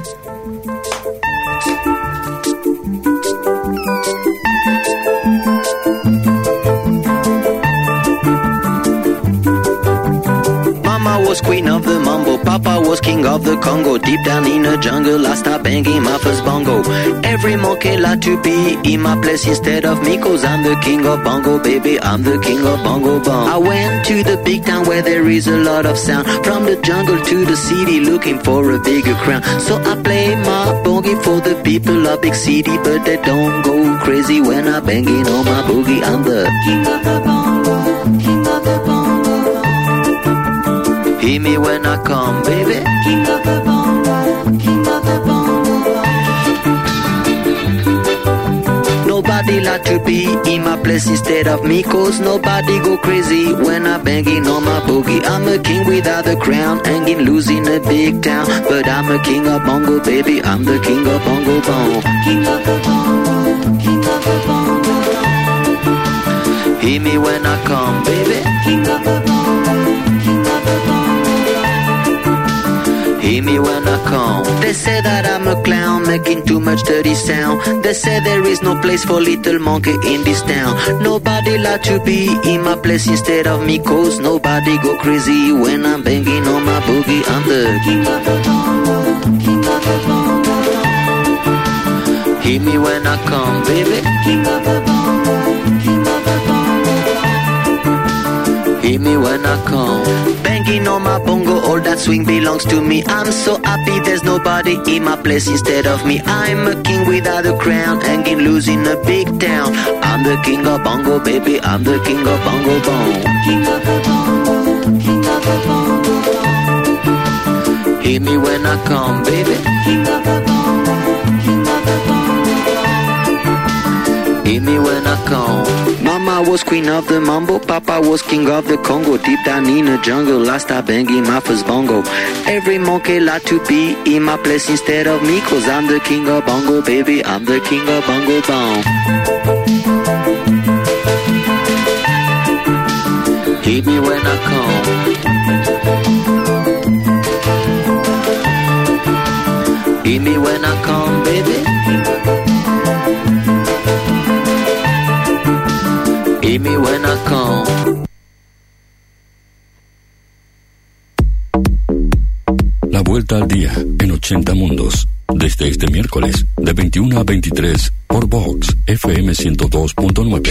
[SPEAKER 12] Mama was queen of the mambo, Papa was king of the Congo. Deep down in the jungle, I start banging my first bongo. Every monkey like to be in my place instead of me, 'cause I'm the king of bongo, baby, I'm the king of bongo bong. I went to the big town where there is a lot of sound. From the jungle to the city, looking for a bigger crown. So I play my boogie for the people of big city, but they don't go crazy when I'm banging on my boogie. I'm the king of the bongo, king of the bongo. Hear me when I come, baby. King of the bongo, king of the bongo. Nobody like to be in my place instead of me, 'cause nobody go crazy when I'm banging on my boogie. I'm a king without a crown, hanging loose in a big town, but I'm a king of bongo, baby, I'm the king of bongo bongo. King of the bongo, king of the bongo. Hear me when I come, baby. King of the bongo, king of the bongo. Hear me when I come. gone. They say that I'm a clown, making too much dirty sound. They say there is no place for little monkey in this town. Nobody like to be in my place instead of me, cause nobody go crazy when I'm banging on my boogie. I'm the king of the bongo, king of the bongo. Hear me when I come, baby. King of the bongo, king of the bongo. Hear me when I come. Banging on my bongo, all that swing belongs to me. I'm so happy there's nobody in my place instead of me. I'm a king without a crown, hanging loose in a big town. I'm the king of bongo, baby. I'm the king of bongo bong. King of the bongo, king of the bongo. Hear me when I come, baby. King of the bongo, king of the bongo. Hear me when I come. Mama was queen of the mambo, Papa was king of the Congo. Deep down in the jungle, I start banging my first bongo. Every monkey like to be in my place instead of me, cause I'm the king of bongo, baby. I'm the king of bongo bong. Hear me when I come. Hear me when I come, baby. Hear me when I come.
[SPEAKER 1] La vuelta al día en 80 mundos. Desde este miércoles, de 21 a 23, por Vox FM 102.9.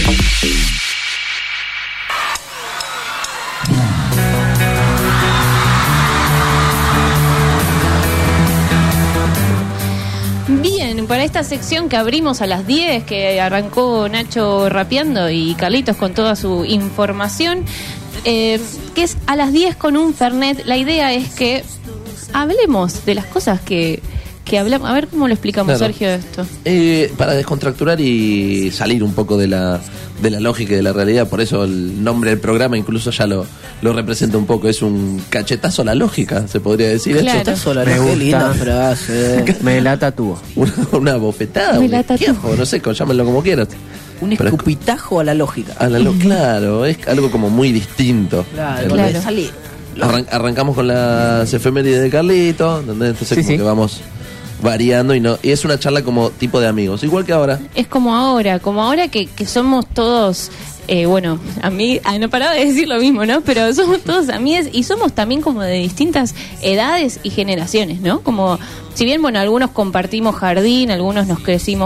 [SPEAKER 3] Bien, para esta sección que abrimos a las 10, que arrancó Nacho rapeando y Carlitos con toda su información, que es a las 10 con un Fernet, la idea es que hablemos de las cosas que hablamos. A ver cómo lo explicamos,
[SPEAKER 4] Claro.
[SPEAKER 3] Sergio, esto.
[SPEAKER 4] Para descontracturar y salir un poco de la lógica y de la realidad, por eso el nombre del programa incluso ya lo representa un poco, es un cachetazo a la lógica, se podría decir.
[SPEAKER 3] Claro.
[SPEAKER 4] Cachetazo a la
[SPEAKER 5] Me
[SPEAKER 4] lógica.
[SPEAKER 5] gusta. Linda frase.
[SPEAKER 6] Me la tatúo.
[SPEAKER 4] Una bofetada,
[SPEAKER 3] Me
[SPEAKER 4] un
[SPEAKER 3] la tatúo.
[SPEAKER 4] esquiajo, no sé, llámenlo como quieras.
[SPEAKER 5] Un
[SPEAKER 4] Pero es-
[SPEAKER 5] escupitajo a la lógica.
[SPEAKER 4] Claro, es algo como muy distinto.
[SPEAKER 5] Claro,
[SPEAKER 3] Claro.
[SPEAKER 5] salí.
[SPEAKER 4] Arrancamos con las efemérides de Carlito, ¿entendés? Entonces
[SPEAKER 6] Sí,
[SPEAKER 4] como
[SPEAKER 6] sí.
[SPEAKER 4] que vamos variando y es una charla como tipo de amigos, igual que ahora.
[SPEAKER 3] Es como ahora que somos todos, bueno, a mí, no paraba de decir lo mismo, ¿no? Pero somos todos amigos y somos también como de distintas edades y generaciones, ¿no? Como, si bien, bueno, algunos compartimos jardín, algunos crecimos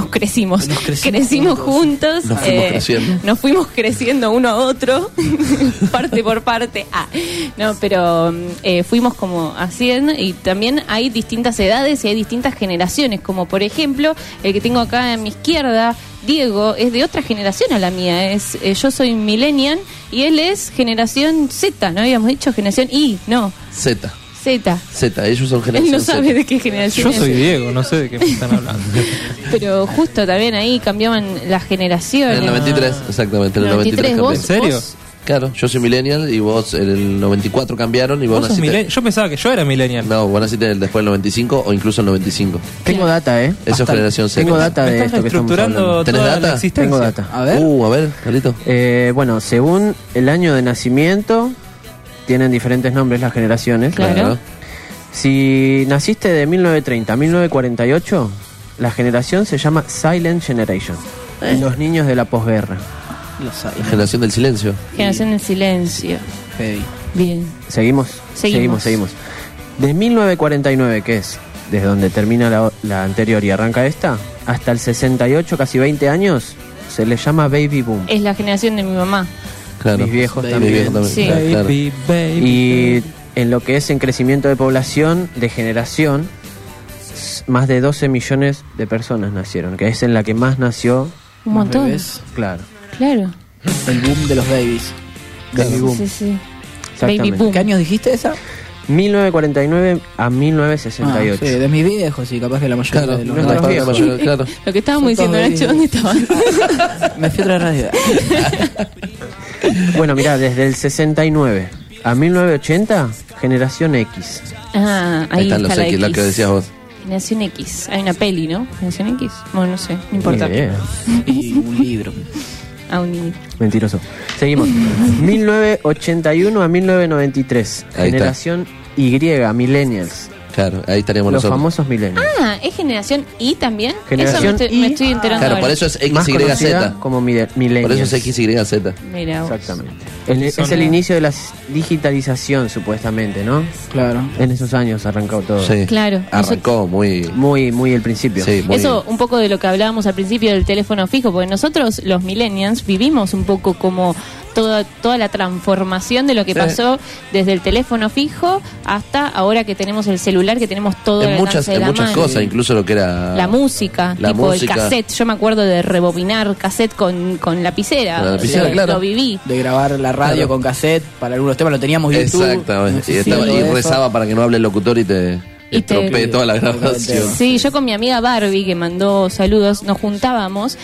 [SPEAKER 3] juntos,
[SPEAKER 4] Nos fuimos creciendo.
[SPEAKER 3] nos fuimos creciendo uno a otro, parte por parte. No, pero fuimos como haciendo, y también hay distintas edades y hay distintas generaciones, como por ejemplo, el que tengo acá a mi izquierda, Diego, es de otra generación a la mía. Yo soy millennial y él es generación Z, ¿no? Habíamos dicho generación Y, no,
[SPEAKER 4] Z, ellos son
[SPEAKER 3] él
[SPEAKER 4] generación
[SPEAKER 3] no sabe
[SPEAKER 4] Z.
[SPEAKER 3] de qué generación
[SPEAKER 7] Yo soy
[SPEAKER 3] es.
[SPEAKER 7] Diego, no sé de qué me están hablando.
[SPEAKER 3] Pero justo también ahí cambiaban las generaciones.
[SPEAKER 4] En el 93, exactamente, en el 93
[SPEAKER 3] ¿vos?
[SPEAKER 4] cambié.
[SPEAKER 7] ¿En serio?
[SPEAKER 3] ¿Vos?
[SPEAKER 4] Claro, yo soy millennial y vos en el 94 cambiaron y vos,
[SPEAKER 7] ¿Vos sos
[SPEAKER 4] naciste.
[SPEAKER 7] millennial? Yo pensaba que yo era millennial.
[SPEAKER 4] No, vos naciste después del 95 o incluso el 95.
[SPEAKER 6] Tengo data,
[SPEAKER 4] Eso es generación Z.
[SPEAKER 6] Tengo data
[SPEAKER 7] Me
[SPEAKER 6] de
[SPEAKER 7] estás
[SPEAKER 6] esto que estamos
[SPEAKER 7] estructurando
[SPEAKER 6] hablando.
[SPEAKER 4] ¿Tenés
[SPEAKER 7] toda
[SPEAKER 4] data?
[SPEAKER 7] la existencia.
[SPEAKER 6] Tengo data.
[SPEAKER 5] A ver.
[SPEAKER 4] A ver, Carlito.
[SPEAKER 6] Bueno, según el año de nacimiento, tienen diferentes nombres las generaciones.
[SPEAKER 3] Claro.
[SPEAKER 6] Si naciste de 1930 a 1948, la generación se llama Silent Generation. Los niños de la posguerra.
[SPEAKER 5] Los hay.
[SPEAKER 4] La generación del silencio.
[SPEAKER 3] Generación del silencio.
[SPEAKER 5] Heavy.
[SPEAKER 3] Bien.
[SPEAKER 6] ¿Seguimos?
[SPEAKER 3] Seguimos.
[SPEAKER 6] De 1949, que es desde donde termina la anterior y arranca esta, hasta el 68, casi 20 años, se le llama Baby Boom.
[SPEAKER 3] Es la generación de mi mamá.
[SPEAKER 4] Claro.
[SPEAKER 6] Mis viejos
[SPEAKER 4] Mi
[SPEAKER 6] también.
[SPEAKER 4] viejo también.
[SPEAKER 3] Sí.
[SPEAKER 4] Claro.
[SPEAKER 7] Baby, baby,
[SPEAKER 6] Y en lo que es en crecimiento de población, de generación, más de 12 millones de personas nacieron, que es en la que más nació.
[SPEAKER 3] Un montón.
[SPEAKER 5] Bebés.
[SPEAKER 6] Claro.
[SPEAKER 3] Claro.
[SPEAKER 5] El boom de los babies.
[SPEAKER 6] Baby Boom.
[SPEAKER 3] Sí.
[SPEAKER 6] Exactamente.
[SPEAKER 3] Baby Boom.
[SPEAKER 5] ¿Qué años dijiste esa?
[SPEAKER 6] 1949 a 1968.
[SPEAKER 5] Sí, de mis viejos, y capaz que la mayoría
[SPEAKER 4] Claro,
[SPEAKER 5] de los
[SPEAKER 6] no,
[SPEAKER 4] la
[SPEAKER 6] viejos.
[SPEAKER 4] mayoría, claro.
[SPEAKER 3] Lo que estábamos
[SPEAKER 5] Son
[SPEAKER 3] diciendo,
[SPEAKER 5] todos
[SPEAKER 3] Nacho, ¿dónde estaban?
[SPEAKER 5] Me fui a otra radio.
[SPEAKER 6] Bueno, mirá, desde el 69 a 1980, generación X.
[SPEAKER 3] Ahí
[SPEAKER 4] Ahí están los
[SPEAKER 3] está la
[SPEAKER 4] X, la que decías vos.
[SPEAKER 3] Generación X. Hay una peli, ¿no? Generación X. Bueno, no sé, no importa.
[SPEAKER 6] Ni idea.
[SPEAKER 5] Y un libro.
[SPEAKER 3] Un
[SPEAKER 6] Mentiroso. Seguimos. 1981 a 1993,
[SPEAKER 4] Ahí está.
[SPEAKER 6] generación Y, millennials.
[SPEAKER 4] Claro, ahí estaríamos
[SPEAKER 6] Los
[SPEAKER 4] nosotros.
[SPEAKER 6] famosos millennials.
[SPEAKER 3] Ah, ¿es generación I también?
[SPEAKER 6] Generación
[SPEAKER 3] Eso me estoy enterando
[SPEAKER 4] Claro,
[SPEAKER 3] ahora.
[SPEAKER 4] por eso es
[SPEAKER 6] Más
[SPEAKER 4] XYZ.
[SPEAKER 6] conocida como millennials.
[SPEAKER 4] Por eso es XYZ.
[SPEAKER 3] Mira vos.
[SPEAKER 6] Exactamente. Es el inicio de la digitalización, supuestamente, ¿no?
[SPEAKER 5] Claro.
[SPEAKER 6] En esos años arrancó todo.
[SPEAKER 4] Sí.
[SPEAKER 3] Claro.
[SPEAKER 4] Arrancó muy...
[SPEAKER 6] Muy el principio.
[SPEAKER 4] Sí, muy...
[SPEAKER 3] Eso un poco de lo que hablábamos al principio del teléfono fijo, porque nosotros los millennials vivimos un poco como toda la transformación de lo que
[SPEAKER 4] Sí.
[SPEAKER 3] pasó desde el teléfono fijo hasta ahora que tenemos el celular, que tenemos todo al
[SPEAKER 4] En
[SPEAKER 3] alcance de la
[SPEAKER 4] muchas
[SPEAKER 3] mano.
[SPEAKER 4] cosas, incluso lo que era...
[SPEAKER 3] La música,
[SPEAKER 4] La
[SPEAKER 3] tipo
[SPEAKER 4] música.
[SPEAKER 3] el cassette. Yo me acuerdo de rebobinar cassette con lapicera.
[SPEAKER 4] Con la lapicera, claro.
[SPEAKER 3] Lo viví.
[SPEAKER 5] De grabar la radio
[SPEAKER 4] Claro.
[SPEAKER 5] con cassette, para algunos temas lo teníamos YouTube.
[SPEAKER 4] Exactamente.
[SPEAKER 5] no
[SPEAKER 4] Y,
[SPEAKER 5] existía todo eso.
[SPEAKER 4] rezaba para que no hable el locutor y te estropee toda la grabación.
[SPEAKER 3] Sí, yo con mi amiga Barbie, que mandó saludos, nos juntábamos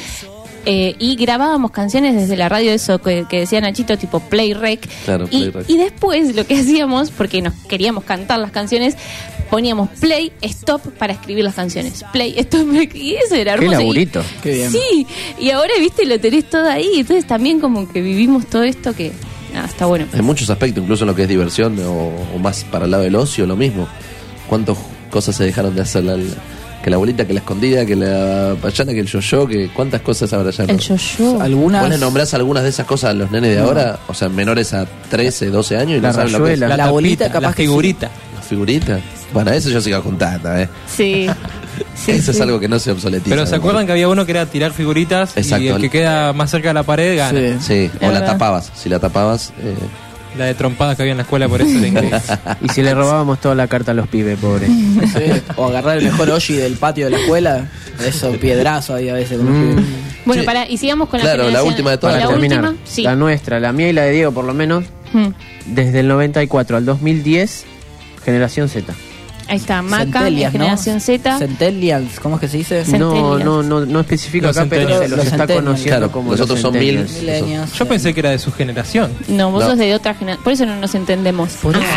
[SPEAKER 3] y grabábamos canciones desde la radio, eso que decía Nachito, tipo Play Rec.
[SPEAKER 4] Claro,
[SPEAKER 3] y,
[SPEAKER 4] Play Rec.
[SPEAKER 3] y después lo que hacíamos, porque nos queríamos cantar las canciones, poníamos play, stop para escribir las canciones. Play, stop, y eso era
[SPEAKER 6] Qué
[SPEAKER 3] hermoso.
[SPEAKER 6] laburito.
[SPEAKER 5] Qué bien.
[SPEAKER 3] Sí, y ahora, viste, lo tenés todo ahí. Entonces también como que vivimos todo esto que, nada, está bueno.
[SPEAKER 4] En muchos aspectos, incluso en lo que es diversión o más para el lado del ocio, lo mismo. ¿Cuántas cosas se dejaron de hacer? Que la bolita, que la escondida, que la payana, que el yo-yo, que cuántas cosas habrá ya.
[SPEAKER 3] El yo-yo.
[SPEAKER 5] Algunas...
[SPEAKER 4] ¿Vos le nombrás algunas de esas cosas a los nenes de ahora? O sea, menores a 13, 12 años y
[SPEAKER 6] La
[SPEAKER 4] no saben lo que es.
[SPEAKER 6] rayuela.
[SPEAKER 5] La bolita capaz
[SPEAKER 23] la
[SPEAKER 5] que
[SPEAKER 23] figurita.
[SPEAKER 4] La figurita. Bueno, eso yo sigo contando,
[SPEAKER 3] Sí.
[SPEAKER 4] Eso es algo que no se obsoletiza.
[SPEAKER 23] Pero ¿se acuerdan que había uno que era tirar figuritas
[SPEAKER 4] Exacto.
[SPEAKER 23] y el que queda más cerca de la pared gana?
[SPEAKER 4] Sí, o la tapabas. Si la tapabas...
[SPEAKER 23] La de trompadas que había en la escuela, por eso era inglés.
[SPEAKER 6] Y si le robábamos toda la carta a los pibes, pobres.
[SPEAKER 5] Sí, o agarrar el mejor Oshi del patio de la escuela. Eso, piedrazo ahí a veces con los pibes.
[SPEAKER 3] Bueno,
[SPEAKER 4] Sí.
[SPEAKER 3] y sigamos con
[SPEAKER 4] Claro,
[SPEAKER 3] la
[SPEAKER 4] la
[SPEAKER 3] generación.
[SPEAKER 4] última de todas.
[SPEAKER 3] La
[SPEAKER 6] Para terminar,
[SPEAKER 3] última, sí.
[SPEAKER 6] la nuestra, la mía y la de Diego por lo menos,
[SPEAKER 3] Hmm.
[SPEAKER 6] desde el 94 al 2010, generación Z.
[SPEAKER 3] Ahí está, Maca,
[SPEAKER 5] Centennials,
[SPEAKER 3] generación Z.
[SPEAKER 5] Centennials, ¿cómo es que se dice?
[SPEAKER 6] No especifica
[SPEAKER 23] Los
[SPEAKER 6] acá, pero
[SPEAKER 23] centennials.
[SPEAKER 6] se los
[SPEAKER 5] Los
[SPEAKER 6] está
[SPEAKER 5] centennials.
[SPEAKER 6] conociendo
[SPEAKER 4] Claro,
[SPEAKER 6] como
[SPEAKER 4] los otros son mil.
[SPEAKER 5] Millennials.
[SPEAKER 23] Yo pensé que era de su generación.
[SPEAKER 3] No, vos
[SPEAKER 4] No.
[SPEAKER 3] sos de otra generación. Por eso no nos entendemos.
[SPEAKER 5] Por eso.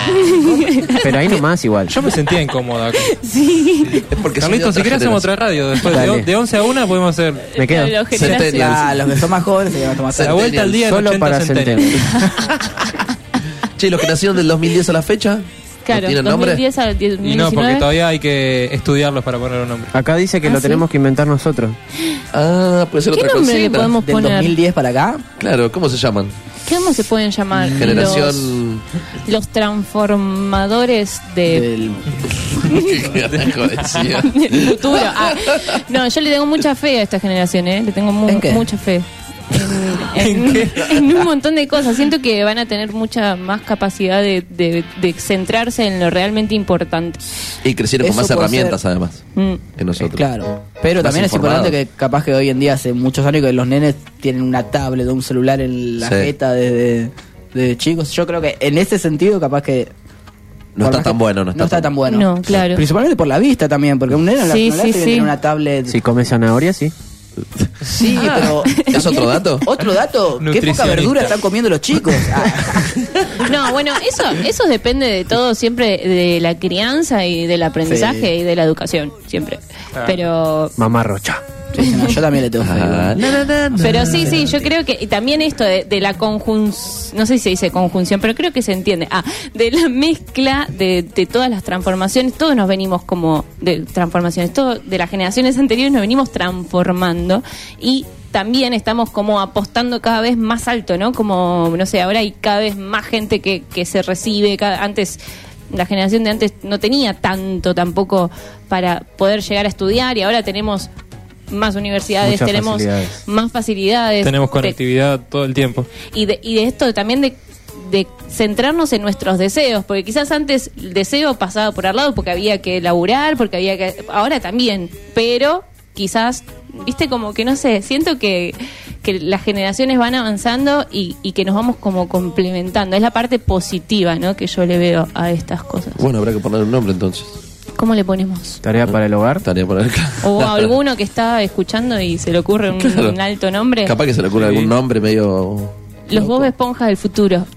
[SPEAKER 6] Pero ahí nomás igual.
[SPEAKER 23] Yo me sentía incómoda.
[SPEAKER 3] Sí.
[SPEAKER 4] Es porque son
[SPEAKER 23] Carlitos,
[SPEAKER 4] de
[SPEAKER 23] si querés hacemos
[SPEAKER 4] generación.
[SPEAKER 23] otra radio. Después
[SPEAKER 6] Dale.
[SPEAKER 23] de 11 a 1 podemos hacer
[SPEAKER 6] Me quedo.
[SPEAKER 3] Los generaciones.
[SPEAKER 4] Centennials.
[SPEAKER 5] Ah, los que son más jóvenes se van a tomar
[SPEAKER 23] la vuelta al día en
[SPEAKER 6] Solo
[SPEAKER 23] 80
[SPEAKER 6] para
[SPEAKER 23] centenarios.
[SPEAKER 4] Che, ¿los que nacieron del 2010 a la fecha?
[SPEAKER 3] Claro,
[SPEAKER 4] ¿No tienen nombre?
[SPEAKER 3] 2010 a 2019.
[SPEAKER 23] Y no, porque todavía hay que estudiarlos para poner un nombre.
[SPEAKER 6] Acá dice que
[SPEAKER 3] Ah,
[SPEAKER 6] lo
[SPEAKER 3] ¿sí?
[SPEAKER 6] tenemos que inventar nosotros.
[SPEAKER 4] Ah, puede ser
[SPEAKER 3] ¿Qué
[SPEAKER 4] otra
[SPEAKER 3] nombre le
[SPEAKER 4] cosita.
[SPEAKER 3] podemos
[SPEAKER 5] Del
[SPEAKER 3] poner?
[SPEAKER 5] 2010 para acá.
[SPEAKER 4] Claro, ¿cómo se llaman?
[SPEAKER 3] ¿Cómo se pueden llamar?
[SPEAKER 4] Generación...
[SPEAKER 3] Los transformadores de...
[SPEAKER 5] Del...
[SPEAKER 4] ¿Qué carajo decía?
[SPEAKER 3] del futuro. Ah, no, yo le tengo mucha fe a esta generación, ¿eh? Le tengo
[SPEAKER 5] ¿En qué?
[SPEAKER 3] mucha fe. En un montón de cosas. Siento que van a tener mucha más capacidad de centrarse en lo realmente importante.
[SPEAKER 4] Y crecieron con
[SPEAKER 5] Eso
[SPEAKER 4] más
[SPEAKER 5] puede
[SPEAKER 4] herramientas,
[SPEAKER 5] ser.
[SPEAKER 4] además,
[SPEAKER 3] Mm.
[SPEAKER 4] que nosotros.
[SPEAKER 5] Claro. Pero
[SPEAKER 4] Más
[SPEAKER 5] también es
[SPEAKER 4] informado.
[SPEAKER 5] importante que capaz que hoy en día hace muchos años que los nenes tienen una tablet o un celular en la
[SPEAKER 4] Sí.
[SPEAKER 5] jeta de chicos. Yo creo que en ese sentido capaz que
[SPEAKER 4] No
[SPEAKER 5] por
[SPEAKER 4] está
[SPEAKER 5] más
[SPEAKER 4] tan
[SPEAKER 5] que-
[SPEAKER 4] bueno,
[SPEAKER 5] No está tan bueno.
[SPEAKER 3] No, claro.
[SPEAKER 5] Principalmente por la vista también, porque un nene en la
[SPEAKER 3] Sí,
[SPEAKER 5] no le
[SPEAKER 3] sí,
[SPEAKER 5] hace bien
[SPEAKER 3] sí.
[SPEAKER 5] tener una tablet.
[SPEAKER 6] Si come zanahoria, sí.
[SPEAKER 5] Sí, pero
[SPEAKER 4] ¿Es otro dato?
[SPEAKER 5] otro dato, qué poca
[SPEAKER 23] Nutricionista.
[SPEAKER 5] verdura están comiendo los chicos. Ah,
[SPEAKER 3] No, bueno, eso depende de todo, siempre de la crianza y del aprendizaje
[SPEAKER 5] Sí.
[SPEAKER 3] y de la educación, siempre. Pero
[SPEAKER 6] Mamarrocha.
[SPEAKER 5] sí, no, yo también le tengo fe.
[SPEAKER 4] Ah,
[SPEAKER 3] Pero sí, yo creo que y también esto de la conjunción, no sé si se dice conjunción, pero creo que se entiende. De la mezcla de todas las transformaciones, todos nos venimos como de transformaciones, todo de las generaciones anteriores nos venimos transformando y también estamos como apostando cada vez más alto, ¿no? Como, no sé, ahora hay cada vez más gente que se recibe, antes... La generación de antes no tenía tanto tampoco para poder llegar a estudiar y ahora tenemos más universidades,
[SPEAKER 6] Muchas
[SPEAKER 3] tenemos
[SPEAKER 6] facilidades.
[SPEAKER 3] más facilidades.
[SPEAKER 23] Tenemos conectividad todo el tiempo.
[SPEAKER 3] Y de esto también de centrarnos en nuestros deseos, porque quizás antes el deseo pasaba por al lado porque había que laburar, porque había que... Ahora también, pero quizás, viste, como que no sé, siento que las generaciones van avanzando y que nos vamos como complementando. Es la parte positiva, ¿no?, que yo le veo a estas cosas.
[SPEAKER 4] Bueno, habrá que poner un nombre entonces.
[SPEAKER 3] ¿Cómo le ponemos?
[SPEAKER 6] Tarea para el hogar.
[SPEAKER 4] Tarea para el...
[SPEAKER 3] O a alguno que está escuchando y se le ocurre
[SPEAKER 4] Claro.
[SPEAKER 3] un alto nombre.
[SPEAKER 4] Capaz que se le ocurre algún nombre medio...
[SPEAKER 3] Los Bob Esponja del futuro.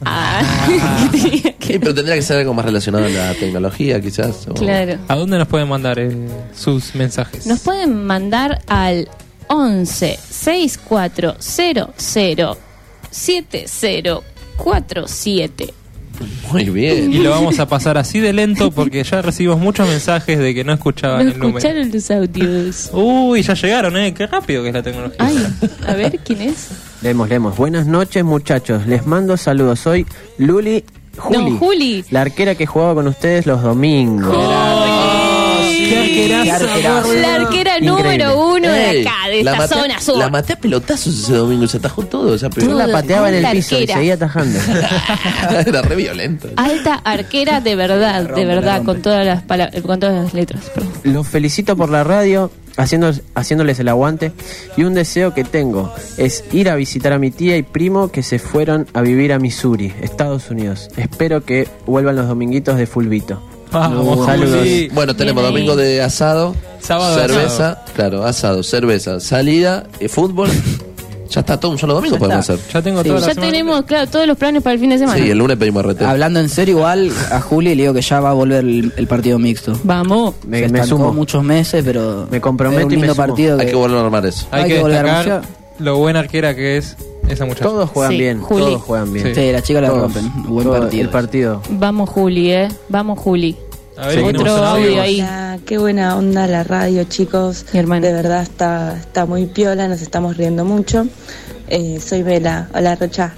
[SPEAKER 4] Sí, pero tendría que ser algo más relacionado a la tecnología, quizás. o-
[SPEAKER 3] Claro.
[SPEAKER 23] ¿A dónde nos pueden mandar sus mensajes?
[SPEAKER 3] Nos pueden mandar al 11 6400 7047.
[SPEAKER 4] Muy bien.
[SPEAKER 7] Y lo vamos a pasar así de lento porque ya recibimos muchos mensajes de que no escuchaban
[SPEAKER 3] No
[SPEAKER 7] el número.
[SPEAKER 3] escucharon los audios.
[SPEAKER 7] Uy, ya llegaron, qué rápido que es la tecnología.
[SPEAKER 3] Ay, a ver, ¿quién es?
[SPEAKER 6] Leemos. Buenas noches, muchachos. Les mando saludos. Soy Juli.
[SPEAKER 3] No, Juli.
[SPEAKER 6] La arquera que jugaba con ustedes los domingos.
[SPEAKER 7] ¡Qué arquerazo!
[SPEAKER 3] La arquera
[SPEAKER 6] Increíble.
[SPEAKER 3] número 1 de acá, de
[SPEAKER 4] La
[SPEAKER 3] esta
[SPEAKER 4] maté-
[SPEAKER 3] zona sur.
[SPEAKER 4] La maté a pelotazos ese domingo, se atajó todo. Esa
[SPEAKER 6] Yo la pateaba en el
[SPEAKER 3] La
[SPEAKER 6] piso y
[SPEAKER 3] arquera.
[SPEAKER 6] seguía atajando.
[SPEAKER 4] Era re violento.
[SPEAKER 3] Alta arquera de verdad, con todas las letras. Perdón.
[SPEAKER 6] Los felicito por la radio, haciéndoles el aguante. Y un deseo que tengo es ir a visitar a mi tía y primo que se fueron a vivir a Missouri, Estados Unidos. Espero que vuelvan los dominguitos de Fulvito.
[SPEAKER 7] Vamos,
[SPEAKER 6] Saludos.
[SPEAKER 7] Juli.
[SPEAKER 4] Bueno, tenemos
[SPEAKER 3] Bien ahí.
[SPEAKER 4] domingo de asado,
[SPEAKER 7] Sábado de
[SPEAKER 4] cerveza,
[SPEAKER 7] asado.
[SPEAKER 4] claro, asado, cerveza, salida, fútbol. Ya está todo un solo domingo, podemos hacer.
[SPEAKER 7] Ya tengo
[SPEAKER 5] Sí.
[SPEAKER 7] toda la
[SPEAKER 3] Ya
[SPEAKER 7] semana.
[SPEAKER 3] tenemos, claro, todos los planes para el fin de semana.
[SPEAKER 4] Sí, el lunes pedimos RT.
[SPEAKER 5] Hablando en serio, igual a Juli le digo que ya va a volver el partido mixto.
[SPEAKER 3] Vamos.
[SPEAKER 6] Me
[SPEAKER 5] Se estancó
[SPEAKER 6] sumo.
[SPEAKER 5] muchos meses, pero
[SPEAKER 6] Me comprometo
[SPEAKER 5] es un
[SPEAKER 6] y me
[SPEAKER 5] lindo
[SPEAKER 6] sumo.
[SPEAKER 5] partido
[SPEAKER 4] Hay que volver a armar eso.
[SPEAKER 7] Hay
[SPEAKER 5] Hay
[SPEAKER 7] que
[SPEAKER 5] que volver a
[SPEAKER 7] destacar
[SPEAKER 5] anunciar.
[SPEAKER 7] lo buena arquera que es esa muchacha.
[SPEAKER 6] Todos juegan
[SPEAKER 3] Sí,
[SPEAKER 6] bien,
[SPEAKER 3] Juli.
[SPEAKER 6] todos juegan bien.
[SPEAKER 7] Sí.
[SPEAKER 5] Sí, las chicas la
[SPEAKER 6] Todos.
[SPEAKER 5] rompen. Buen
[SPEAKER 6] Todo
[SPEAKER 5] partido.
[SPEAKER 6] El partido.
[SPEAKER 3] Vamos, Juli, Vamos, Juli.
[SPEAKER 7] A ver,
[SPEAKER 6] Sí.
[SPEAKER 7] tenemos
[SPEAKER 3] Otro
[SPEAKER 7] un
[SPEAKER 3] audio ahí.
[SPEAKER 8] Hola, qué buena onda la radio, chicos.
[SPEAKER 3] Mi hermana.
[SPEAKER 8] De verdad está muy piola, nos estamos riendo mucho. Soy Vela. Hola, Rocha.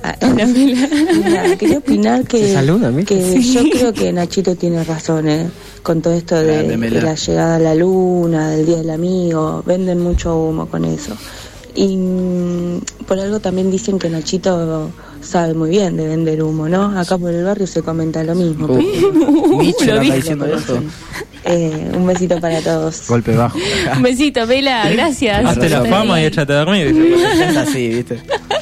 [SPEAKER 8] Mira, quería opinar que,
[SPEAKER 6] Se saludan, ¿viste?
[SPEAKER 8] que yo creo que Nachito tiene razón con todo esto
[SPEAKER 5] Grande, Mela.
[SPEAKER 8] de la llegada a la luna, del Día del Amigo. Venden mucho humo con eso. Y por algo también dicen que Nachito sabe muy bien de vender humo, ¿no? Acá por el barrio se comenta lo mismo.
[SPEAKER 5] Micho
[SPEAKER 3] Lo
[SPEAKER 5] anda
[SPEAKER 3] dijo.
[SPEAKER 5] diciendo eso.
[SPEAKER 8] Un besito para todos.
[SPEAKER 6] Golpe bajo.
[SPEAKER 3] Un besito, Vela, gracias.
[SPEAKER 7] Hazte la fama y échate a dormir. dice.
[SPEAKER 5] Es así, ¿viste?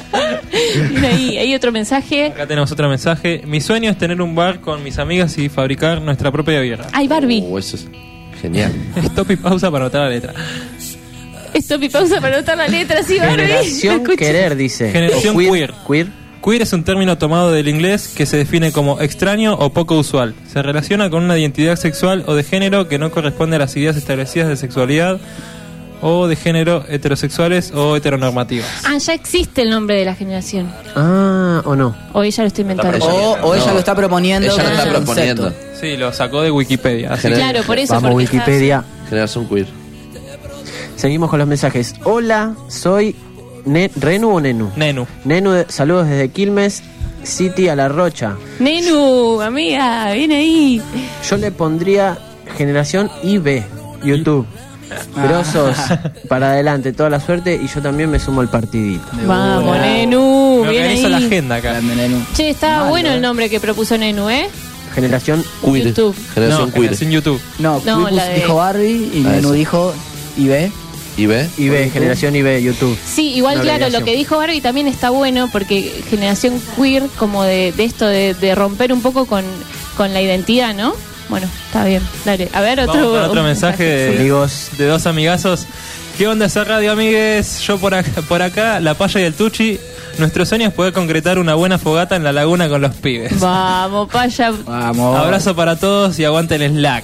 [SPEAKER 3] Mira ahí, hay otro mensaje.
[SPEAKER 7] Acá tenemos otro mensaje. Mi sueño es tener un bar con mis amigas y fabricar nuestra propia birra.
[SPEAKER 3] Ay, Barbie.
[SPEAKER 4] Eso es genial.
[SPEAKER 7] Stop y pausa para anotar la letra.
[SPEAKER 3] Stop y pausa para anotar la letra, sí, Barbie.
[SPEAKER 6] Generación
[SPEAKER 3] Escucha.
[SPEAKER 6] querer, dice.
[SPEAKER 7] Generación
[SPEAKER 6] O
[SPEAKER 7] queer.
[SPEAKER 6] Queer.
[SPEAKER 7] Queer es un término tomado del inglés que se define como extraño o poco usual. Se relaciona con una identidad sexual o de género que no corresponde a las ideas establecidas de sexualidad o de género heterosexuales o heteronormativas.
[SPEAKER 3] Ah, ya existe el nombre de la generación.
[SPEAKER 6] Ah, o no.
[SPEAKER 3] O ella lo está inventando.
[SPEAKER 5] O ella lo está proponiendo.
[SPEAKER 4] Ella lo
[SPEAKER 5] como
[SPEAKER 4] está
[SPEAKER 5] concepto.
[SPEAKER 4] proponiendo.
[SPEAKER 7] Sí, lo sacó de Wikipedia. así que-
[SPEAKER 3] Claro, por eso.
[SPEAKER 6] Vamos,
[SPEAKER 3] porque está
[SPEAKER 6] Wikipedia.
[SPEAKER 4] Generación queer.
[SPEAKER 6] Seguimos con los mensajes. Hola, soy ¿Renu o Nenu?
[SPEAKER 7] Nenu.
[SPEAKER 6] Nenu, saludos desde Quilmes City a La Rocha.
[SPEAKER 3] así. Nenu, amiga, viene ahí.
[SPEAKER 6] Yo le pondría generación IB, YouTube. Grosos, para adelante, toda la suerte y yo también me sumo al partidito.
[SPEAKER 3] Vamos, Nenu,
[SPEAKER 7] Me
[SPEAKER 3] viene
[SPEAKER 7] organizo la
[SPEAKER 3] ahí.
[SPEAKER 7] agenda acá.
[SPEAKER 5] Grande, Nenu.
[SPEAKER 3] Che, está
[SPEAKER 5] Malo,
[SPEAKER 3] bueno el nombre que propuso Nenu,
[SPEAKER 6] Generación
[SPEAKER 4] Queer.
[SPEAKER 3] YouTube.
[SPEAKER 4] Generación
[SPEAKER 7] No,
[SPEAKER 4] queer.
[SPEAKER 7] generación YouTube.
[SPEAKER 5] No,
[SPEAKER 3] No,
[SPEAKER 5] Quipus
[SPEAKER 3] la de-
[SPEAKER 5] dijo Barbie y
[SPEAKER 4] Ah,
[SPEAKER 5] Nenu
[SPEAKER 4] eso.
[SPEAKER 5] dijo IB.
[SPEAKER 4] ¿Y ve?
[SPEAKER 6] IB, generación IB, YouTube.
[SPEAKER 3] Sí, igual
[SPEAKER 6] Una
[SPEAKER 3] claro, lo
[SPEAKER 6] abreviación.
[SPEAKER 3] que dijo Barbie también está bueno porque generación queer, como de esto de romper un poco con la identidad, ¿no? Bueno, está bien, dale. A ver,
[SPEAKER 7] Vamos con otro
[SPEAKER 3] un
[SPEAKER 7] mensaje de,
[SPEAKER 6] Amigos.
[SPEAKER 7] de dos amigazos. ¿Qué onda esa radio, amigues? Yo por acá, la Paya y el Tuchi. Nuestro sueño es poder concretar una buena fogata en la laguna con los pibes.
[SPEAKER 3] Vamos, Paya.
[SPEAKER 5] Vamos.
[SPEAKER 7] Abrazo para todos y aguante el Slack.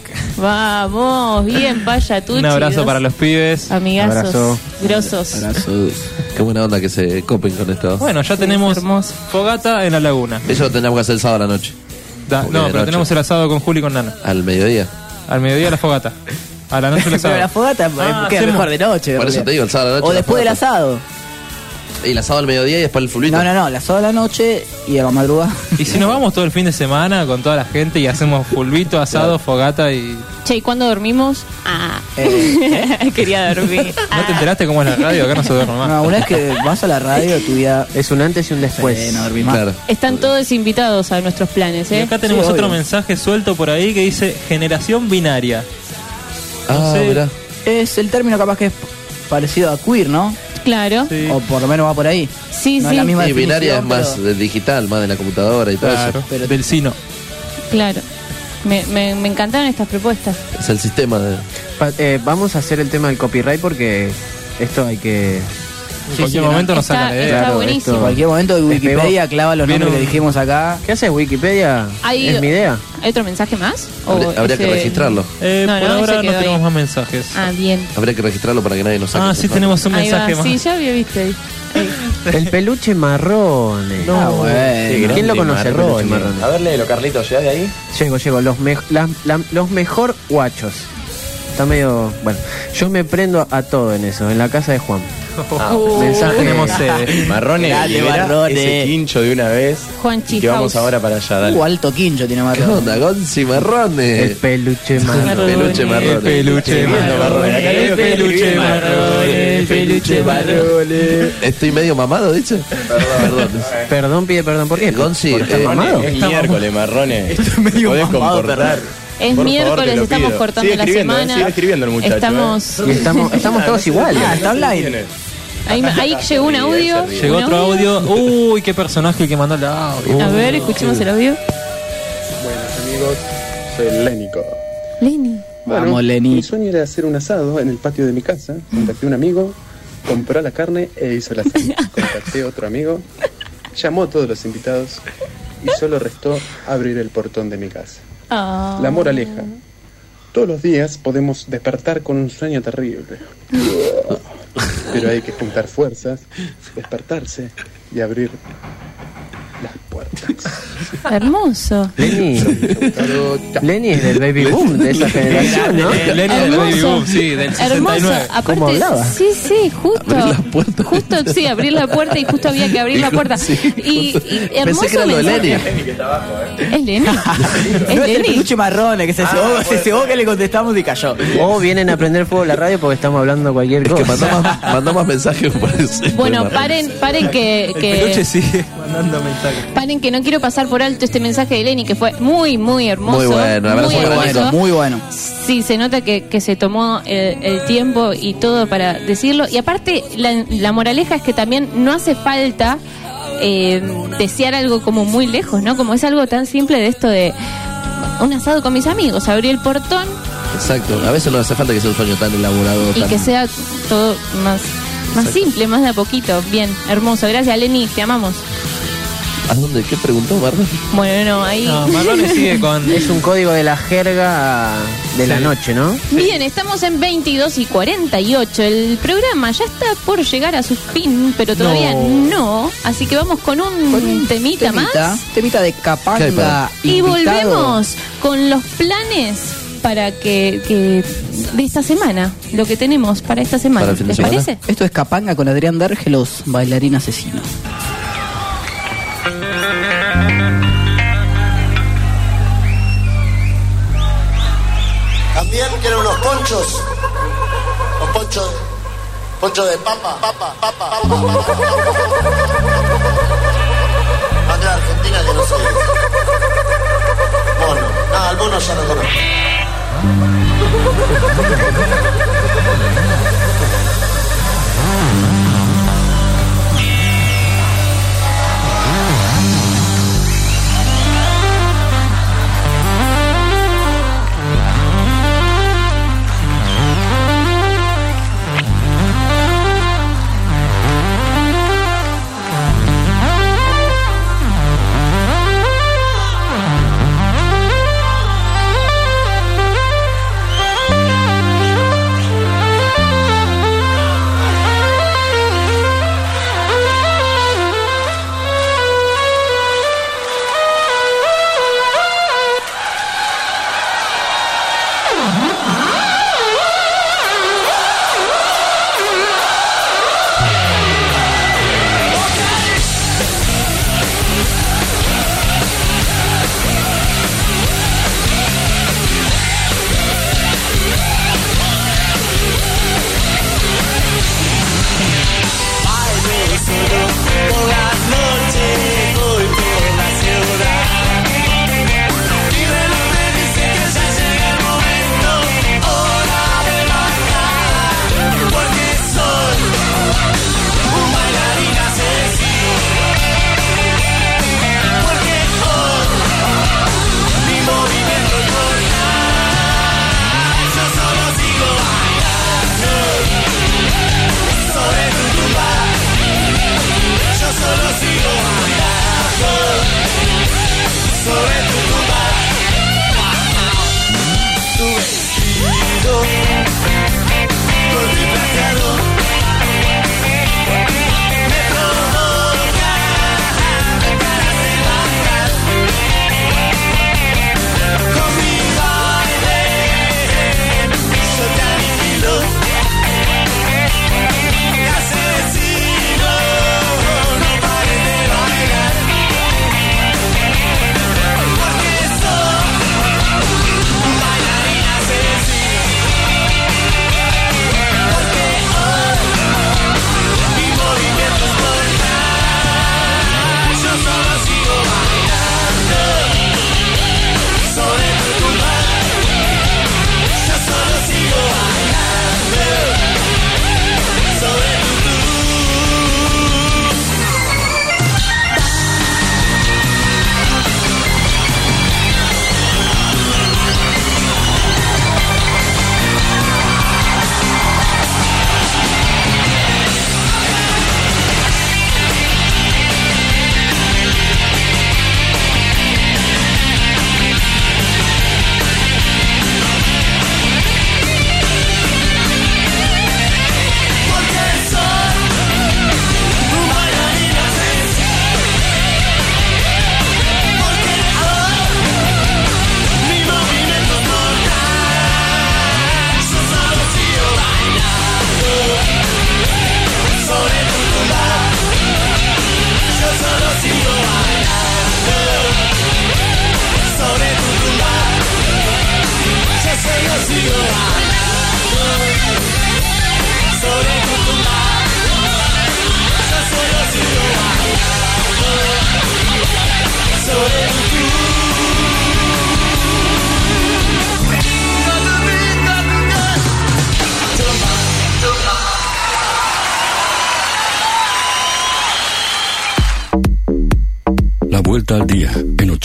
[SPEAKER 3] Vamos, bien, Paya, tú.
[SPEAKER 7] Un abrazo para los pibes.
[SPEAKER 3] amigazos,
[SPEAKER 6] Abrazo.
[SPEAKER 3] grosos.
[SPEAKER 4] Qué buena onda que se copen con esto.
[SPEAKER 7] Bueno, ya tenemos
[SPEAKER 3] hermoso.
[SPEAKER 7] fogata en la laguna.
[SPEAKER 4] Eso lo tenemos que hacer el sábado a la noche. Porque
[SPEAKER 7] No,
[SPEAKER 4] de
[SPEAKER 7] pero
[SPEAKER 4] noche.
[SPEAKER 7] tenemos el asado con Juli y con Nano.
[SPEAKER 4] Al mediodía.
[SPEAKER 7] Al mediodía la fogata. A la noche el asado.
[SPEAKER 5] Pero la fogata
[SPEAKER 7] Ah,
[SPEAKER 5] queda
[SPEAKER 7] hacemos-
[SPEAKER 5] mejor de noche.
[SPEAKER 4] Por eso te digo, el sábado a la noche.
[SPEAKER 5] O
[SPEAKER 4] la
[SPEAKER 5] después del
[SPEAKER 4] fogata.
[SPEAKER 5] asado.
[SPEAKER 4] Y el asado al mediodía y después el fulbito.
[SPEAKER 5] No, la asado a la noche y a la madrugada.
[SPEAKER 7] Y si nos vamos todo el fin de semana con toda la gente y hacemos fulbito, asado, fogata y...
[SPEAKER 3] Che, ¿y cuándo dormimos? Ah, quería dormir.
[SPEAKER 7] ¿No te enteraste cómo es la radio? Acá no se duerme más.
[SPEAKER 5] No, una vez que vas a la radio, tu vida
[SPEAKER 6] Es un antes y un después.
[SPEAKER 5] no dormís más.
[SPEAKER 4] Claro.
[SPEAKER 3] Están todos invitados a nuestros planes,
[SPEAKER 7] Y
[SPEAKER 3] ¿eh?
[SPEAKER 7] acá tenemos
[SPEAKER 5] Sí,
[SPEAKER 7] otro
[SPEAKER 5] obvio.
[SPEAKER 7] mensaje suelto por ahí que dice generación binaria.
[SPEAKER 4] Ah,
[SPEAKER 7] sé.
[SPEAKER 4] mirá.
[SPEAKER 5] Es el término capaz que es parecido a queer, ¿no?
[SPEAKER 3] Claro.
[SPEAKER 7] Sí.
[SPEAKER 5] O por lo menos va por ahí.
[SPEAKER 3] Sí,
[SPEAKER 5] No
[SPEAKER 3] sí,
[SPEAKER 5] es la misma
[SPEAKER 4] Y binaria es
[SPEAKER 5] definición,
[SPEAKER 4] más
[SPEAKER 5] pero-
[SPEAKER 4] del digital, más de la computadora y todo
[SPEAKER 7] Claro,
[SPEAKER 4] eso.
[SPEAKER 7] del Sino.
[SPEAKER 3] claro. Me encantaron estas propuestas.
[SPEAKER 4] Es el sistema de.
[SPEAKER 6] Vamos a hacer el tema del copyright porque esto hay que...
[SPEAKER 7] En cualquier momento nos
[SPEAKER 3] Está-
[SPEAKER 7] sacan la idea.
[SPEAKER 3] está
[SPEAKER 6] Claro,
[SPEAKER 3] buenísimo.
[SPEAKER 5] En
[SPEAKER 6] esto-
[SPEAKER 5] cualquier momento Wikipedia clava los
[SPEAKER 7] Viene
[SPEAKER 5] nombres que
[SPEAKER 7] un-
[SPEAKER 5] dijimos acá.
[SPEAKER 6] ¿Qué haces Wikipedia?
[SPEAKER 3] Hay-
[SPEAKER 6] Es mi idea.
[SPEAKER 3] ¿Hay otro mensaje más? ¿O
[SPEAKER 4] Habría que
[SPEAKER 3] ese-
[SPEAKER 4] registrarlo.
[SPEAKER 3] No,
[SPEAKER 7] Por
[SPEAKER 3] no,
[SPEAKER 7] ahora
[SPEAKER 3] ese
[SPEAKER 7] no
[SPEAKER 3] quedó
[SPEAKER 7] tenemos
[SPEAKER 3] ahí.
[SPEAKER 7] más mensajes.
[SPEAKER 3] Ah, bien.
[SPEAKER 4] Habría que registrarlo para que nadie nos saque.
[SPEAKER 7] Ah, sí, tenemos un
[SPEAKER 3] Ahí va.
[SPEAKER 7] mensaje más.
[SPEAKER 3] Sí, ya había visto ahí. Ahí.
[SPEAKER 6] El peluche marrone.
[SPEAKER 9] No, bueno.
[SPEAKER 6] ¿Quién lo conoce, el peluche marrone?
[SPEAKER 9] A ver, léelo, Carlitos, ¿llegás de ahí?
[SPEAKER 6] Llego. Los mejor guachos. Está medio... Bueno, yo me prendo a todo en eso, en la casa de Juan.
[SPEAKER 9] Mensaje. Tenemos sede. Marrone,
[SPEAKER 5] Dale,
[SPEAKER 9] libera
[SPEAKER 5] Marrone.
[SPEAKER 9] ese quincho de una vez.
[SPEAKER 3] Juanchi
[SPEAKER 9] Que vamos
[SPEAKER 3] House.
[SPEAKER 9] ahora para allá, dale.
[SPEAKER 5] Alto quincho tiene
[SPEAKER 4] ¿Qué
[SPEAKER 5] Marrone.
[SPEAKER 4] onda, Gonzi Marrone?
[SPEAKER 6] El peluche marrone.
[SPEAKER 4] El peluche marrone.
[SPEAKER 9] El peluche marrone. Acá
[SPEAKER 6] El peluche marrone. El peluche marrone.
[SPEAKER 4] Estoy medio mamado, dice. Perdón.
[SPEAKER 6] Perdón, pide perdón. ¿Por qué?
[SPEAKER 4] Gonzi,
[SPEAKER 6] mamado?
[SPEAKER 9] Es miércoles, Marrone.
[SPEAKER 5] Estoy medio
[SPEAKER 9] Podés
[SPEAKER 5] mamado,
[SPEAKER 9] comportar.
[SPEAKER 3] Es
[SPEAKER 9] Por
[SPEAKER 3] miércoles,
[SPEAKER 9] favor, te lo
[SPEAKER 3] estamos
[SPEAKER 9] pido.
[SPEAKER 3] cortando
[SPEAKER 9] Sigue
[SPEAKER 3] la
[SPEAKER 9] escribiendo,
[SPEAKER 3] semana.
[SPEAKER 9] sigue escribiendo el muchacho.
[SPEAKER 3] Estamos.
[SPEAKER 6] Y estamos todos iguales.
[SPEAKER 5] Está online.
[SPEAKER 3] Ahí llegó un audio.
[SPEAKER 7] Llegó
[SPEAKER 3] un
[SPEAKER 7] otro audio. Uy, qué personaje que mandó el audio.
[SPEAKER 3] A ver, escuchemos el audio.
[SPEAKER 13] Buenas amigos, soy Lénico.
[SPEAKER 3] Lenny.
[SPEAKER 5] Vamos, Lenny.
[SPEAKER 13] Mi sueño era hacer un asado en el patio de mi casa. Contacté a un amigo, compró la carne e hizo la cena. Contacté a otro amigo, llamó a todos los invitados y solo restó abrir el portón de mi casa.
[SPEAKER 3] Ah.
[SPEAKER 13] La moraleja. Todos los días podemos despertar con un sueño terrible. Pero hay que juntar fuerzas, despertarse y abrir las puertas.
[SPEAKER 3] Hermoso.
[SPEAKER 6] Lenny es del baby boom de esa generación, ¿no?
[SPEAKER 7] Lenny del Baby Boom, sí, del
[SPEAKER 3] Hermoso.
[SPEAKER 7] 69.
[SPEAKER 6] ¿Cómo
[SPEAKER 3] Aparte,
[SPEAKER 6] hablaba?
[SPEAKER 3] sí, justo. Justo, sí, abrir la puerta y justo había que abrir la puerta. Y hermoso.
[SPEAKER 4] Pensé que era lo de
[SPEAKER 3] mensaje.
[SPEAKER 4] Lenny.
[SPEAKER 3] Es Lenny.
[SPEAKER 5] No es el
[SPEAKER 3] Lenny.
[SPEAKER 5] peluche Marrone que se cebó que le contestamos y cayó.
[SPEAKER 6] O vienen a prender fuego la radio porque estamos hablando cualquier
[SPEAKER 4] Que
[SPEAKER 6] cosa.
[SPEAKER 4] mandó más mensajes, me parece.
[SPEAKER 3] Bueno, paren
[SPEAKER 7] El peluche
[SPEAKER 3] que
[SPEAKER 7] sigue mandando mensajes.
[SPEAKER 3] paren que no quiero pasar por alto este mensaje de Lenny que fue muy hermoso.
[SPEAKER 4] Muy bueno, abrazo
[SPEAKER 3] muy
[SPEAKER 4] para
[SPEAKER 3] hermoso.
[SPEAKER 5] Muy bueno.
[SPEAKER 3] Sí, se nota que se tomó el tiempo y todo para decirlo. Y aparte, la moraleja es que también no hace falta desear algo como muy lejos, ¿no? Como es algo tan simple de esto de un asado con mis amigos, abrir el portón
[SPEAKER 4] Exacto. A veces no hace falta que sea un sueño tan elaborado.
[SPEAKER 3] y
[SPEAKER 4] tan...
[SPEAKER 3] que sea todo más simple, más de a poquito. Bien, hermoso. Gracias, Lenny, te amamos.
[SPEAKER 4] ¿A dónde? ¿Qué preguntó, Marlon?
[SPEAKER 3] Bueno, no, ahí...
[SPEAKER 7] No, Marlone sigue con...
[SPEAKER 6] Es un código de la jerga de la noche, ¿no?
[SPEAKER 3] Bien, estamos en 22:48. El programa ya está por llegar a su fin, pero todavía no. Así que vamos con un temita más.
[SPEAKER 5] Temita de Capanga.
[SPEAKER 3] Y
[SPEAKER 5] invitado.
[SPEAKER 3] volvemos con los planes para que de esta semana, lo que tenemos para esta semana.
[SPEAKER 5] Para el fin de
[SPEAKER 3] ¿Les
[SPEAKER 5] semana.
[SPEAKER 3] parece?
[SPEAKER 5] Esto es Capanga con Adrián Dárgelos, bailarín asesino.
[SPEAKER 16] También quiero unos ponchos. Los ponchos de papa. Más de la Argentina que no sé. Mono. No, el mono ya lo conozco.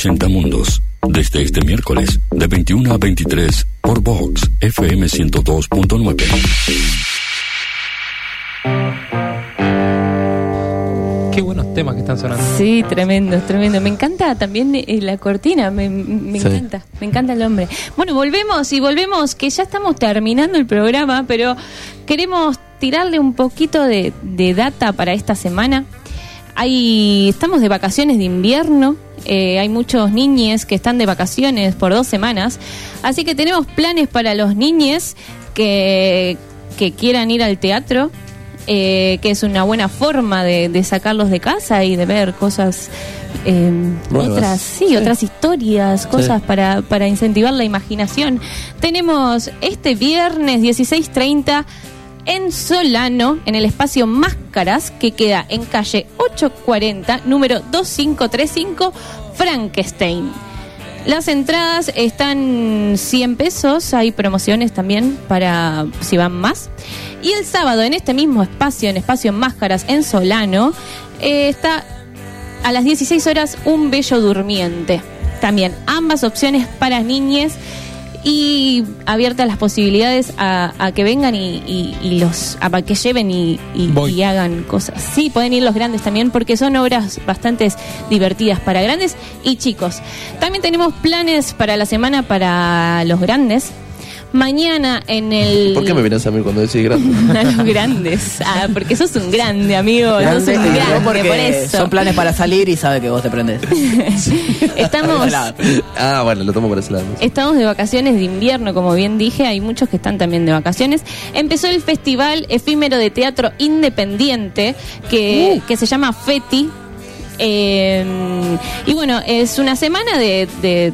[SPEAKER 1] 80 Mundos. Desde este miércoles, de 21 a 23, por Vox FM 102.9.
[SPEAKER 7] Qué buenos temas que están sonando.
[SPEAKER 3] Sí, tremendo, tremendo. Me encanta también la cortina, me
[SPEAKER 7] Sí.
[SPEAKER 3] me encanta el hombre. Bueno, volvemos, que ya estamos terminando el programa, pero queremos tirarle un poquito de data para esta semana. Estamos de vacaciones de invierno, hay muchos niñes que están de vacaciones por 2 semanas, así que tenemos planes para los niñes que quieran ir al teatro. Que es una buena forma de sacarlos de casa y de ver cosas otras historias, cosas para incentivar la imaginación. Tenemos este viernes 16:30 en Solano, en el espacio Máscaras, que queda en calle 840, número 2535, Frankenstein. Las entradas están 100 pesos, hay promociones también para si van más. Y el sábado, en este mismo espacio, en Espacio Máscaras, en Solano, está a las 16 horas Un Bello Durmiente. También ambas opciones para niñes y abiertas las posibilidades a que vengan a que lleven y hagan cosas. Sí, pueden ir los grandes también, porque son obras bastante divertidas para grandes y chicos. También tenemos planes para la semana para los grandes. Mañana en el...
[SPEAKER 4] ¿Por qué me miras a mí cuando decís grande?
[SPEAKER 3] A los grandes. Porque sos un grande, amigo.
[SPEAKER 5] Grande,
[SPEAKER 3] sos un grande,
[SPEAKER 5] porque
[SPEAKER 3] por eso.
[SPEAKER 5] son planes para salir y sabe que vos te prendés.
[SPEAKER 3] Estamos
[SPEAKER 4] bueno, lo tomo por ese lado.
[SPEAKER 3] Estamos de vacaciones de invierno, como bien dije. Hay muchos que están también de vacaciones. Empezó el Festival Efímero de Teatro Independiente, que se llama FETI. Y bueno, es una semana de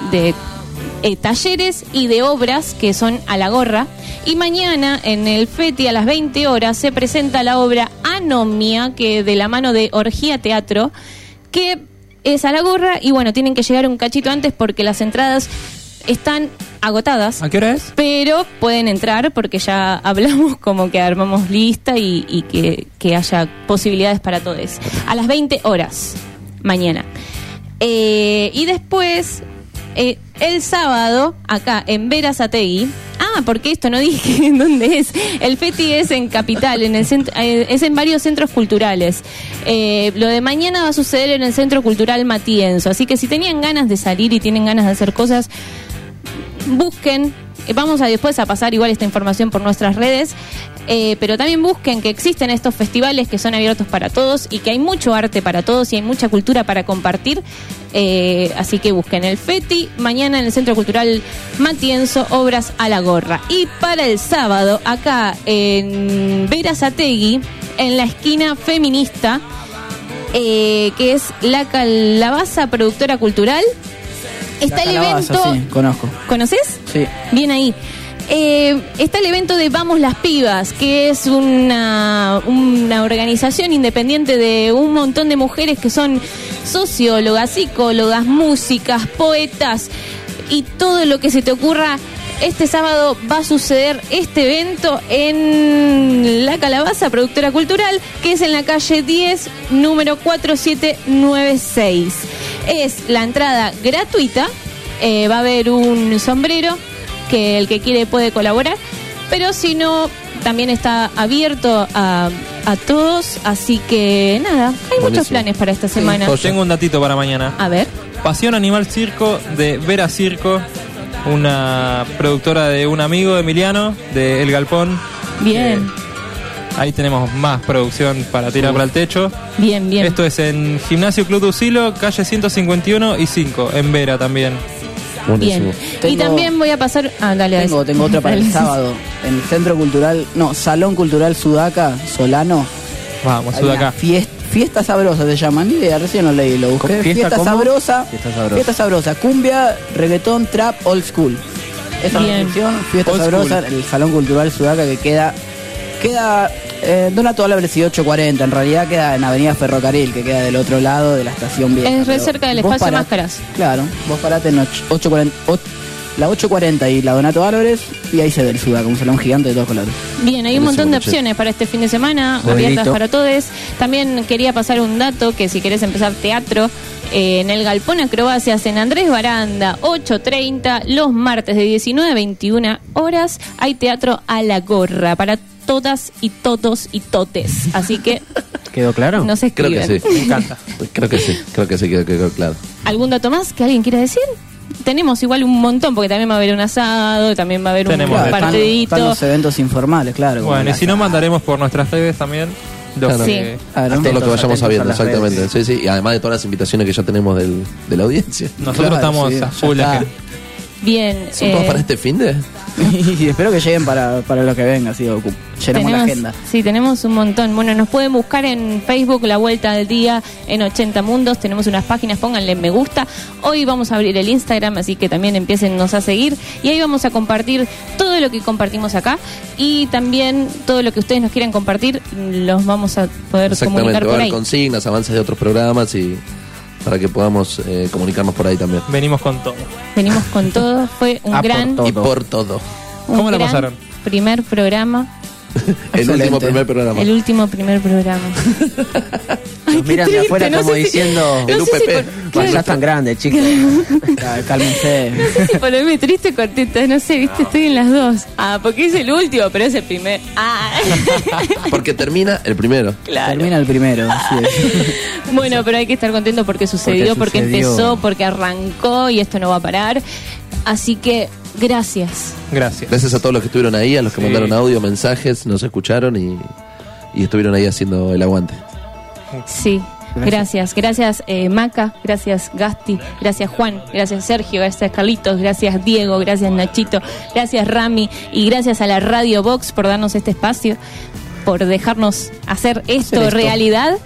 [SPEAKER 3] talleres y de obras que son a la gorra. Y mañana en el FETI a las 20 horas se presenta la obra Anomia, que de la mano de Orgía Teatro, que es a la gorra. Y bueno, tienen que llegar un cachito antes porque las entradas están agotadas.
[SPEAKER 7] ¿A qué hora es?
[SPEAKER 3] Pero pueden entrar porque ya hablamos como que armamos lista y que haya posibilidades para todos. A las 20 horas mañana. Y después... el sábado, acá en Berazategui. Porque esto no dije en dónde es. El FETI es en Capital, en el centro, es en varios centros culturales. Lo de mañana va a suceder en el Centro Cultural Matienzo. Así que si tenían ganas de salir y tienen ganas de hacer cosas, busquen. Vamos después a pasar igual esta información por nuestras redes. Pero también busquen que existen estos festivales que son abiertos para todos y que hay mucho arte para todos y hay mucha cultura para compartir. Así que busquen el FETI mañana en el Centro Cultural Matienzo, obras a la gorra. Y para el sábado, acá en Berazategui, en la esquina feminista, que es La Calabaza Productora Cultural, está el evento.
[SPEAKER 5] Sí, conozco.
[SPEAKER 3] ¿Conoces?
[SPEAKER 5] Sí.
[SPEAKER 3] Bien ahí. Está el evento de Vamos las Pibas, que es una organización independiente de un montón de mujeres que son sociólogas, psicólogas, músicas, poetas y todo lo que se te ocurra. Este sábado va a suceder este evento en La Calabaza Productora Cultural, que es en la calle 10, número 4796. Es la entrada gratuita, va a haber un sombrero que el que quiere puede colaborar, pero si no, también está abierto a todos, así que nada, hay muchos planes para esta semana.
[SPEAKER 7] Tengo un datito para mañana.
[SPEAKER 3] A ver.
[SPEAKER 7] Pasión Animal Circo de Vera Circo, una productora de un amigo, Emiliano, de El Galpón.
[SPEAKER 3] Bien.
[SPEAKER 7] Ahí tenemos más producción para tirar para el techo.
[SPEAKER 3] Bien, bien.
[SPEAKER 7] Esto es en Gimnasio Club Ducilo, calle 151 y 5, en Vera también.
[SPEAKER 3] Bien. Y también voy a pasar... dale.
[SPEAKER 5] Tengo otra para el sábado. En el Centro Cultural... Salón Cultural Sudaca, Solano.
[SPEAKER 7] Vamos, Sudaca.
[SPEAKER 5] Fiesta sabrosa se llama. Ni idea, recién lo leí, lo busqué. Fiesta sabrosa. Fiesta sabrosa. Cumbia, reggaetón, trap, old school. Esa es la descripción. Fiesta old sabrosa, school. El Salón Cultural Sudaca, que queda Donato Álvarez y 840. En realidad queda en Avenida Ferrocarril, que queda del otro lado de la estación vieja.
[SPEAKER 3] Es re cerca del espacio Máscaras.
[SPEAKER 5] Claro, vos parate en 840 y la Donato Álvarez, y ahí se ve el Sudaca, un salón gigante de todos colores.
[SPEAKER 3] Bien, hay un montón de opciones para este fin de semana, abiertas para todos. También quería pasar un dato, que si querés empezar teatro, en el Galpón Acrobacias en Andrés Baranda, 8:30, los martes de 19 a 21 horas. Hay teatro a la gorra para todas y todos y totes. Así que...
[SPEAKER 6] ¿Quedó claro?
[SPEAKER 3] No se escriben.
[SPEAKER 4] Creo que sí.
[SPEAKER 3] Me encanta.
[SPEAKER 4] Creo que sí, quedó claro.
[SPEAKER 3] ¿Algún dato más que alguien quiera decir? Tenemos igual un montón, porque también va a haber un asado, también va a haber un partidito.
[SPEAKER 5] Están los eventos informales, claro.
[SPEAKER 7] Bueno, y si no, mandaremos por nuestras redes también.
[SPEAKER 4] Todo lo que vayamos sabiendo, exactamente. Sí, sí. Y además de todas las invitaciones que ya tenemos de la audiencia.
[SPEAKER 7] Nosotros estamos a full.
[SPEAKER 3] Bien.
[SPEAKER 4] ¿Son todos para este fin de?
[SPEAKER 5] Y espero que lleguen para lo que venga, así llenamos la agenda.
[SPEAKER 3] Sí, tenemos un montón. Bueno, nos pueden buscar en Facebook, La Vuelta del Día en 80 Mundos. Tenemos unas páginas, pónganle me gusta. Hoy vamos a abrir el Instagram, así que también empiécennos a seguir. Y ahí vamos a compartir todo lo que compartimos acá. Y también todo lo que ustedes nos quieran compartir, los vamos a poder comunicar por ahí.
[SPEAKER 4] Va a haber consignas, avances de otros programas y... para que podamos comunicarnos por ahí también.
[SPEAKER 7] Venimos con todo.
[SPEAKER 3] Venimos con todo. Fue un gran...
[SPEAKER 4] Y por todo.
[SPEAKER 7] ¿Cómo la pasaron?
[SPEAKER 3] Primer programa.
[SPEAKER 4] El último primer programa.
[SPEAKER 3] El último primer programa.
[SPEAKER 6] Nos miran de afuera como diciendo...
[SPEAKER 4] El UPP.
[SPEAKER 6] Pues ya están grandes, chicos. Cálmense.
[SPEAKER 3] No sé si ponerme triste o contenta. No sé, viste, estoy en las dos. Porque es el último, pero es el primer.
[SPEAKER 4] Porque termina el primero.
[SPEAKER 3] Claro.
[SPEAKER 5] Termina el primero.
[SPEAKER 3] Bueno, pero hay que estar contento porque sucedió, porque empezó, porque arrancó y esto no va a parar. Así que, gracias.
[SPEAKER 4] Gracias a todos los que estuvieron ahí, a los que mandaron audio, mensajes, nos escucharon y estuvieron ahí haciendo el aguante.
[SPEAKER 3] Sí, gracias Maca, gracias Gasti, gracias Juan, gracias Sergio, gracias Carlitos, gracias Diego, gracias Nachito, gracias Rami y gracias a la Radio Box por darnos este espacio, por dejarnos hacer esto realidad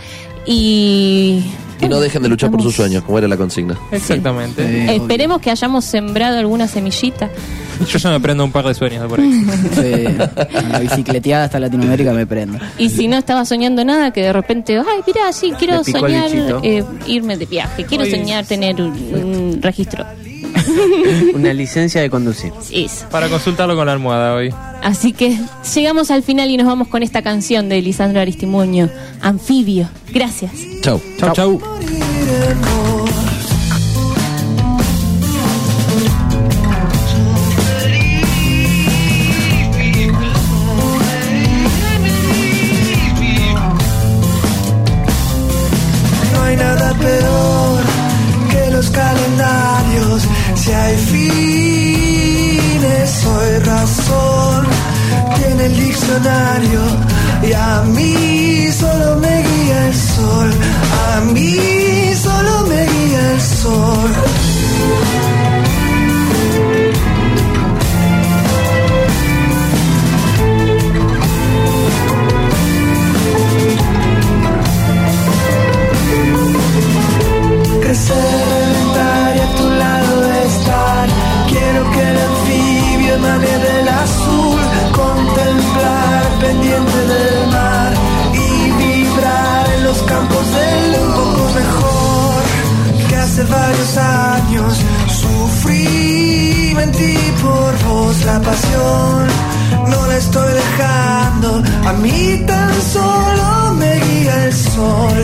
[SPEAKER 3] y
[SPEAKER 4] no dejen de luchar por sus sueños, como era la consigna.
[SPEAKER 7] Exactamente.
[SPEAKER 3] Esperemos que hayamos sembrado alguna semillita.
[SPEAKER 7] Yo ya me prendo un par de sueños de por ahí.
[SPEAKER 5] La bicicleteada hasta Latinoamérica me prendo.
[SPEAKER 3] Y si no estaba soñando nada, que de repente, ay, mirá, sí, quiero soñar irme de viaje, quiero soñar tener un registro.
[SPEAKER 6] Una licencia de conducir.
[SPEAKER 3] Sí.
[SPEAKER 7] Para consultarlo con la almohada hoy.
[SPEAKER 3] Así que llegamos al final y nos vamos con esta canción de Lisandro Aristimuño, Anfibio. Gracias.
[SPEAKER 4] Chau.
[SPEAKER 7] Chau.
[SPEAKER 17] No hay nada peor que los calendarios. Si hay fines, soy razón. Tiene el diccionario y a mí solo me guía el sol. A mí solo me guía el sol. Crecer, reventar y a tu lado estar. Quiero que el anfibio emane del azul. Contemplar pendiente del mar y vibrar en los campos del un poco mejor. Que hace varios años sufrí, mentí por vos. La pasión no la estoy dejando, a mí tan solo me guía el sol.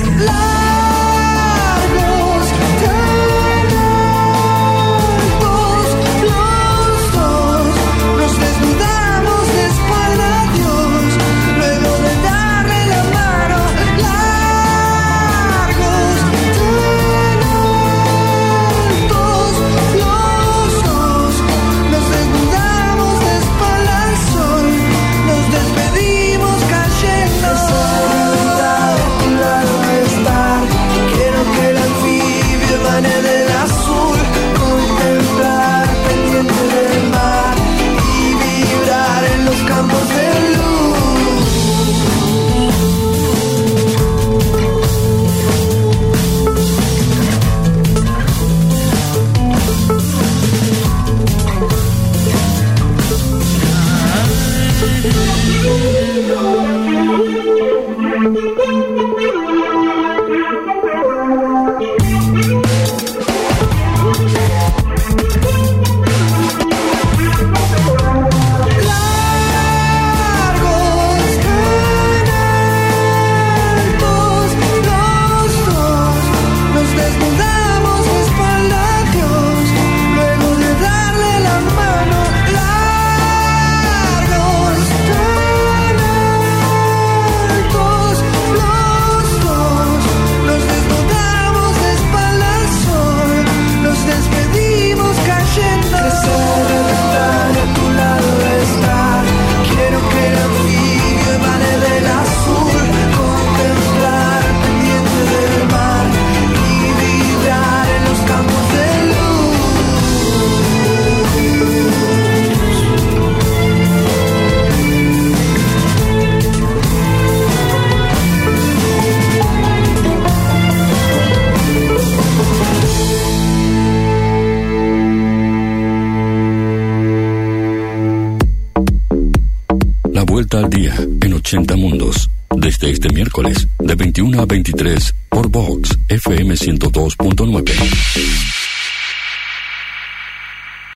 [SPEAKER 1] vuelta al día en 80 mundos. Desde este miércoles, de 21 a 23, por Vox FM 102.9.